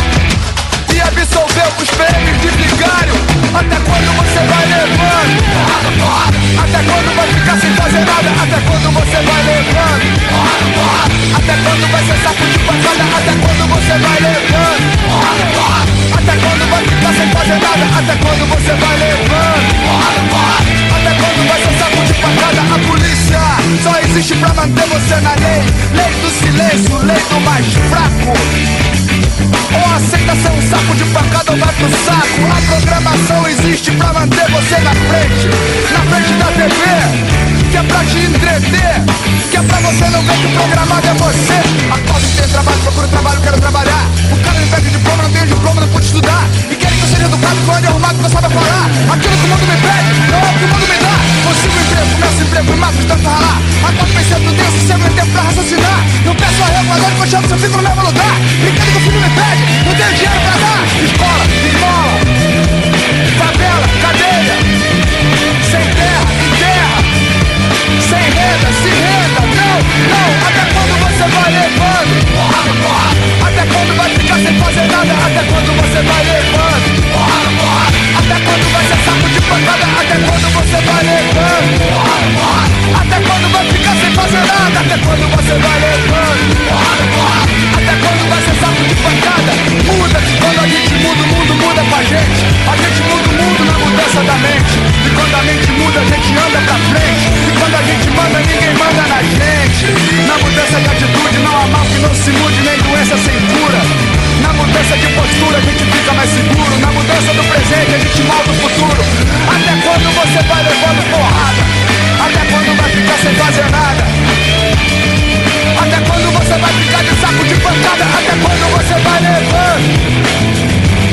e absolveu os PMs de vigário. Até quando você vai levando? Até quando vai ficar sem fazer nada? Até quando você vai levando? Até quando vai ser saco de pancada? Até quando você vai levando? Até quando vai ficar sem fazer nada? Até quando você vai levando? Até quando vai ser saco de pancada? A polícia só existe pra manter você na lei. Lei do silêncio, lei do mais fraco. Ou aceita ser um saco de pancada ou vai pro saco. A programação existe pra manter você na frente da TV, que é pra te entreter, que é pra você não ver que o programado é você. Acordo que tem trabalho, procuro trabalho, quero trabalhar. O cara me pede diploma, não tenho diploma, não pude estudar. E querem que eu seja educado, que eu ande arrumado, que eu saiba falar. Aquilo que o mundo me pede, não é o que o mundo me dá. Consigo emprego, começo emprego e mato de tanto ralar. Acordo pensando, não tenho sossego nem tempo pra raciocinar. Não peço arrego, agora que eu chamo, se eu fico no mesmo lugar. Brincando que o filho me pede, não tenho dinheiro pra dar. Escola, esmola, favela, cadeia. Sem terra, em terra. Sem renda, se renda. Não, até quando você vai levando? Até quando vai ficar sem fazer nada? Até quando você vai levando? Até quando vai ser saco de pancada? Até quando você vai levando? Até quando vai ficar sem fazer nada? Até quando você vai levando? Até quando vai ser saco de pancada? Muda que quando a gente muda, o mundo muda com a gente. A gente muda o mundo na mudança da mente. E quando a mente muda, a gente anda pra frente. E quando a gente manda, ninguém manda na gente. Na mudança de atitude não há mal que não se mude, nem doença sem cura. Na mudança de postura a gente fica mais seguro. Na mudança do presente a gente molda o futuro. Até quando você vai levando porrada? Até quando vai ficar sem fazer nada? Até quando você vai ficar de saco de pancada? Até quando você vai levando?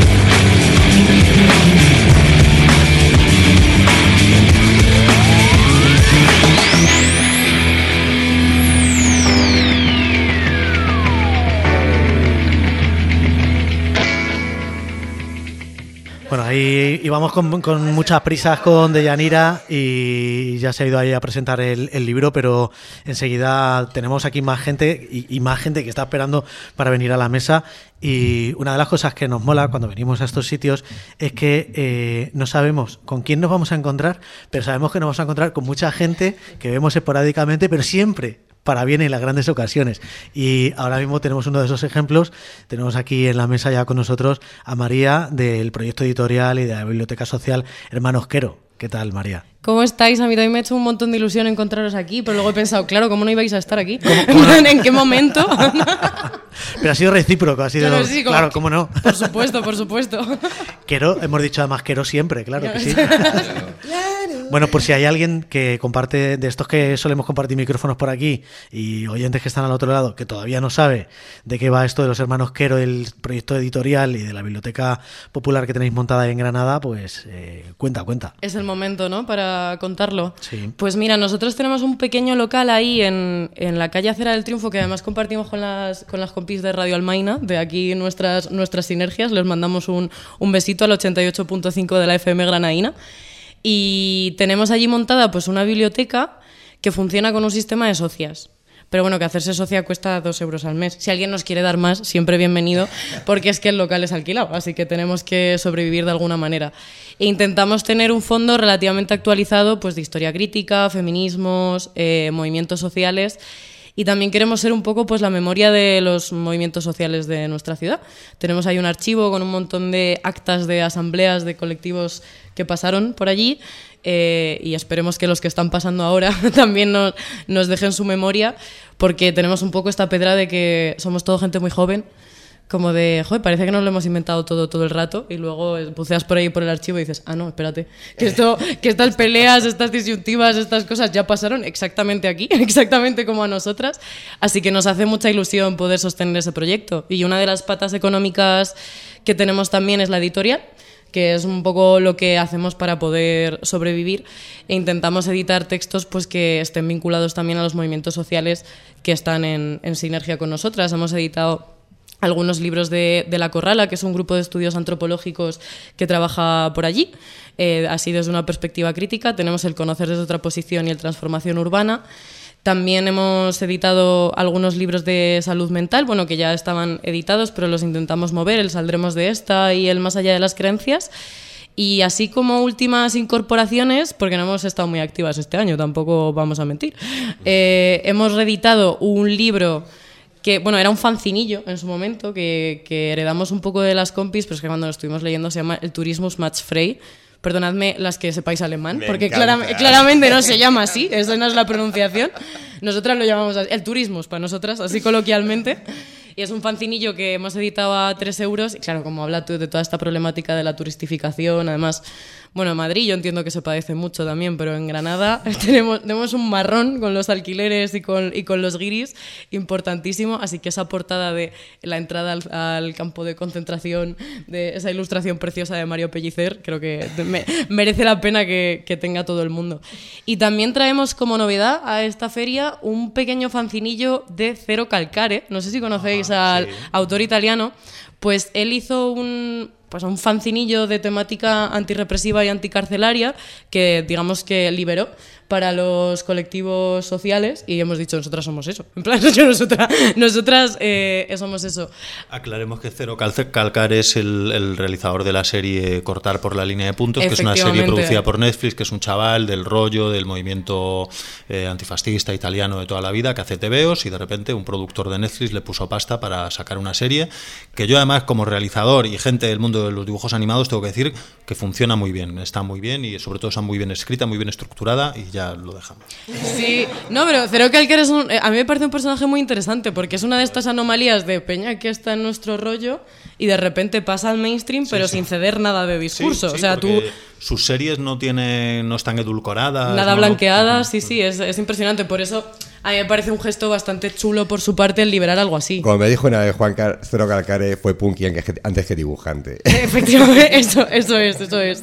Bueno, ahí íbamos con muchas prisas con Deyanira y ya se ha ido ahí a presentar el libro, pero enseguida tenemos aquí más gente y más gente que está esperando para venir a la mesa. Y una de las cosas que nos mola cuando venimos a estos sitios es que no sabemos con quién nos vamos a encontrar, pero sabemos que nos vamos a encontrar con mucha gente que vemos esporádicamente, pero siempre para bien en las grandes ocasiones. Y ahora mismo tenemos uno de esos ejemplos. Tenemos aquí en la mesa ya con nosotros a María del proyecto editorial y de la Biblioteca Social Hermanos Quero. ¿Qué tal, María? ¿Cómo estáis? A mí también me ha hecho un montón de ilusión encontraros aquí, pero luego he pensado, claro, ¿cómo no ibais a estar aquí? ¿En qué momento? Pero ha sido recíproco, ha sido... Claro, ¿cómo no? Por supuesto, por supuesto. Quero, hemos dicho además Quero siempre, claro que sí. Claro. Bueno, por si hay alguien que comparte, de estos que solemos compartir micrófonos por aquí, y oyentes que están al otro lado, que todavía no sabe de qué va esto de los hermanos Quero, del proyecto editorial y de la biblioteca popular que tenéis montada en Granada, pues cuenta. Es el momento, ¿no?, para contarlo. Sí. Pues mira, nosotros tenemos un pequeño local ahí en la calle Acera del Triunfo, que además compartimos con las compis de Radio Almaina, de aquí nuestras sinergias. Les mandamos un besito al 88.5 de la FM granadina. Y tenemos allí montada pues una biblioteca que funciona con un sistema de socias. Pero bueno, que hacerse socia cuesta 2 euros al mes. Si alguien nos quiere dar más, siempre bienvenido, porque es que el local es alquilado, así que tenemos que sobrevivir de alguna manera. E intentamos tener un fondo relativamente actualizado pues de historia crítica, feminismos, movimientos sociales. Y también queremos ser un poco pues la memoria de los movimientos sociales de nuestra ciudad. Tenemos ahí un archivo con un montón de actas de asambleas de colectivos que pasaron por allí, y esperemos que los que están pasando ahora también nos dejen su memoria, porque tenemos un poco esta pedra de que somos todo gente muy joven, como de, joder, parece que nos lo hemos inventado todo el rato, y luego buceas por ahí por el archivo y dices, no, espérate, que estas peleas, estas disyuntivas, estas cosas ya pasaron exactamente aquí, exactamente como a nosotras, así que nos hace mucha ilusión poder sostener ese proyecto. Y una de las patas económicas que tenemos también es la editorial, que es un poco lo que hacemos para poder sobrevivir, e intentamos editar textos pues que estén vinculados también a los movimientos sociales que están en sinergia con nosotras. Hemos editado algunos libros de La Corrala, que es un grupo de estudios antropológicos que trabaja por allí, así desde una perspectiva crítica. Tenemos el Conocer desde otra posición y el Transformación urbana. También hemos editado algunos libros de salud mental, bueno, que ya estaban editados, pero los intentamos mover, el Saldremos de esta y el Más allá de las creencias. Y así como últimas incorporaciones, porque no hemos estado muy activas este año, tampoco vamos a mentir, hemos reeditado un libro que, bueno, era un fancinillo en su momento, que heredamos un poco de las compis, pero es que cuando lo estuvimos leyendo se llama El Tourismus macht frei. Perdonadme las que sepáis alemán, porque claramente no se llama así, esa no es la pronunciación. Nosotras lo llamamos así, el turismo para nosotras, así coloquialmente. Y es un fancinillo que hemos editado a 3 euros. Y claro, como habla de toda esta problemática de la turistificación, además, bueno, en Madrid yo entiendo que se padece mucho también, pero en Granada tenemos un marrón con los alquileres y con los guiris importantísimo. Así que esa portada de la entrada al campo de concentración, de esa ilustración preciosa de Mario Pellicer, creo que merece la pena que tenga todo el mundo. Y también traemos como novedad a esta feria un pequeño fancinillo de Zero Calcare. No sé si conocéis al autor italiano. Pues él hizo un fancinillo de temática antirrepresiva y anticarcelaria que, digamos, que liberó para los colectivos sociales, y hemos dicho, nosotras somos eso. En plan, nosotras somos eso. Aclaremos que Zero Calcare es el realizador de la serie Cortar por la línea de puntos, que es una serie producida por Netflix, que es un chaval del rollo del movimiento antifascista italiano de toda la vida, que hace tebeos, y de repente un productor de Netflix le puso pasta para sacar una serie que yo, además, como realizador y gente del mundo de los dibujos animados, tengo que decir que funciona muy bien, está muy bien, y sobre todo está muy bien escrita, muy bien estructurada, y ya lo dejamos. Sí, no, pero Zero Calcare a mí me parece un personaje muy interesante, porque es una de estas anomalías de peña que está en nuestro rollo y de repente pasa al mainstream, pero sin ceder nada de discurso. Sí, o sea, tú... Sus series no están edulcoradas. Nada blanqueadas, sí, es impresionante. Por eso a mí me parece un gesto bastante chulo por su parte el liberar algo así. Como me dijo una vez Zero Calcare, fue punky antes que dibujante. Efectivamente, eso es.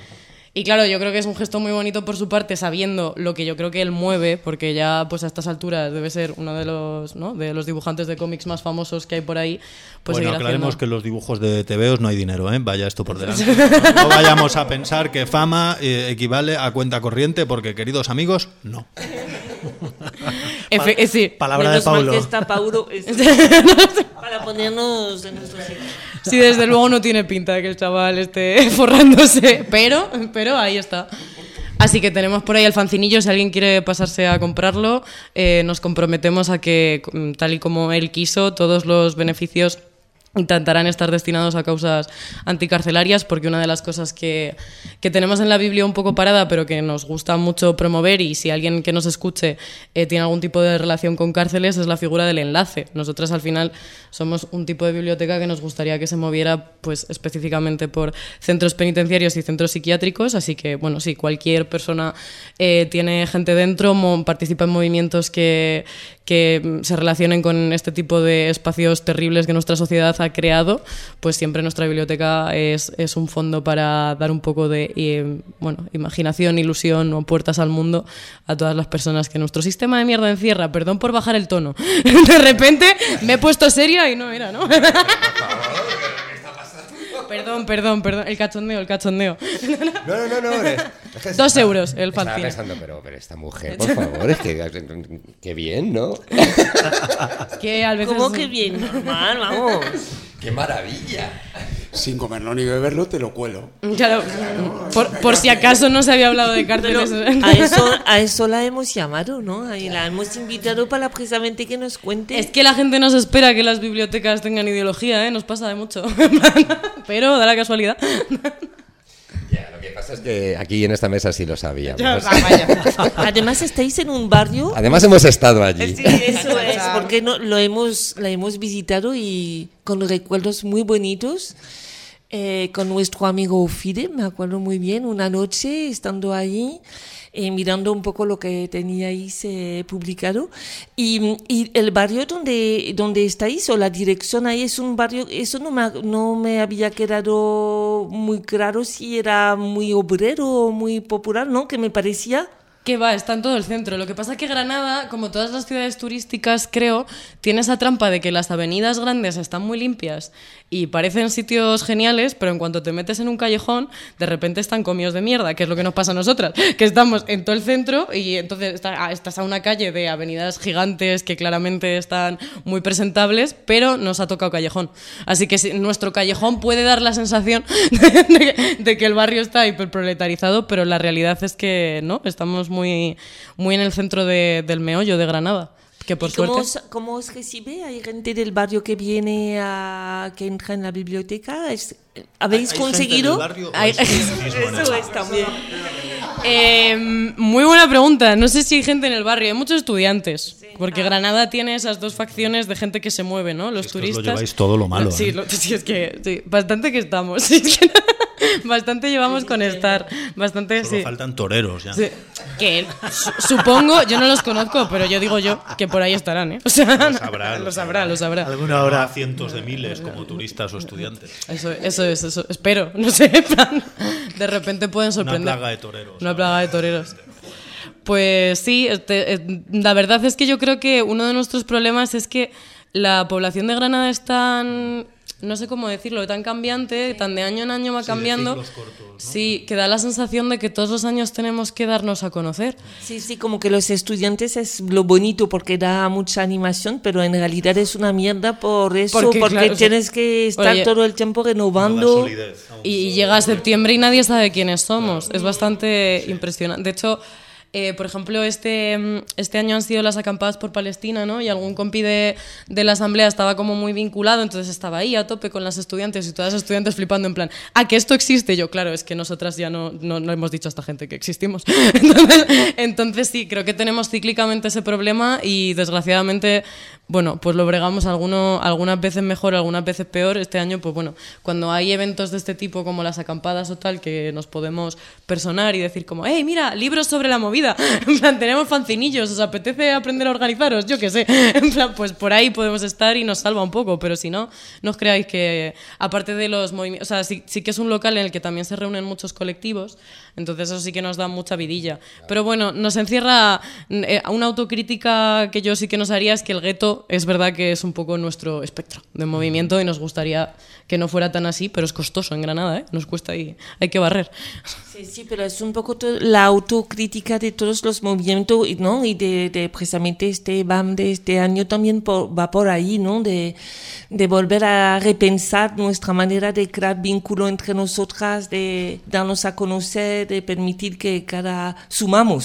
Y claro, yo creo que es un gesto muy bonito por su parte, sabiendo lo que yo creo que él mueve, porque ya pues a estas alturas debe ser uno de los dibujantes de cómics más famosos que hay por ahí. Pues bueno, aclaremos que en los dibujos de tebeos no hay dinero, vaya esto por delante. No vayamos a pensar que fama equivale a cuenta corriente, porque, queridos amigos, no. Sí. Palabra de Paulo. Que está Paulo para ponernos en nuestro sitio. Sí, desde luego no tiene pinta de que el chaval esté forrándose, pero ahí está. Así que tenemos por ahí el fancinillo, si alguien quiere pasarse a comprarlo, nos comprometemos a que, tal y como él quiso, todos los beneficios intentarán estar destinados a causas anticarcelarias, porque una de las cosas que tenemos en la Biblia un poco parada, pero que nos gusta mucho promover, y si alguien que nos escuche tiene algún tipo de relación con cárceles, es la figura del enlace. Nosotras al final somos un tipo de biblioteca que nos gustaría que se moviera pues específicamente por centros penitenciarios y centros psiquiátricos, así que bueno, si cualquier persona tiene gente dentro, participa en movimientos que se relacionen con este tipo de espacios terribles que nuestra sociedad ha creado, pues siempre nuestra biblioteca es un fondo para dar un poco de imaginación, ilusión o puertas al mundo a todas las personas que nuestro sistema de mierda encierra. Perdón por bajar el tono. De repente me he puesto seria y no era, ¿no? Perdón, el cachondeo. No. 2 euros el Estaba fanzine. pensando, pero esta mujer, por favor, es que bien, ¿no? Que a veces... ¿Cómo que bien? Normal, vamos. ¡Qué maravilla! Sin comerlo ni beberlo, te lo cuelo. Claro, por si acaso no se había hablado de cárceles. A eso la hemos llamado, ¿no? Ahí la hemos invitado para precisamente que nos cuente. Es que la gente nos espera que las bibliotecas tengan ideología, ¿eh? Nos pasa de mucho. Pero da la casualidad. Ya, lo que pasa es que aquí en esta mesa sí lo sabíamos. Además estáis en un barrio. Además hemos estado allí. Sí, eso es, porque la hemos visitado y con recuerdos muy bonitos. Con nuestro amigo Fide, me acuerdo muy bien, una noche estando allí, mirando un poco lo que teníais publicado, y el barrio donde estáis, o la dirección ahí, es un barrio, eso no me había quedado muy claro si era muy obrero o muy popular, ¿no? Que me parecía... Que va, está en todo el centro. Lo que pasa es que Granada, como todas las ciudades turísticas, creo, tiene esa trampa de que las avenidas grandes están muy limpias y parecen sitios geniales, pero en cuanto te metes en un callejón, de repente están comidos de mierda, que es lo que nos pasa a nosotras, que estamos en todo el centro y entonces estás a una calle de avenidas gigantes que claramente están muy presentables, pero nos ha tocado callejón. Así que nuestro callejón puede dar la sensación de que el barrio está hiperproletarizado, pero la realidad es que no, estamos muy en el centro del meollo de Granada. Que por suerte... ¿Cómo os recibe? ¿Hay gente del barrio que viene que entra en la biblioteca? ¿Habéis conseguido? Eso es también. Muy buena pregunta. No sé si hay gente en el barrio. Hay muchos estudiantes. Porque Granada tiene esas dos facciones de gente que se mueve, ¿no? Los turistas. Os lo lleváis todo lo malo. Sí, sí, es que sí, bastante que estamos. Bastante llevamos con estar. Bastante, Solo sí. faltan toreros ya. Sí. Que supongo, yo no los conozco, pero yo digo que por ahí estarán, ¿eh? O sea, lo sabrá. Alguna hora cientos de miles como turistas o estudiantes. Eso es. Espero, no sé, en plan, de repente pueden sorprender. Una plaga de toreros. Una plaga de toreros. Pues sí, la verdad es que yo creo que uno de nuestros problemas es que la población de Granada es tan... No sé cómo decirlo, tan cambiante, tan de año en año va cambiando. Cortos, ¿no? Sí, que da la sensación de que todos los años tenemos que darnos a conocer. Sí, como que los estudiantes es lo bonito porque da mucha animación, pero en realidad es una mierda por eso, porque claro, tienes que estar todo el tiempo renovando. Y llega septiembre y nadie sabe quiénes somos. Es bastante impresionante. De hecho... por ejemplo, este año han sido las acampadas por Palestina, ¿no? Y algún compi de la asamblea estaba como muy vinculado, entonces estaba ahí a tope con las estudiantes y todas las estudiantes flipando en plan, que esto existe. Yo, claro, es que nosotras ya no hemos dicho a esta gente que existimos. Entonces sí, creo que tenemos cíclicamente ese problema y desgraciadamente, bueno, pues lo bregamos algunas veces mejor, algunas veces peor. Este año, pues bueno, cuando hay eventos de este tipo como las acampadas o tal, que nos podemos personar y decir como, mira, libros sobre la movida. En plan, tenemos fancinillos, ¿os apetece aprender a organizaros? Yo qué sé. En plan, pues por ahí podemos estar y nos salva un poco, pero si no, no os creáis que, aparte de los movimientos, o sea, sí que es un local en el que también se reúnen muchos colectivos, entonces eso sí que nos da mucha vidilla. Pero bueno, nos encierra una autocrítica que yo sí que nos haría, es que el gueto es verdad que es un poco nuestro espectro de movimiento y nos gustaría que no fuera tan así, pero es costoso en Granada, nos cuesta y hay que barrer. Sí, pero es un poco la autocrítica de todos los movimientos, ¿no? Y de precisamente este BAM de este año también va por ahí, ¿no? De volver a repensar nuestra manera de crear vínculo entre nosotras, de darnos a conocer, de permitir que sumamos.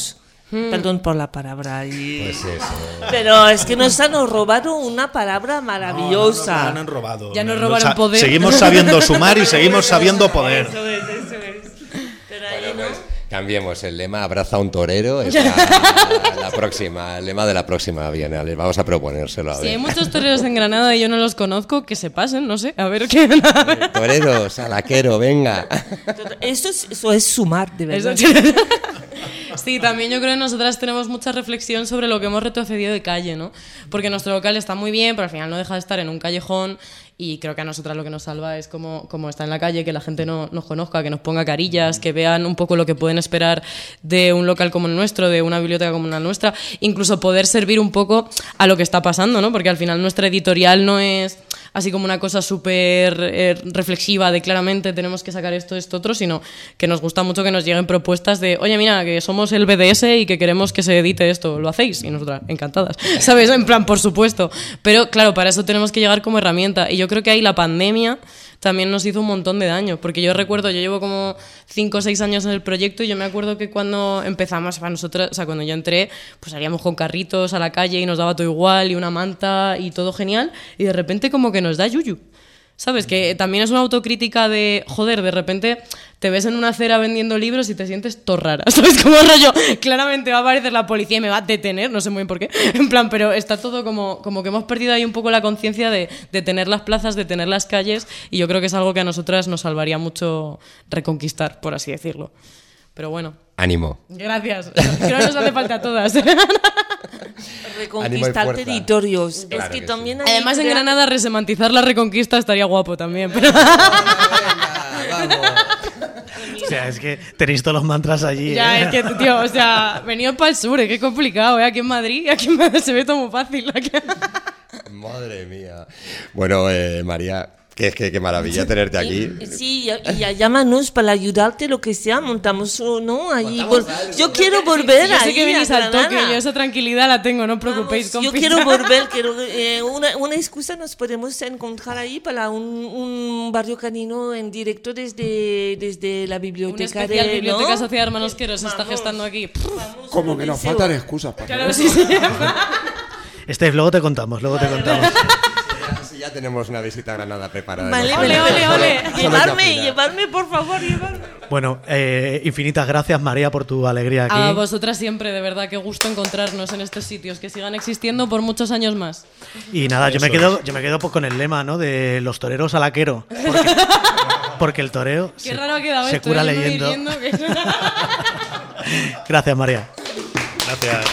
Perdón por la palabra. Pues eso. Pero es que nos han robado una palabra maravillosa. No, han robado. Ya nos robaron poder. Seguimos sabiendo sumar y seguimos sabiendo poder. Eso es. Pero ahí no. Cambiemos el lema, abraza a un torero, es la próxima, el lema de la próxima Bienal. Vamos a proponérselo. Si hay muchos toreros en Granada y yo no los conozco, que se pasen, no sé, a ver qué. Toreros, alaquero, venga. Eso es sumar, de verdad. Sí, también yo creo que nosotras tenemos mucha reflexión sobre lo que hemos retrocedido de calle, ¿no? Porque nuestro local está muy bien, pero al final no deja de estar en un callejón y creo que a nosotras lo que nos salva es como estar en la calle, que la gente nos conozca, que nos ponga carillas, que vean un poco lo que pueden esperar de un local como el nuestro, de una biblioteca como la nuestra, incluso poder servir un poco a lo que está pasando, ¿no? Porque al final nuestra editorial no es así como una cosa súper reflexiva de claramente tenemos que sacar esto, otro, sino que nos gusta mucho que nos lleguen propuestas de, oye, mira, que somos el BDS y que queremos que se edite esto, ¿lo hacéis? Y nosotras, encantadas, ¿sabes? En plan, por supuesto. Pero claro, para eso tenemos que llegar como herramienta. Y yo creo que ahí la pandemia también nos hizo un montón de daño, porque yo recuerdo, yo llevo como 5 o 6 años en el proyecto y yo me acuerdo que cuando empezamos, para nosotros, o sea, cuando yo entré, pues salíamos con carritos a la calle y nos daba todo igual y una manta y todo genial, y de repente como que nos da yuyu. ¿Sabes? Que también es una autocrítica de, joder, de repente te ves en una acera vendiendo libros y te sientes todo rara, ¿sabes? Como rollo, claramente va a aparecer la policía y me va a detener, no sé muy bien por qué, en plan, pero está todo como que hemos perdido ahí un poco la conciencia de tener las plazas, de tener las calles, y yo creo que es algo que a nosotras nos salvaría mucho reconquistar, por así decirlo. Pero bueno. Ánimo. Gracias. Creo que nos hace falta a todas. Reconquistar territorios. Claro es que que también sí. hay Además, en Granada, resemantizar la reconquista estaría guapo también. Pero... O sea, es que tenéis todos los mantras allí. Ya, es que, tío, o sea, venido para el sur, qué complicado, ¿eh? Aquí en Madrid se ve todo muy fácil. Madre mía. Bueno, María, qué maravilla tenerte aquí. Sí, y llámanos para ayudarte, lo que sea, montamos, ¿no? Ahí, yo quiero volver yo ahí. sé que venís al Granada. toque, yo esa tranquilidad la tengo, no os preocupéis. Yo quiero volver, una excusa nos podemos encontrar ahí para un barrio canino en directo desde la biblioteca. Una especial biblioteca ¿no? Sociedad Hermanos Quero se está gestando aquí. Como que nos faltan excusas. Claro, sí, sí. Luego te contamos. Ya tenemos una visita a Granada preparada. Vale, ole. Llevarme, por favor, llevarme. Bueno, infinitas gracias, María, por tu alegría aquí. A vosotras siempre, de verdad, qué gusto encontrarnos en estos sitios, que sigan existiendo por muchos años más. Y nada, yo me quedo pues con el lema, ¿no? De los toreros alaquero. Porque el toreo Qué raro ha quedado se esto, cura yo leyendo. Gracias, María. Gracias.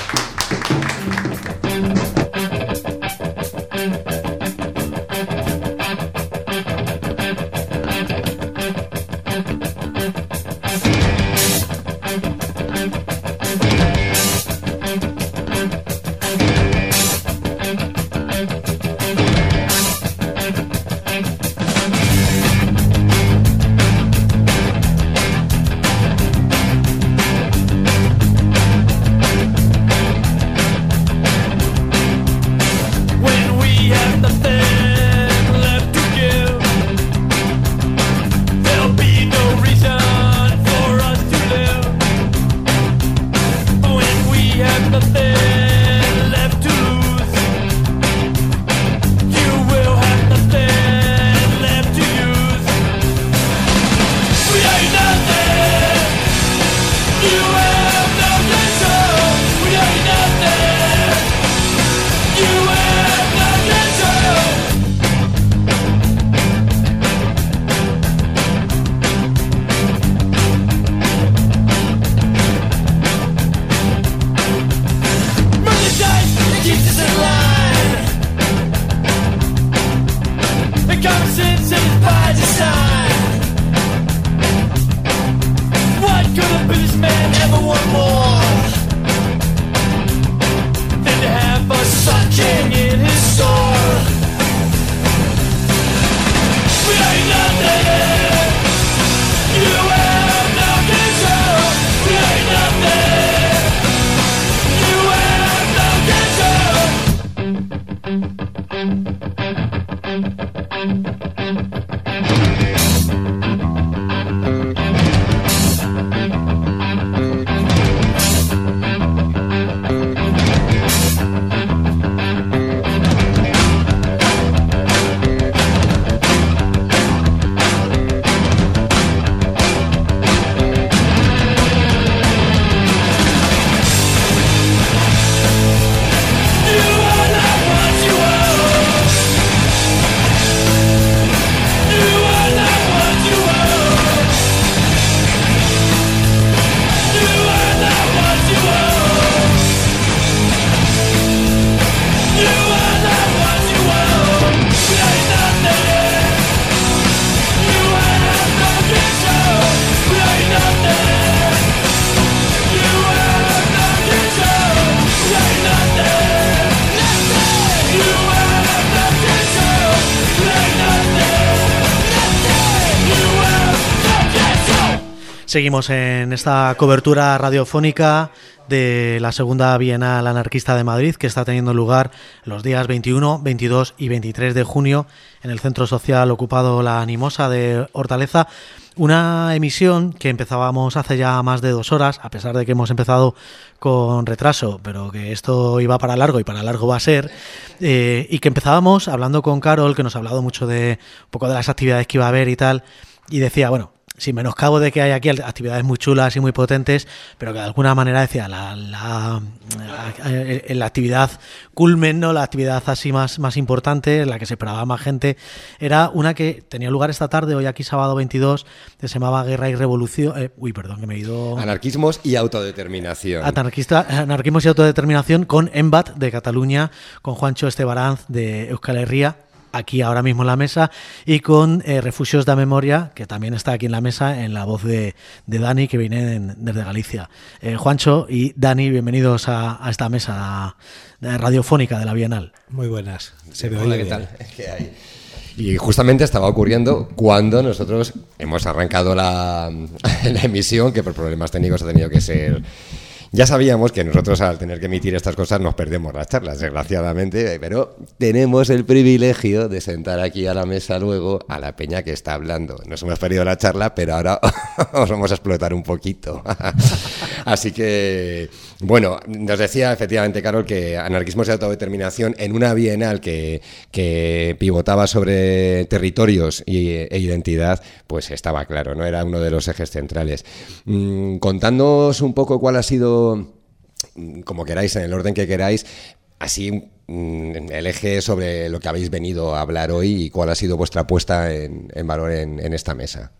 Seguimos en esta cobertura radiofónica de la segunda Bienal Anarquista de Madrid, que está teniendo lugar los días 21, 22 y 23 de junio en el Centro Social Ocupado La Animosa de Hortaleza. Una emisión que empezábamos hace ya más de 2 horas, a pesar de que hemos empezado con retraso, pero que esto iba para largo y para largo va a ser, y que empezábamos hablando con Carol, que nos ha hablado mucho de un poco de las actividades que iba a haber y tal, y decía, bueno, sin menoscabo de que hay aquí actividades muy chulas y muy potentes, pero que de alguna manera decía la actividad culmen, ¿no? La actividad así más importante, en la que se esperaba más gente, era una que tenía lugar esta tarde, hoy aquí sábado 22, que se llamaba Guerra y Revolución. Que me he ido. Anarquismos y autodeterminación. Anarquismos y autodeterminación, con Embat de Cataluña, con Juancho Estebaranz de Euskal Herria, aquí ahora mismo en la mesa, y con Refugios da Memoria, que también está aquí en la mesa, en la voz de Dani, que viene desde Galicia. Juancho y Dani, bienvenidos a esta mesa radiofónica de la Bienal. Muy buenas. Hola, ¿qué tal? ¿Qué hay? Y justamente estaba ocurriendo cuando nosotros hemos arrancado la emisión, que por problemas técnicos ha tenido que ser... Ya sabíamos que nosotros, al tener que emitir estas cosas, nos perdemos las charlas, desgraciadamente, pero tenemos el privilegio de sentar aquí a la mesa luego a la peña que está hablando. Nos hemos perdido la charla, pero ahora os vamos a explotar un poquito. Así que, bueno, nos decía efectivamente, Carol, que anarquismos y autodeterminación en una bienal que pivotaba sobre territorios e identidad, pues estaba claro, ¿no? Era uno de los ejes centrales. Contándonos un poco cuál ha sido, como queráis, en el orden que queráis, así el eje sobre lo que habéis venido a hablar hoy y cuál ha sido vuestra puesta en valor en esta mesa.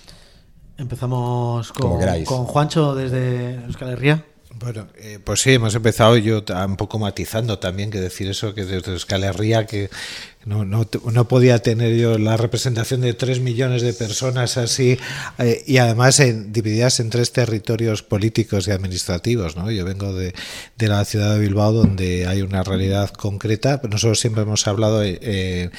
Empezamos con Juancho desde Euskal Herria. Bueno, pues sí, hemos empezado yo un poco matizando también, que decir eso, que desde Euskal Herria, que no podía tener yo la representación de 3 millones de personas así, y además divididas en 3 territorios políticos y administrativos, ¿no? Yo vengo de la ciudad de Bilbao, donde hay una realidad concreta. Nosotros siempre hemos hablado de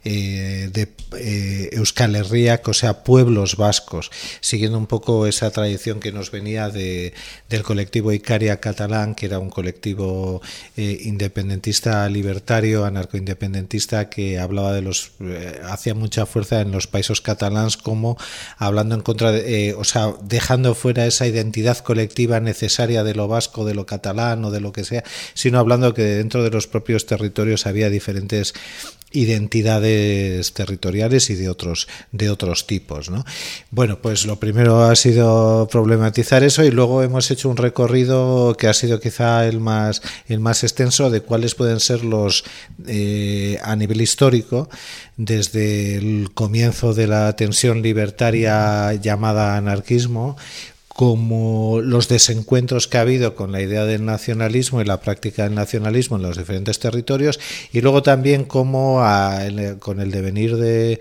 Euskal Herria, o sea, pueblos vascos, siguiendo un poco esa tradición que nos venía del colectivo Icaria catalán, que era un colectivo independentista libertario, anarcoindependentista, que hablaba de hacía mucha fuerza en los países catalans, como hablando en contra de, dejando fuera esa identidad colectiva necesaria de lo vasco, de lo catalán o de lo que sea, sino hablando que dentro de los propios territorios había diferentes identidades territoriales y de otros tipos, ¿no? Bueno, pues lo primero ha sido problematizar eso, y luego hemos hecho un recorrido que ha sido quizá el más extenso, de cuáles pueden ser los a nivel histórico, desde el comienzo de la tensión libertaria llamada anarquismo, como los desencuentros que ha habido con la idea del nacionalismo y la práctica del nacionalismo en los diferentes territorios, y luego también cómo con el devenir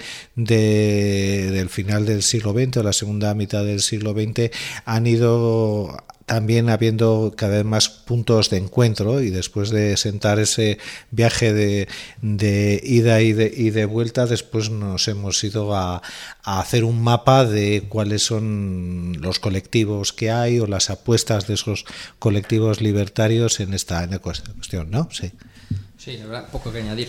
del final del siglo XX o la segunda mitad del siglo XX han ido también habiendo cada vez más puntos de encuentro, y después de sentar ese viaje de ida y de vuelta, después nos hemos ido a hacer un mapa de cuáles son los colectivos que hay o las apuestas de esos colectivos libertarios en esta cuestión, ¿no? Sí, la verdad, poco que añadir.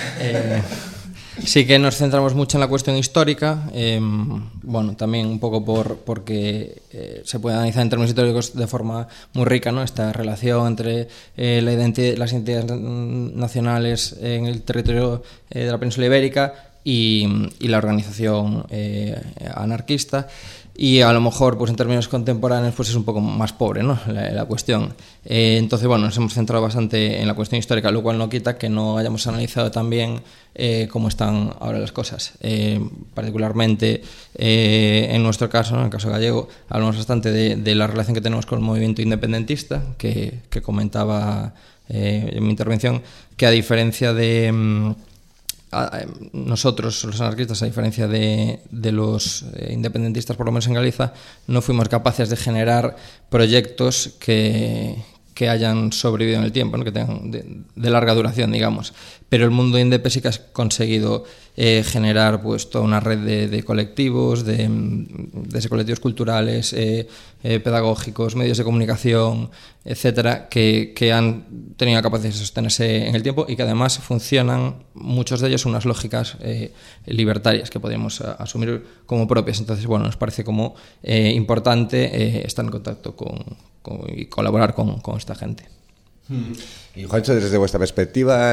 Sí que nos centramos mucho en la cuestión histórica, bueno, también un poco porque se puede analizar en términos históricos de forma muy rica, ¿no? Esta relación entre las identidades nacionales en el territorio de la península ibérica y la organización anarquista. Y a lo mejor, pues en términos contemporáneos, pues es un poco más pobre, ¿no? la cuestión. Entonces, bueno, nos hemos centrado bastante en la cuestión histórica, lo cual no quita que no hayamos analizado también cómo están ahora las cosas. Particularmente, en nuestro caso, ¿no? En el caso gallego, hablamos bastante de la relación que tenemos con el movimiento independentista, que comentaba en mi intervención, que a diferencia de... nosotros, los anarquistas, a diferencia de los independentistas, por lo menos en Galicia, no fuimos capaces de generar proyectos que hayan sobrevivido en el tiempo, ¿no? Que tengan de larga duración, digamos. Pero el mundo indep sí que ha conseguido generar pues toda una red de colectivos, desde colectivos culturales, pedagógicos, medios de comunicación, etcétera, que han tenido la capacidad de sostenerse en el tiempo y que además funcionan, muchos de ellos, unas lógicas libertarias que podríamos asumir como propias. Entonces, bueno, nos parece como importante estar en contacto y colaborar con esta gente. Y Juancho, desde vuestra perspectiva,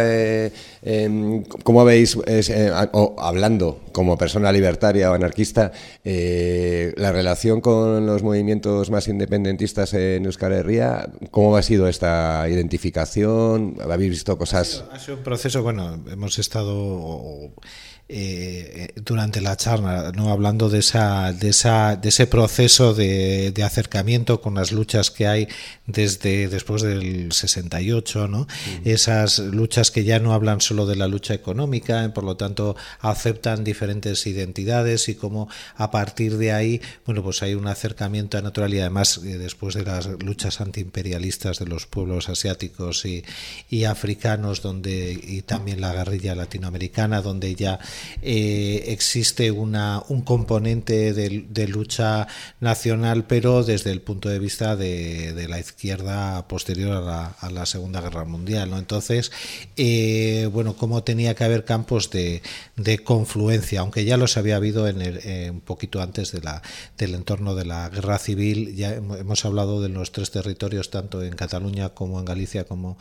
¿cómo veis, hablando como persona libertaria o anarquista, la relación con los movimientos más independentistas en Euskal Herria? ¿Cómo ha sido esta identificación? ¿Habéis visto cosas? Ha sido un proceso, bueno, hemos estado durante la charla, ¿no?, hablando de ese proceso de acercamiento con las luchas que hay desde después del 68, ¿no? Esas luchas que ya no hablan solo de la lucha económica, por lo tanto aceptan diferentes identidades, y cómo a partir de ahí, bueno, pues hay un acercamiento natural, y además después de las luchas antiimperialistas de los pueblos asiáticos y africanos, y también la guerrilla latinoamericana, donde ya existe un componente de lucha nacional, pero desde el punto de vista de la izquierda posterior a la Segunda Guerra Mundial, ¿no? Entonces, bueno, cómo tenía que haber campos de confluencia, aunque ya los había habido un poquito antes del entorno de la Guerra Civil. Ya hemos hablado de los tres territorios, tanto en Cataluña como en Galicia, como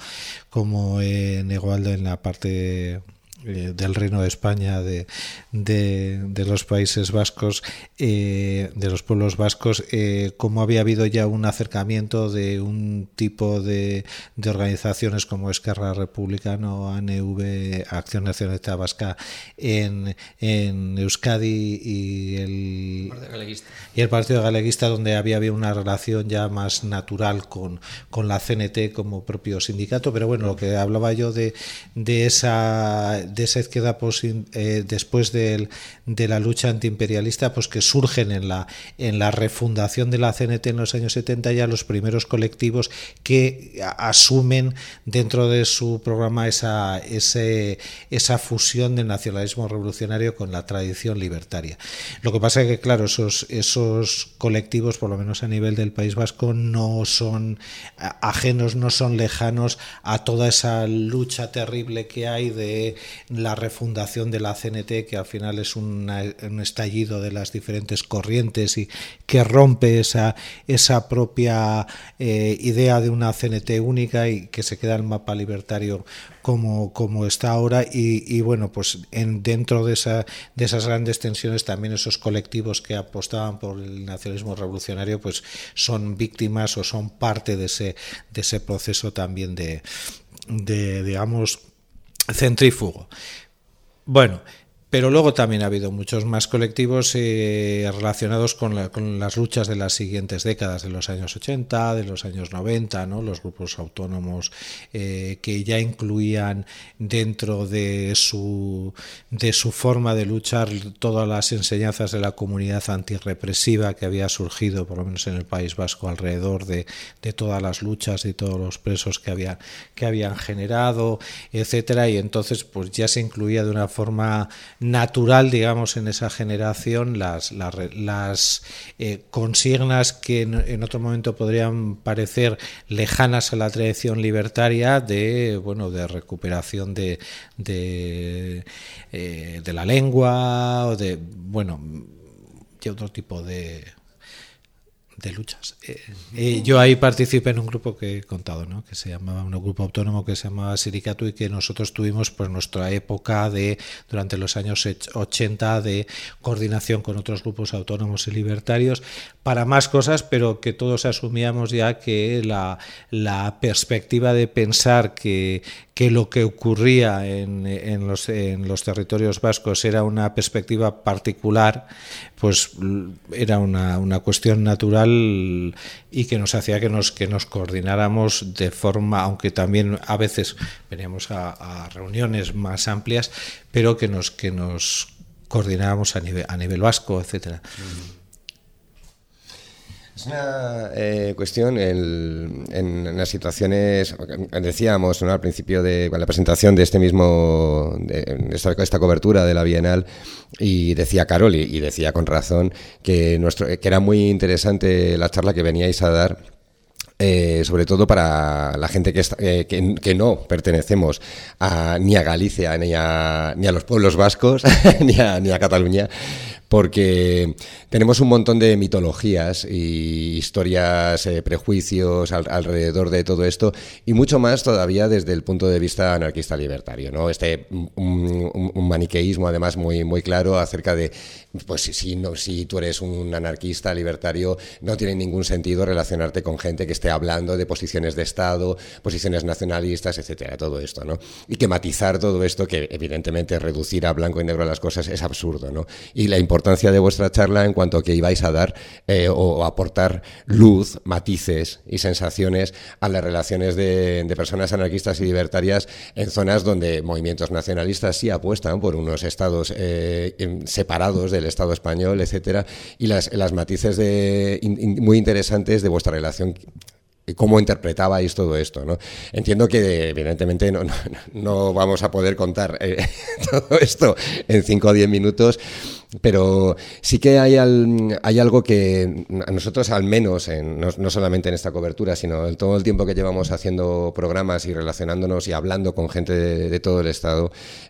en Egualde, en la parte del Reino de España, de los Países Vascos, de los pueblos vascos, cómo había habido ya un acercamiento de un tipo de organizaciones como Esquerra Republicana o ANV, Acción Nacionalista Vasca, en Euskadi, y el Partido Galeguista, donde había habido una relación ya más natural con la CNT como propio sindicato. Pero bueno, lo que hablaba yo de esa izquierda después de la lucha antiimperialista, pues que surgen en la refundación de la CNT en los años 70 ya los primeros colectivos que asumen dentro de su programa esa fusión del nacionalismo revolucionario con la tradición libertaria. Lo que pasa es que, claro, esos colectivos, por lo menos a nivel del País Vasco, no son ajenos, no son lejanos a toda esa lucha terrible que hay de la refundación de la CNT, que al final es un estallido de las diferentes corrientes y que rompe esa propia idea de una CNT única y que se queda el mapa libertario como está ahora. Y bueno, pues dentro de esas grandes tensiones, también esos colectivos que apostaban por el nacionalismo revolucionario pues son víctimas o son parte de ese proceso también de digamos, centrífugo. Bueno, pero luego también ha habido muchos más colectivos relacionados con las luchas de las siguientes décadas, de los años 80, de los años 90, ¿no? Los grupos autónomos que ya incluían dentro de su forma de luchar todas las enseñanzas de la comunidad antirrepresiva que había surgido, por lo menos en el País Vasco, alrededor de todas las luchas y todos los presos que habían generado, etcétera. Y entonces pues ya se incluía de una forma natural, digamos, en esa generación las consignas que en otro momento podrían parecer lejanas a la tradición libertaria de recuperación de la lengua o de otro tipo de luchas. Yo ahí participé en un grupo que he contado, ¿no? Que se llamaba, un grupo autónomo que se llamaba Siricato, y que nosotros tuvimos pues nuestra época durante los años 80 de coordinación con otros grupos autónomos y libertarios para más cosas, pero que todos asumíamos ya que la perspectiva de pensar que lo que ocurría en los territorios vascos era una perspectiva particular, pues era una cuestión natural, y que nos hacía que nos coordináramos de forma, aunque también a veces veníamos a reuniones más amplias, pero que nos coordináramos a nivel vasco, etcétera. Es una cuestión en las situaciones, decíamos, ¿no?, al principio de la presentación de este mismo, de esta cobertura de la Bienal, y decía Carol, y decía con razón, que era muy interesante la charla que veníais a dar, sobre todo para la gente que no pertenecemos ni a Galicia, ni a los pueblos vascos, ni a Cataluña, porque tenemos un montón de mitologías y historias, prejuicios alrededor de todo esto, y mucho más todavía desde el punto de vista anarquista libertario, ¿no? Un maniqueísmo además muy claro acerca de, pues si tú eres un anarquista libertario, no tiene ningún sentido relacionarte con gente que esté hablando de posiciones de Estado, posiciones nacionalistas, etcétera, todo esto, ¿no? Y que matizar todo esto, que evidentemente reducir a blanco y negro las cosas es absurdo, ¿no? Y la importancia de vuestra charla en cuanto a que ibais a dar o aportar luz, matices y sensaciones a las relaciones de personas anarquistas y libertarias en zonas donde movimientos nacionalistas sí apuestan por unos estados separados del Estado español, etcétera, y las matices muy interesantes de vuestra relación. ¿Cómo interpretabais todo esto, ¿no? Entiendo que evidentemente no vamos a poder contar todo esto en 5 o 10 minutos, pero sí que hay algo que a nosotros, al menos, no solamente en esta cobertura, sino en todo el tiempo que llevamos haciendo programas y relacionándonos y hablando con gente de todo el Estado,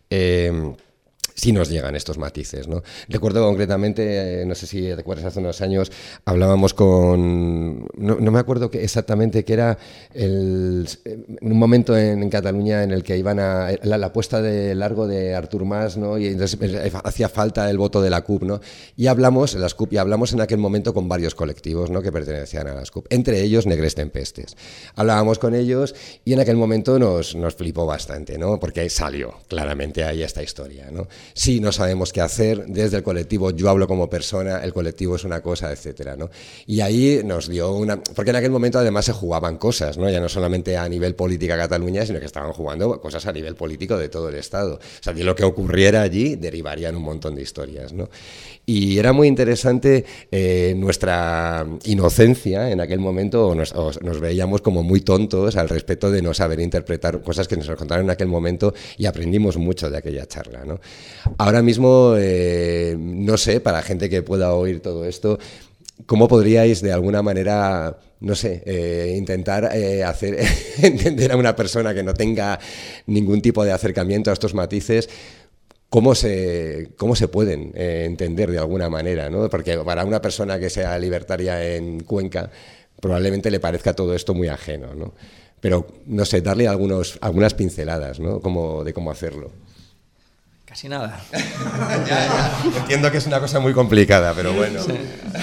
sí nos llegan estos matices, ¿no? Recuerdo concretamente, no sé si te acuerdas, hace unos años hablábamos con... No me acuerdo exactamente qué era un momento en Cataluña en el que iban a... La puesta de largo de Artur Mas, ¿no? Y entonces hacía falta el voto de la CUP, ¿no? Y hablamos en aquel momento con varios colectivos, ¿no?, que pertenecían a las CUP, entre ellos Negres Tempestes. Hablábamos con ellos y en aquel momento nos flipó bastante, ¿no? Porque salió claramente ahí esta historia, ¿no? Sí, no sabemos qué hacer, desde el colectivo yo hablo como persona, el colectivo es una cosa, etcétera, ¿no? Y ahí nos dio porque en aquel momento además se jugaban cosas, ¿no? Ya no solamente a nivel política Cataluña, sino que estaban jugando cosas a nivel político de todo el Estado. O sea, de lo que ocurriera allí derivarían un montón de historias, ¿no? Y era muy interesante nuestra inocencia en aquel momento, nos veíamos como muy tontos al respecto de no saber interpretar cosas que nos contaron en aquel momento, y aprendimos mucho de aquella charla, ¿no? Ahora mismo, no sé, para gente que pueda oír todo esto, ¿cómo podríais de alguna manera, no sé, intentar hacer entender a una persona que no tenga ningún tipo de acercamiento a estos matices? ¿Cómo se pueden entender de alguna manera, ¿no? Porque para una persona que sea libertaria en Cuenca probablemente le parezca todo esto muy ajeno, ¿no? Pero, no sé, darle algunas pinceladas, ¿no?, de cómo hacerlo. Casi nada. Entiendo que es una cosa muy complicada, pero bueno. Sí.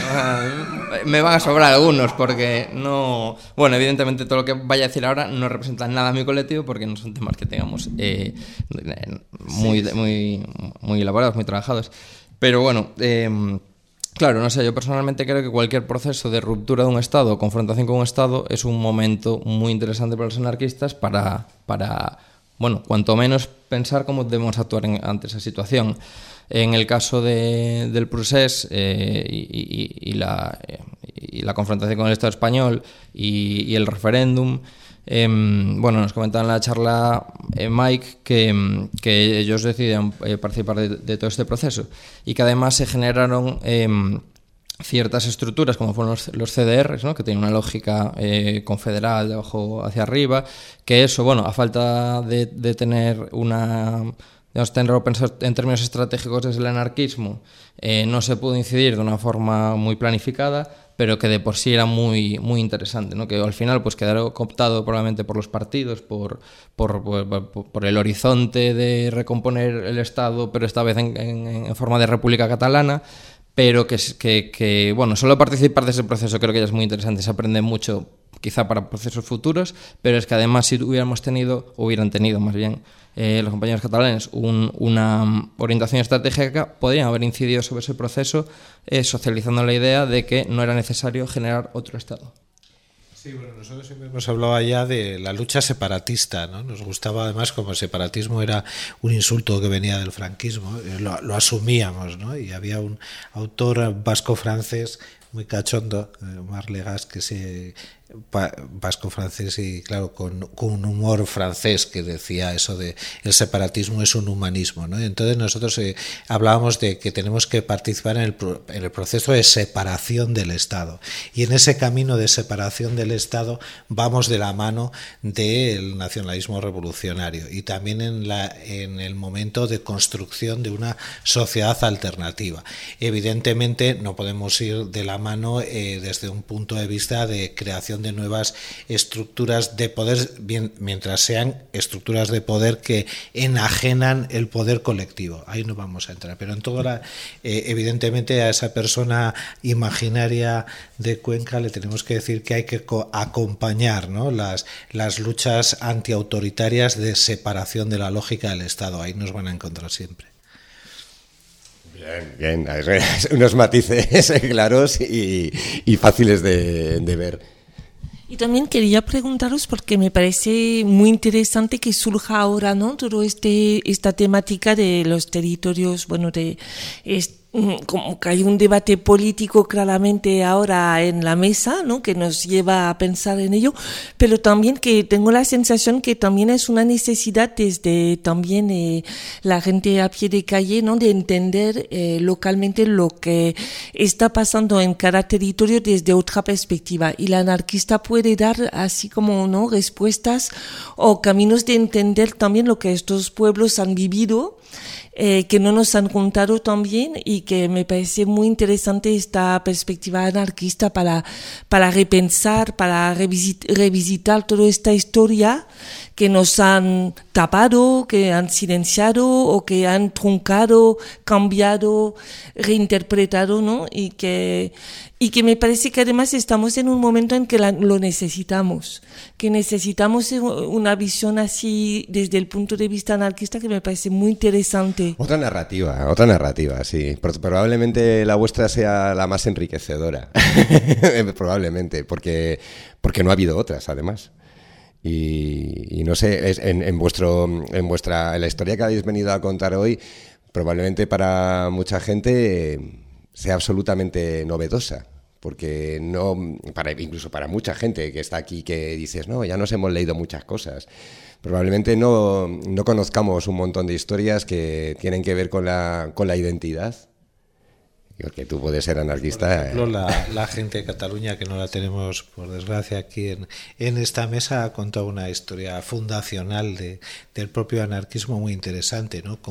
Me van a sobrar algunos porque no... Bueno, evidentemente todo lo que vaya a decir ahora no representa nada a mi colectivo, porque no son temas que tengamos muy elaborados, muy trabajados. Pero bueno, claro, no sé, yo personalmente creo que cualquier proceso de ruptura de un Estado o confrontación con un Estado es un momento muy interesante para los anarquistas para bueno, cuanto menos pensar cómo debemos actuar ante esa situación. En el caso del procés y la confrontación con el Estado español y el referéndum, bueno, nos comentaba en la charla Mike que ellos decidieron participar de todo este proceso, y que además se generaron ciertas estructuras como fueron los CDRs, ¿no?, que tienen una lógica confederal de abajo hacia arriba, que eso, bueno, a falta de tener tenerlo pensado en términos estratégicos desde el anarquismo, no se pudo incidir de una forma muy planificada, pero que de por sí era muy interesante, ¿no? Que al final pues quedaron cooptado probablemente por los partidos, por el horizonte de recomponer el Estado, pero esta vez en forma de República Catalana. Pero que bueno, solo participar de ese proceso creo que ya es muy interesante, se aprende mucho quizá para procesos futuros, pero es que además si hubieran tenido más bien los compañeros catalanes una orientación estratégica, podrían haber incidido sobre ese proceso socializando la idea de que no era necesario generar otro Estado. Sí, bueno, nosotros siempre hemos hablado ya de la lucha separatista, ¿no? Nos gustaba además, como el separatismo era un insulto que venía del franquismo, lo asumíamos, ¿no? Y había un autor vasco-francés muy cachondo, Omar Legas, que se vasco-francés y claro, con un humor francés que decía eso de el separatismo es un humanismo, ¿no? Entonces nosotros hablábamos de que tenemos que participar en el proceso de separación del Estado, y en ese camino de separación del Estado vamos de la mano del nacionalismo revolucionario y también en el momento de construcción de una sociedad alternativa. Evidentemente no podemos ir de la mano desde un punto de vista de creación de nuevas estructuras de poder, mientras sean estructuras de poder que enajenan el poder colectivo. Ahí no vamos a entrar, pero en todo evidentemente a esa persona imaginaria de Cuenca le tenemos que decir que hay que acompañar, ¿no? las luchas antiautoritarias de separación de la lógica del Estado. Ahí nos van a encontrar siempre. Bien, unos matices claros y fáciles de ver. Y también quería preguntaros, porque me parece muy interesante que surja ahora, ¿no? Todo esta temática de los territorios, bueno, como que hay un debate político claramente ahora en la mesa, ¿no? Que nos lleva a pensar en ello, pero también que tengo la sensación que también es una necesidad desde también la gente a pie de calle, ¿no? De entender localmente lo que está pasando en cada territorio desde otra perspectiva, y la anarquista puede dar así como, ¿no? Respuestas o caminos de entender también lo que estos pueblos han vivido, que no nos han contado también, y que me parece muy interesante esta perspectiva anarquista para repensar, para revisitar toda esta historia que nos han tapado, que han silenciado o que han truncado, cambiado, reinterpretado, ¿no? Y que me parece que además estamos en un momento en que lo necesitamos, que necesitamos una visión así desde el punto de vista anarquista, que me parece muy interesante. Otra narrativa, sí. Probablemente la vuestra sea la más enriquecedora, probablemente, porque no ha habido otras, además. Y no sé, en la historia que habéis venido a contar hoy, probablemente para mucha gente sea absolutamente novedosa, porque incluso para mucha gente que está aquí, que dices, no, ya nos hemos leído muchas cosas, probablemente no conozcamos un montón de historias que tienen que ver con la identidad. Porque tú puedes ser anarquista. Por ejemplo, la gente de Cataluña, que no la tenemos, por desgracia, aquí en esta mesa, ha contado una historia fundacional del propio anarquismo muy interesante, ¿no?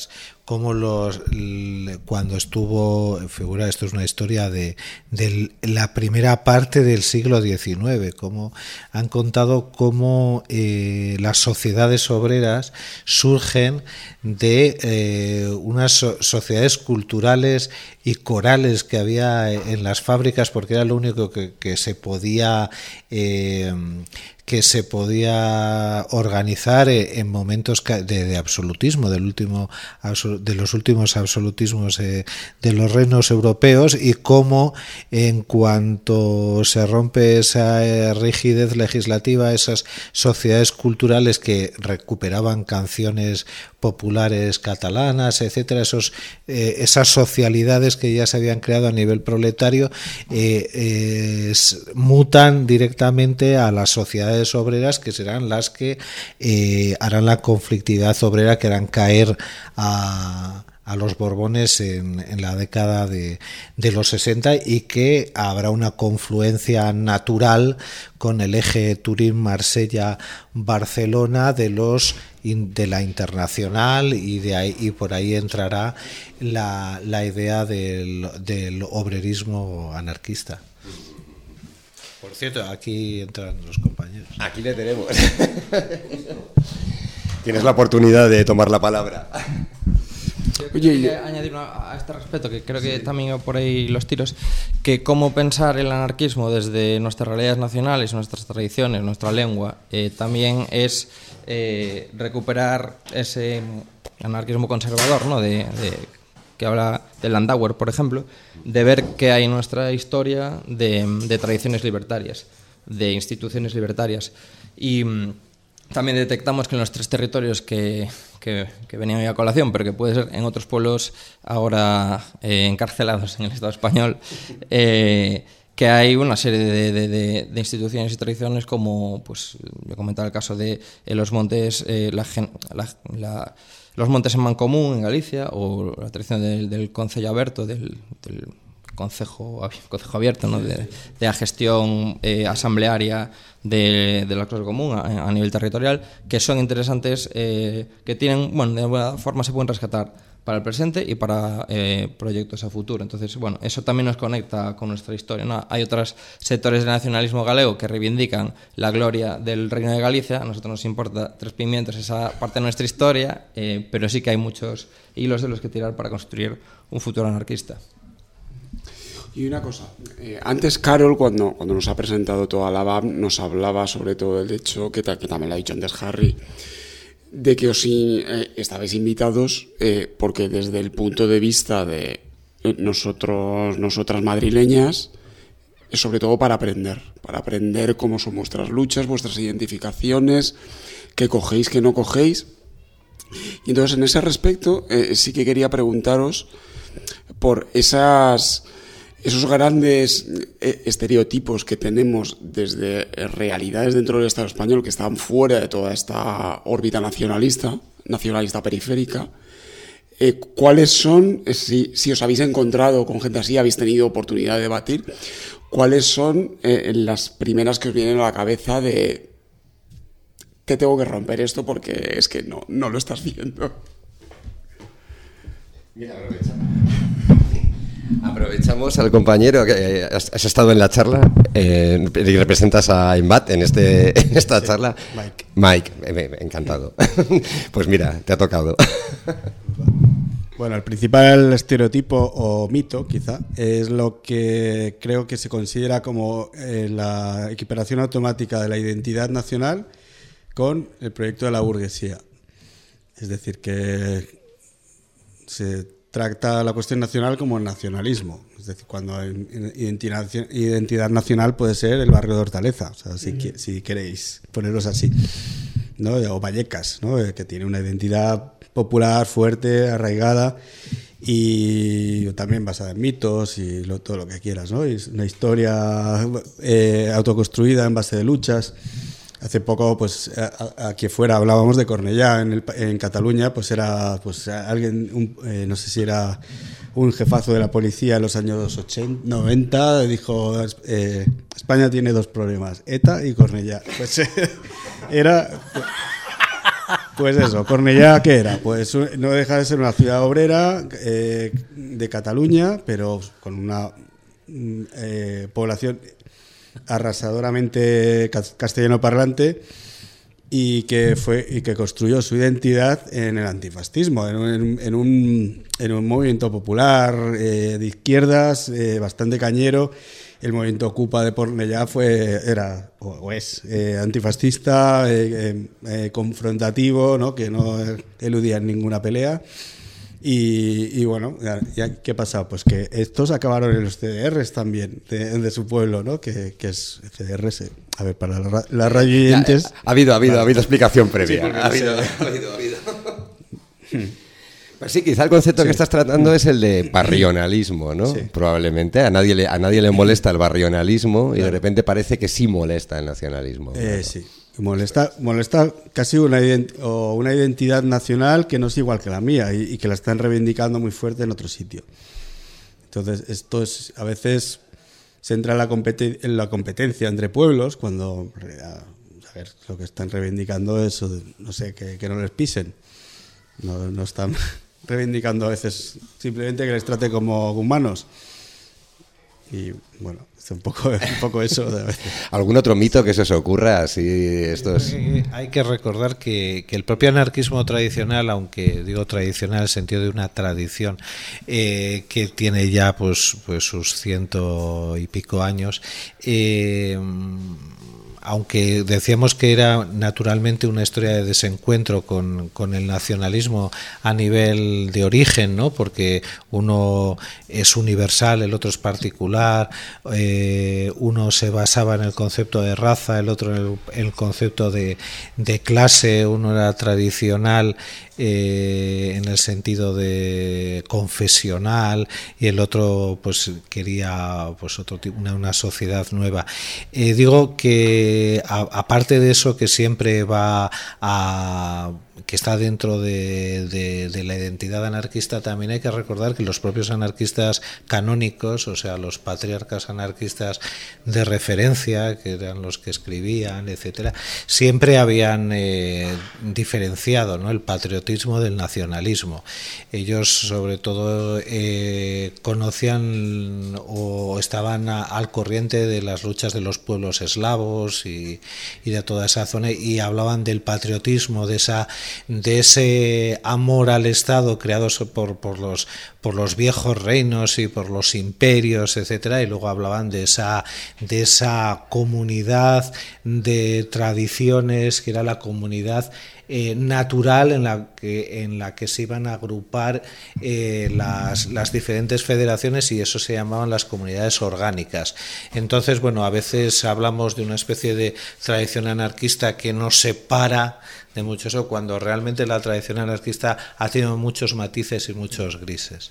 Cuando estuvo en figura, esto es una historia de la primera parte del siglo XIX, cómo han contado cómo las sociedades obreras surgen de unas sociedades culturales y corales que había en las fábricas, porque era lo único que se podía organizar en momentos de absolutismo, de los últimos absolutismos de los reinos europeos, y cómo en cuanto se rompe esa rigidez legislativa, esas sociedades culturales que recuperaban canciones populares catalanas, etcétera, esas socialidades que ya se habían creado a nivel proletario, mutan directamente a las sociedades obreras, que serán las que harán la conflictividad obrera, que harán caer a los Borbones en la década de los 60, y que habrá una confluencia natural con el eje Turín-Marsella-Barcelona de la Internacional, y por ahí entrará la idea del obrerismo anarquista. Por cierto, aquí entran los compañeros. Aquí le tenemos. Tienes la oportunidad de tomar la palabra. Quería añadir a este respecto, que creo que también va por ahí los tiros, que cómo pensar el anarquismo desde nuestras realidades nacionales, nuestras tradiciones, nuestra lengua, también es recuperar ese anarquismo conservador, ¿no? Que habla de Landauer, por ejemplo, de ver qué hay en nuestra historia de tradiciones libertarias. de instituciones libertarias. Y también detectamos que en los 3 territorios que venían a colación, pero que puede ser en otros pueblos ahora encarcelados en el Estado español, que hay una serie de instituciones y tradiciones como, pues, yo comentaba el caso de los montes, los montes en Mancomún, en Galicia, o la tradición del Concello Aberto, del Concejo Abierto, ¿no? de la gestión asamblearia de la clase común a nivel territorial, que son interesantes, que tienen, bueno, de alguna forma se pueden rescatar para el presente y para proyectos a futuro. Entonces, bueno, eso también nos conecta con nuestra historia, ¿no? Hay otros sectores del nacionalismo galego que reivindican la gloria del Reino de Galicia. A nosotros nos importa 3 pimientos esa parte de nuestra historia, pero sí que hay muchos hilos de los que tirar para construir un futuro anarquista. Y una cosa, antes Carol, cuando nos ha presentado toda la BAM, nos hablaba sobre todo del hecho, que también lo ha dicho antes Harry, de que os estabais invitados porque desde el punto de vista de nosotras madrileñas, es sobre todo para aprender cómo son vuestras luchas, vuestras identificaciones, qué cogéis, qué no cogéis. Y entonces en ese respecto sí que quería preguntaros por esos grandes estereotipos que tenemos desde realidades dentro del Estado español que están fuera de toda esta órbita nacionalista periférica. ¿Cuáles son, si os habéis encontrado con gente así, habéis tenido oportunidad de debatir, cuáles son las primeras que os vienen a la cabeza de te tengo que romper esto porque es que no lo estás viendo? Mira, aprovechamos al compañero que has estado en la charla y representas a Embat en esta charla. Mike, encantado. Pues mira, te ha tocado. Bueno, el principal estereotipo o mito, quizá, es lo que creo que se considera como la equiparación automática de la identidad nacional con el proyecto de la burguesía. Es decir, que se trata la cuestión nacional como nacionalismo. Es decir, cuando identidad nacional puede ser el barrio de Hortaleza, o sea, si queréis poneros así, ¿no? O Vallecas, ¿no? Que tiene una identidad popular, fuerte, arraigada y también basada en mitos y todo lo que quieras, ¿no? Es una historia autoconstruida en base de luchas. Hace poco, pues aquí fuera hablábamos de Cornellá, en Cataluña, pues era pues alguien, no sé si era un jefazo de la policía en los años 90, dijo, España tiene 2 problemas, ETA y Cornellá. Pues era... Pues eso, Cornellá, ¿qué era? Pues no deja de ser una ciudad obrera de Cataluña, pero con una población arrasadoramente castellano parlante y que construyó su identidad en el antifascismo, en un movimiento popular de izquierdas, bastante cañero. El movimiento Ocupa de Cornellá es antifascista, confrontativo, ¿no? Que no eludía ninguna pelea. Y bueno, ya ¿qué pasa? Pues que estos acabaron en los CDRs también, de su pueblo, ¿no? Que es CDRs. A ver, para las radioyentes... Ha habido explicación previa. Sí, ha habido. Pues sí, quizá el concepto que estás tratando es el de barrionalismo, ¿no? Sí. Probablemente. A nadie le molesta el barrionalismo y de repente parece que sí molesta el nacionalismo. Sí. Molesta casi una identidad nacional que no es igual que la mía y que la están reivindicando muy fuerte en otro sitio. Entonces, esto es, a veces se entra en la competencia entre pueblos cuando, a ver, lo que están reivindicando es, no sé, que no les pisen. No están reivindicando a veces simplemente que les trate como humanos. Y bueno, es un poco eso de a veces. ¿Algún otro mito que se os ocurra? Así, Hay que recordar que el propio anarquismo tradicional, aunque digo tradicional en el sentido de una tradición que tiene ya pues sus 100 y pico años, aunque decíamos que era naturalmente una historia de desencuentro con el nacionalismo a nivel de origen, ¿no? Porque uno es universal, el otro es particular, uno se basaba en el concepto de raza, el otro en el concepto de clase, uno era tradicional en el sentido de confesional y el otro pues quería pues otro tipo, una sociedad nueva. Digo que aparte de eso que siempre va a que está dentro de la identidad anarquista, también hay que recordar que los propios anarquistas canónicos, o sea, los patriarcas anarquistas de referencia, que eran los que escribían, etcétera, siempre habían diferenciado, ¿no?, el patriotismo del nacionalismo. Ellos, sobre todo, conocían o estaban al corriente de las luchas de los pueblos eslavos y de toda esa zona, y hablaban del patriotismo, de ese amor al Estado creado por los viejos reinos y por los imperios, etcétera, y luego hablaban de esa comunidad de tradiciones que era la comunidad natural en la que se iban a agrupar las diferentes federaciones, y eso se llamaban las comunidades orgánicas. Entonces, bueno, a veces hablamos de una especie de tradición anarquista que nos separa de mucho eso, cuando realmente la tradición anarquista ha tenido muchos matices y muchos grises.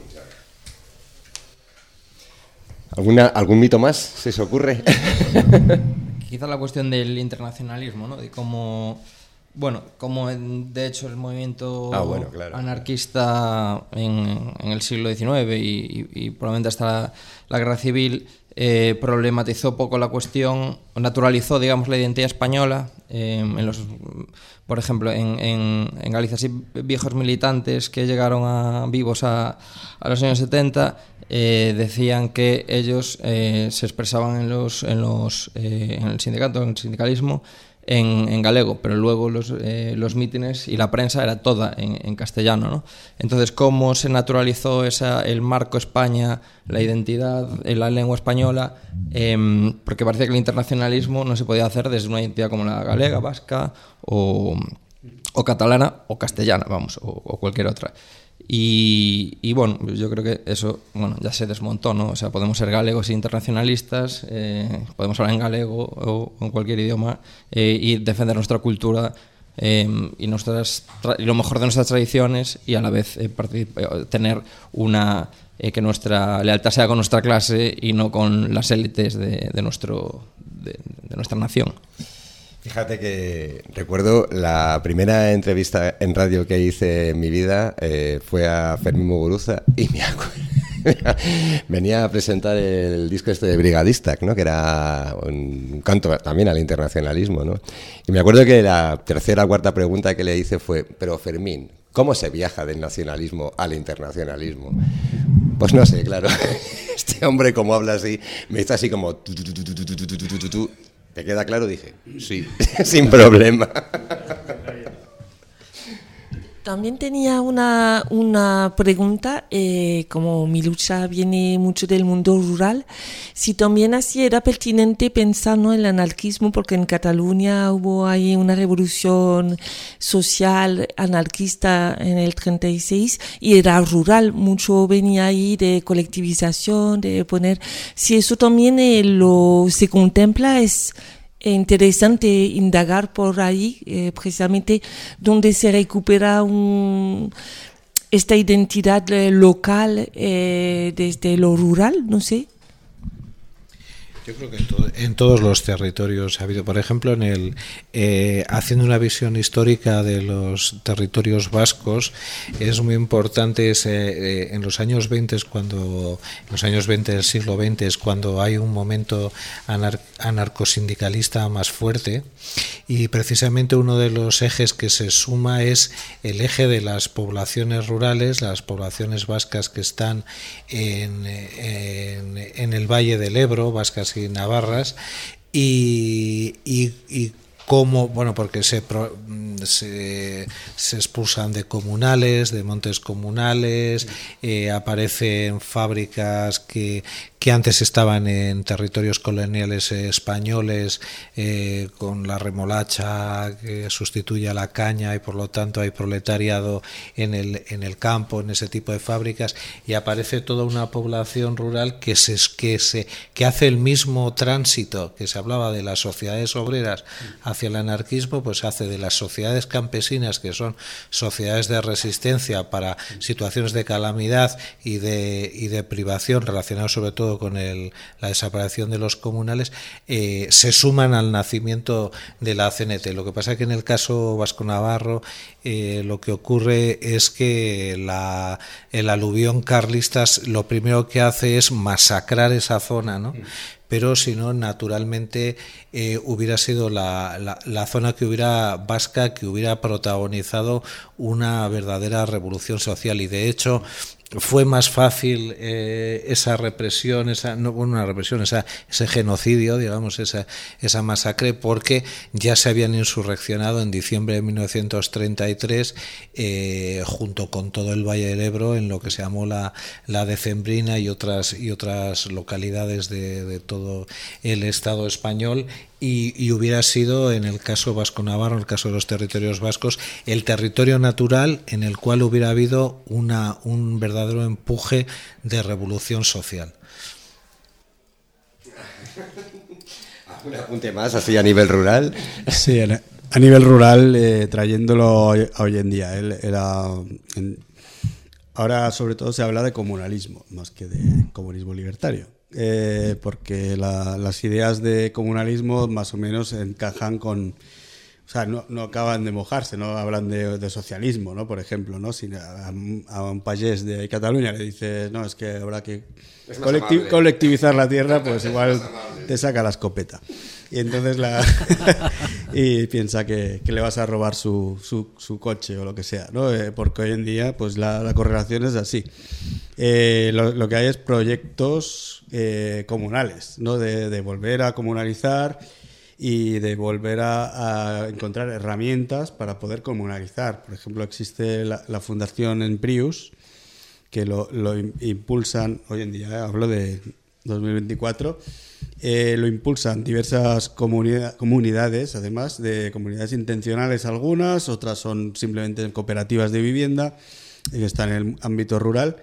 ¿Algún mito más se os ocurre? Quizá la cuestión del internacionalismo, ¿no? De cómo, bueno, como de hecho el movimiento anarquista en el siglo XIX y probablemente hasta la Guerra Civil problematizó poco la cuestión, naturalizó, digamos, la identidad española. Por ejemplo, en Galicia, sí, viejos militantes que llegaron vivos a los años 70 decían que ellos se expresaban en el sindicato, en el sindicalismo, en galego, pero luego los mítines y la prensa era toda en castellano, ¿no? Entonces, ¿cómo se naturalizó el marco España, la identidad, la lengua española? Porque parecía que el internacionalismo no se podía hacer desde una identidad como la galega, vasca o catalana o castellana, vamos, o cualquier otra. Y bueno, yo creo que eso, bueno, ya se desmontó, ¿no? O sea, podemos ser galegos e internacionalistas, podemos hablar en galego o en cualquier idioma y defender nuestra cultura y lo mejor de nuestras tradiciones, y a la vez tener que nuestra lealtad sea con nuestra clase y no con las élites de nuestra nación. Fíjate que recuerdo la primera entrevista en radio que hice en mi vida fue a Fermín Muguruza, y me acuerdo, venía a presentar el disco de Brigadista, ¿no?, que era un canto también al internacionalismo, ¿no? Y me acuerdo que la tercera o cuarta pregunta que le hice fue: pero Fermín, ¿cómo se viaja del nacionalismo al internacionalismo? Pues no sé, claro, este hombre como habla así, me está así como ¿te queda claro? Dije, sí, sin problema. También tenía una pregunta, como mi lucha viene mucho del mundo rural, si también así era pertinente pensar, ¿no?, en el anarquismo, porque en Cataluña hubo ahí una revolución social anarquista en el 36 y era rural, mucho venía ahí de colectivización, de poner, si eso también se contempla, es interesante indagar por ahí, precisamente donde se recupera esta identidad local desde lo rural, no sé. Yo creo que en todos los territorios ha habido, por ejemplo, haciendo una visión histórica de los territorios vascos, es muy importante en los años 20, del siglo XX, es cuando hay un momento anarcosindicalista más fuerte, y precisamente uno de los ejes que se suma es el eje de las poblaciones rurales, las poblaciones vascas que están en el Valle del Ebro, vascas y navarras, y cómo, bueno, porque se expulsan de comunales, de montes comunales, aparecen fábricas que que antes estaban en territorios coloniales españoles, con la remolacha que sustituye a la caña, y por lo tanto hay proletariado en el campo, en ese tipo de fábricas, y aparece toda una población rural que hace el mismo tránsito que se hablaba de las sociedades obreras hacia el anarquismo, pues hace de las sociedades campesinas, que son sociedades de resistencia para situaciones de calamidad y de privación relacionados sobre todo con la desaparición de los comunales, se suman al nacimiento de la CNT. Lo que pasa es que en el caso vasco-navarro lo que ocurre es que el aluvión carlista lo primero que hace es masacrar esa zona, ¿no? Pero si no, naturalmente hubiera sido la zona vasca que hubiera protagonizado una verdadera revolución social, y de hecho fue más fácil esa represión, ese genocidio, digamos, esa masacre, porque ya se habían insurreccionado en diciembre de 1933 junto con todo el Valle del Ebro en lo que se llamó la Decembrina y otras localidades de todo el Estado español. Y hubiera sido, en el caso vasco-navarro, en el caso de los territorios vascos, el territorio natural en el cual hubiera habido un verdadero empuje de revolución social. ¿Un apunte más así a nivel rural? Sí, a nivel rural, trayéndolo a hoy en día. Ahora sobre todo se habla de comunalismo, más que de comunismo libertario. Porque las ideas de comunalismo más o menos encajan con... O sea, no acaban de mojarse, no hablan de socialismo, ¿no? Por ejemplo, ¿no? Si a un payés de Cataluña le dices, no, es que habrá que colectivizar la tierra, pues igual te saca la escopeta. Y entonces y piensa que le vas a robar su coche o lo que sea, ¿no? Porque hoy en día pues la correlación es así. Lo que hay es proyectos comunales, ¿no? De volver a comunalizar y de volver a encontrar herramientas para poder comunalizar. Por ejemplo, existe la fundación en Prius, que lo impulsan hoy en día, hablo de 2024, lo impulsan diversas comunidades, además de comunidades intencionales algunas, otras son simplemente cooperativas de vivienda que están en el ámbito rural,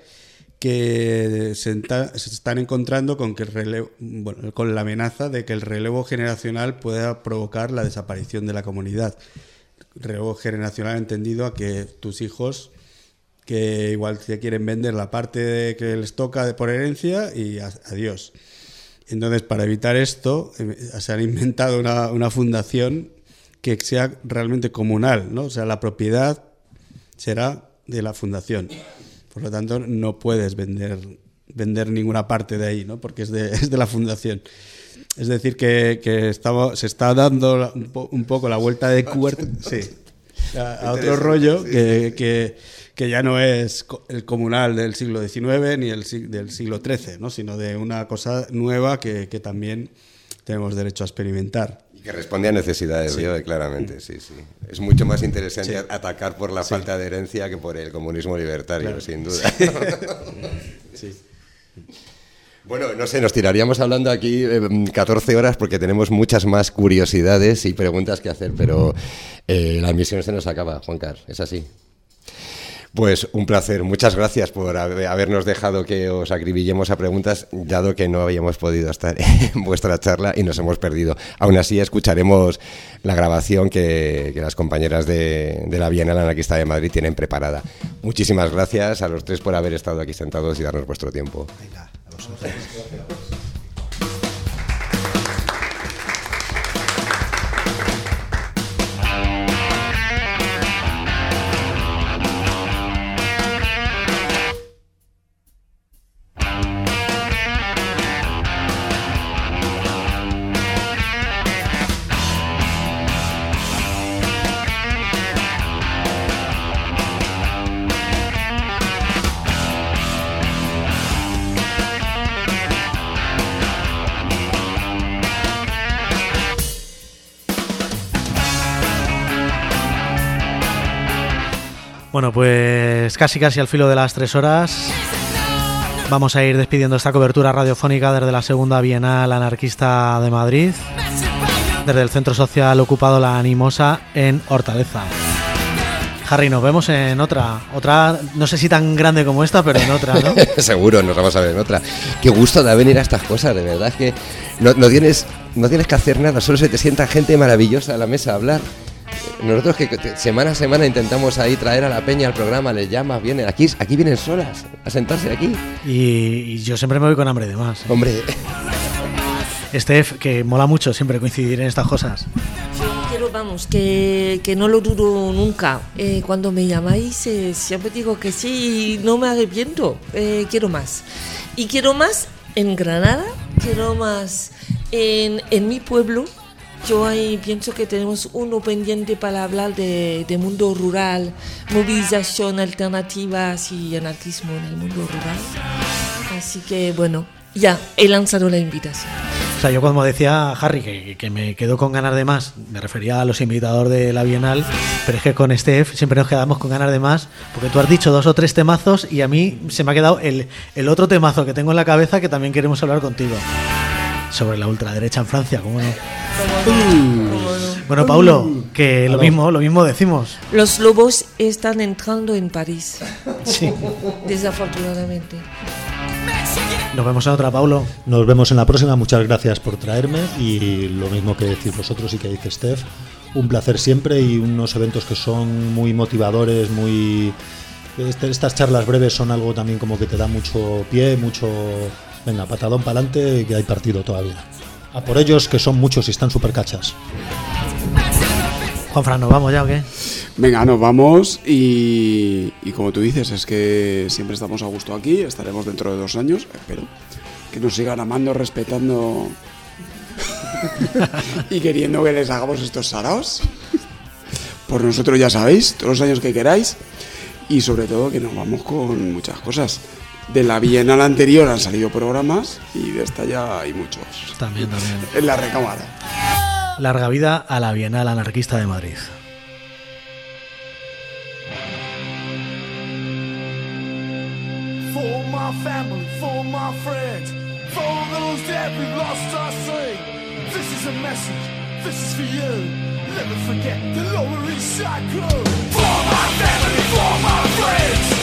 que se están encontrando con que con la amenaza de que el relevo generacional pueda provocar la desaparición de la comunidad. Relevo generacional entendido a que tus hijos, que igual te quieren vender la parte que les toca por herencia, y adiós. Entonces, para evitar esto, se han inventado una fundación que sea realmente comunal, ¿no? O sea, la propiedad será de la fundación. Por lo tanto, no puedes vender ninguna parte de ahí, ¿no? Porque es de la fundación. Es decir, que se está dando un poco la vuelta de cuerda, sí, a otro rollo que ya no es el comunal del siglo XIX ni del siglo XIII, ¿no? Sino de una cosa nueva que también tenemos derecho a experimentar. Y que responde a necesidades, sí. Claramente, sí. Es mucho más interesante atacar por la falta de herencia que por el comunismo libertario, claro. Sin duda. Sí. Bueno, no sé, nos tiraríamos hablando aquí 14 horas porque tenemos muchas más curiosidades y preguntas que hacer, pero la emisión se nos acaba, Juan Carlos, ¿es así? Pues un placer, muchas gracias por habernos dejado que os acribillemos a preguntas, dado que no habíamos podido estar en vuestra charla y nos hemos perdido. Aún así escucharemos la grabación que las compañeras de la Bienal Anarquista de Madrid tienen preparada. Muchísimas gracias a los tres por haber estado aquí sentados y darnos vuestro tiempo. Venga, a vosotros. Bueno, pues casi al filo de las 3 horas. Vamos a ir despidiendo esta cobertura radiofónica desde la segunda Bienal Anarquista de Madrid, desde el Centro Social Ocupado La Animosa en Hortaleza. Harry, nos vemos en otra, no sé si tan grande como esta, pero en otra, ¿no? Seguro, nos vamos a ver en otra. Qué gusto da venir a estas cosas, de verdad, es que no tienes que hacer nada, solo se te sienta gente maravillosa a la mesa a hablar. Nosotros que semana a semana intentamos ahí traer a la peña al programa, les llamas, vienen, aquí vienen solas, a sentarse aquí. Y yo siempre me voy con hambre de más. Hombre. Steph, que mola mucho siempre coincidir en estas cosas. Pero vamos, que no lo dudo nunca. Cuando me llamáis siempre digo que sí y no me arrepiento. Quiero más. Y quiero más en Granada, quiero más en mi pueblo. Yo ahí pienso que tenemos uno pendiente para hablar de mundo rural, movilización, alternativas y anarquismo en el mundo rural. Así que bueno, ya he lanzado la invitación. O sea, yo cuando decía Harry que me quedo con ganas de más, me refería a los invitados de la Bienal, pero es que con Steph siempre nos quedamos con ganas de más, porque tú has dicho 2 o 3 temazos y a mí se me ha quedado el otro temazo que tengo en la cabeza que también queremos hablar contigo. Sobre la ultraderecha en Francia, ¿cómo no? Bueno, Paulo, que lo mismo decimos. Los lobos están entrando en París. Sí. Desafortunadamente. Nos vemos en otra, Paulo. Nos vemos en la próxima. Muchas gracias por traerme y lo mismo que decís vosotros y que dice Steph. Un placer siempre y unos eventos que son muy motivadores, muy... Estas charlas breves son algo también como que te da mucho pie, mucho... Venga, patadón para adelante, que hay partido todavía. A por ellos, que son muchos y están súper cachas. Juanfran, ¿nos vamos ya o qué? Venga, nos vamos y como tú dices, es que siempre estamos a gusto aquí, estaremos dentro de 2 años, espero que nos sigan amando, respetando y queriendo que les hagamos estos saraos. Por nosotros ya sabéis, todos los años que queráis y sobre todo que nos vamos con muchas cosas. De la Bienal anterior han salido programas y de esta ya hay muchos. También. En la recámara. Larga vida a la Bienal Anarquista de Madrid. For my family, for my friends, for those that we lost our strength. This is a message, this is for you. Never forget the Lower East Side Crew. For my family, for my friends.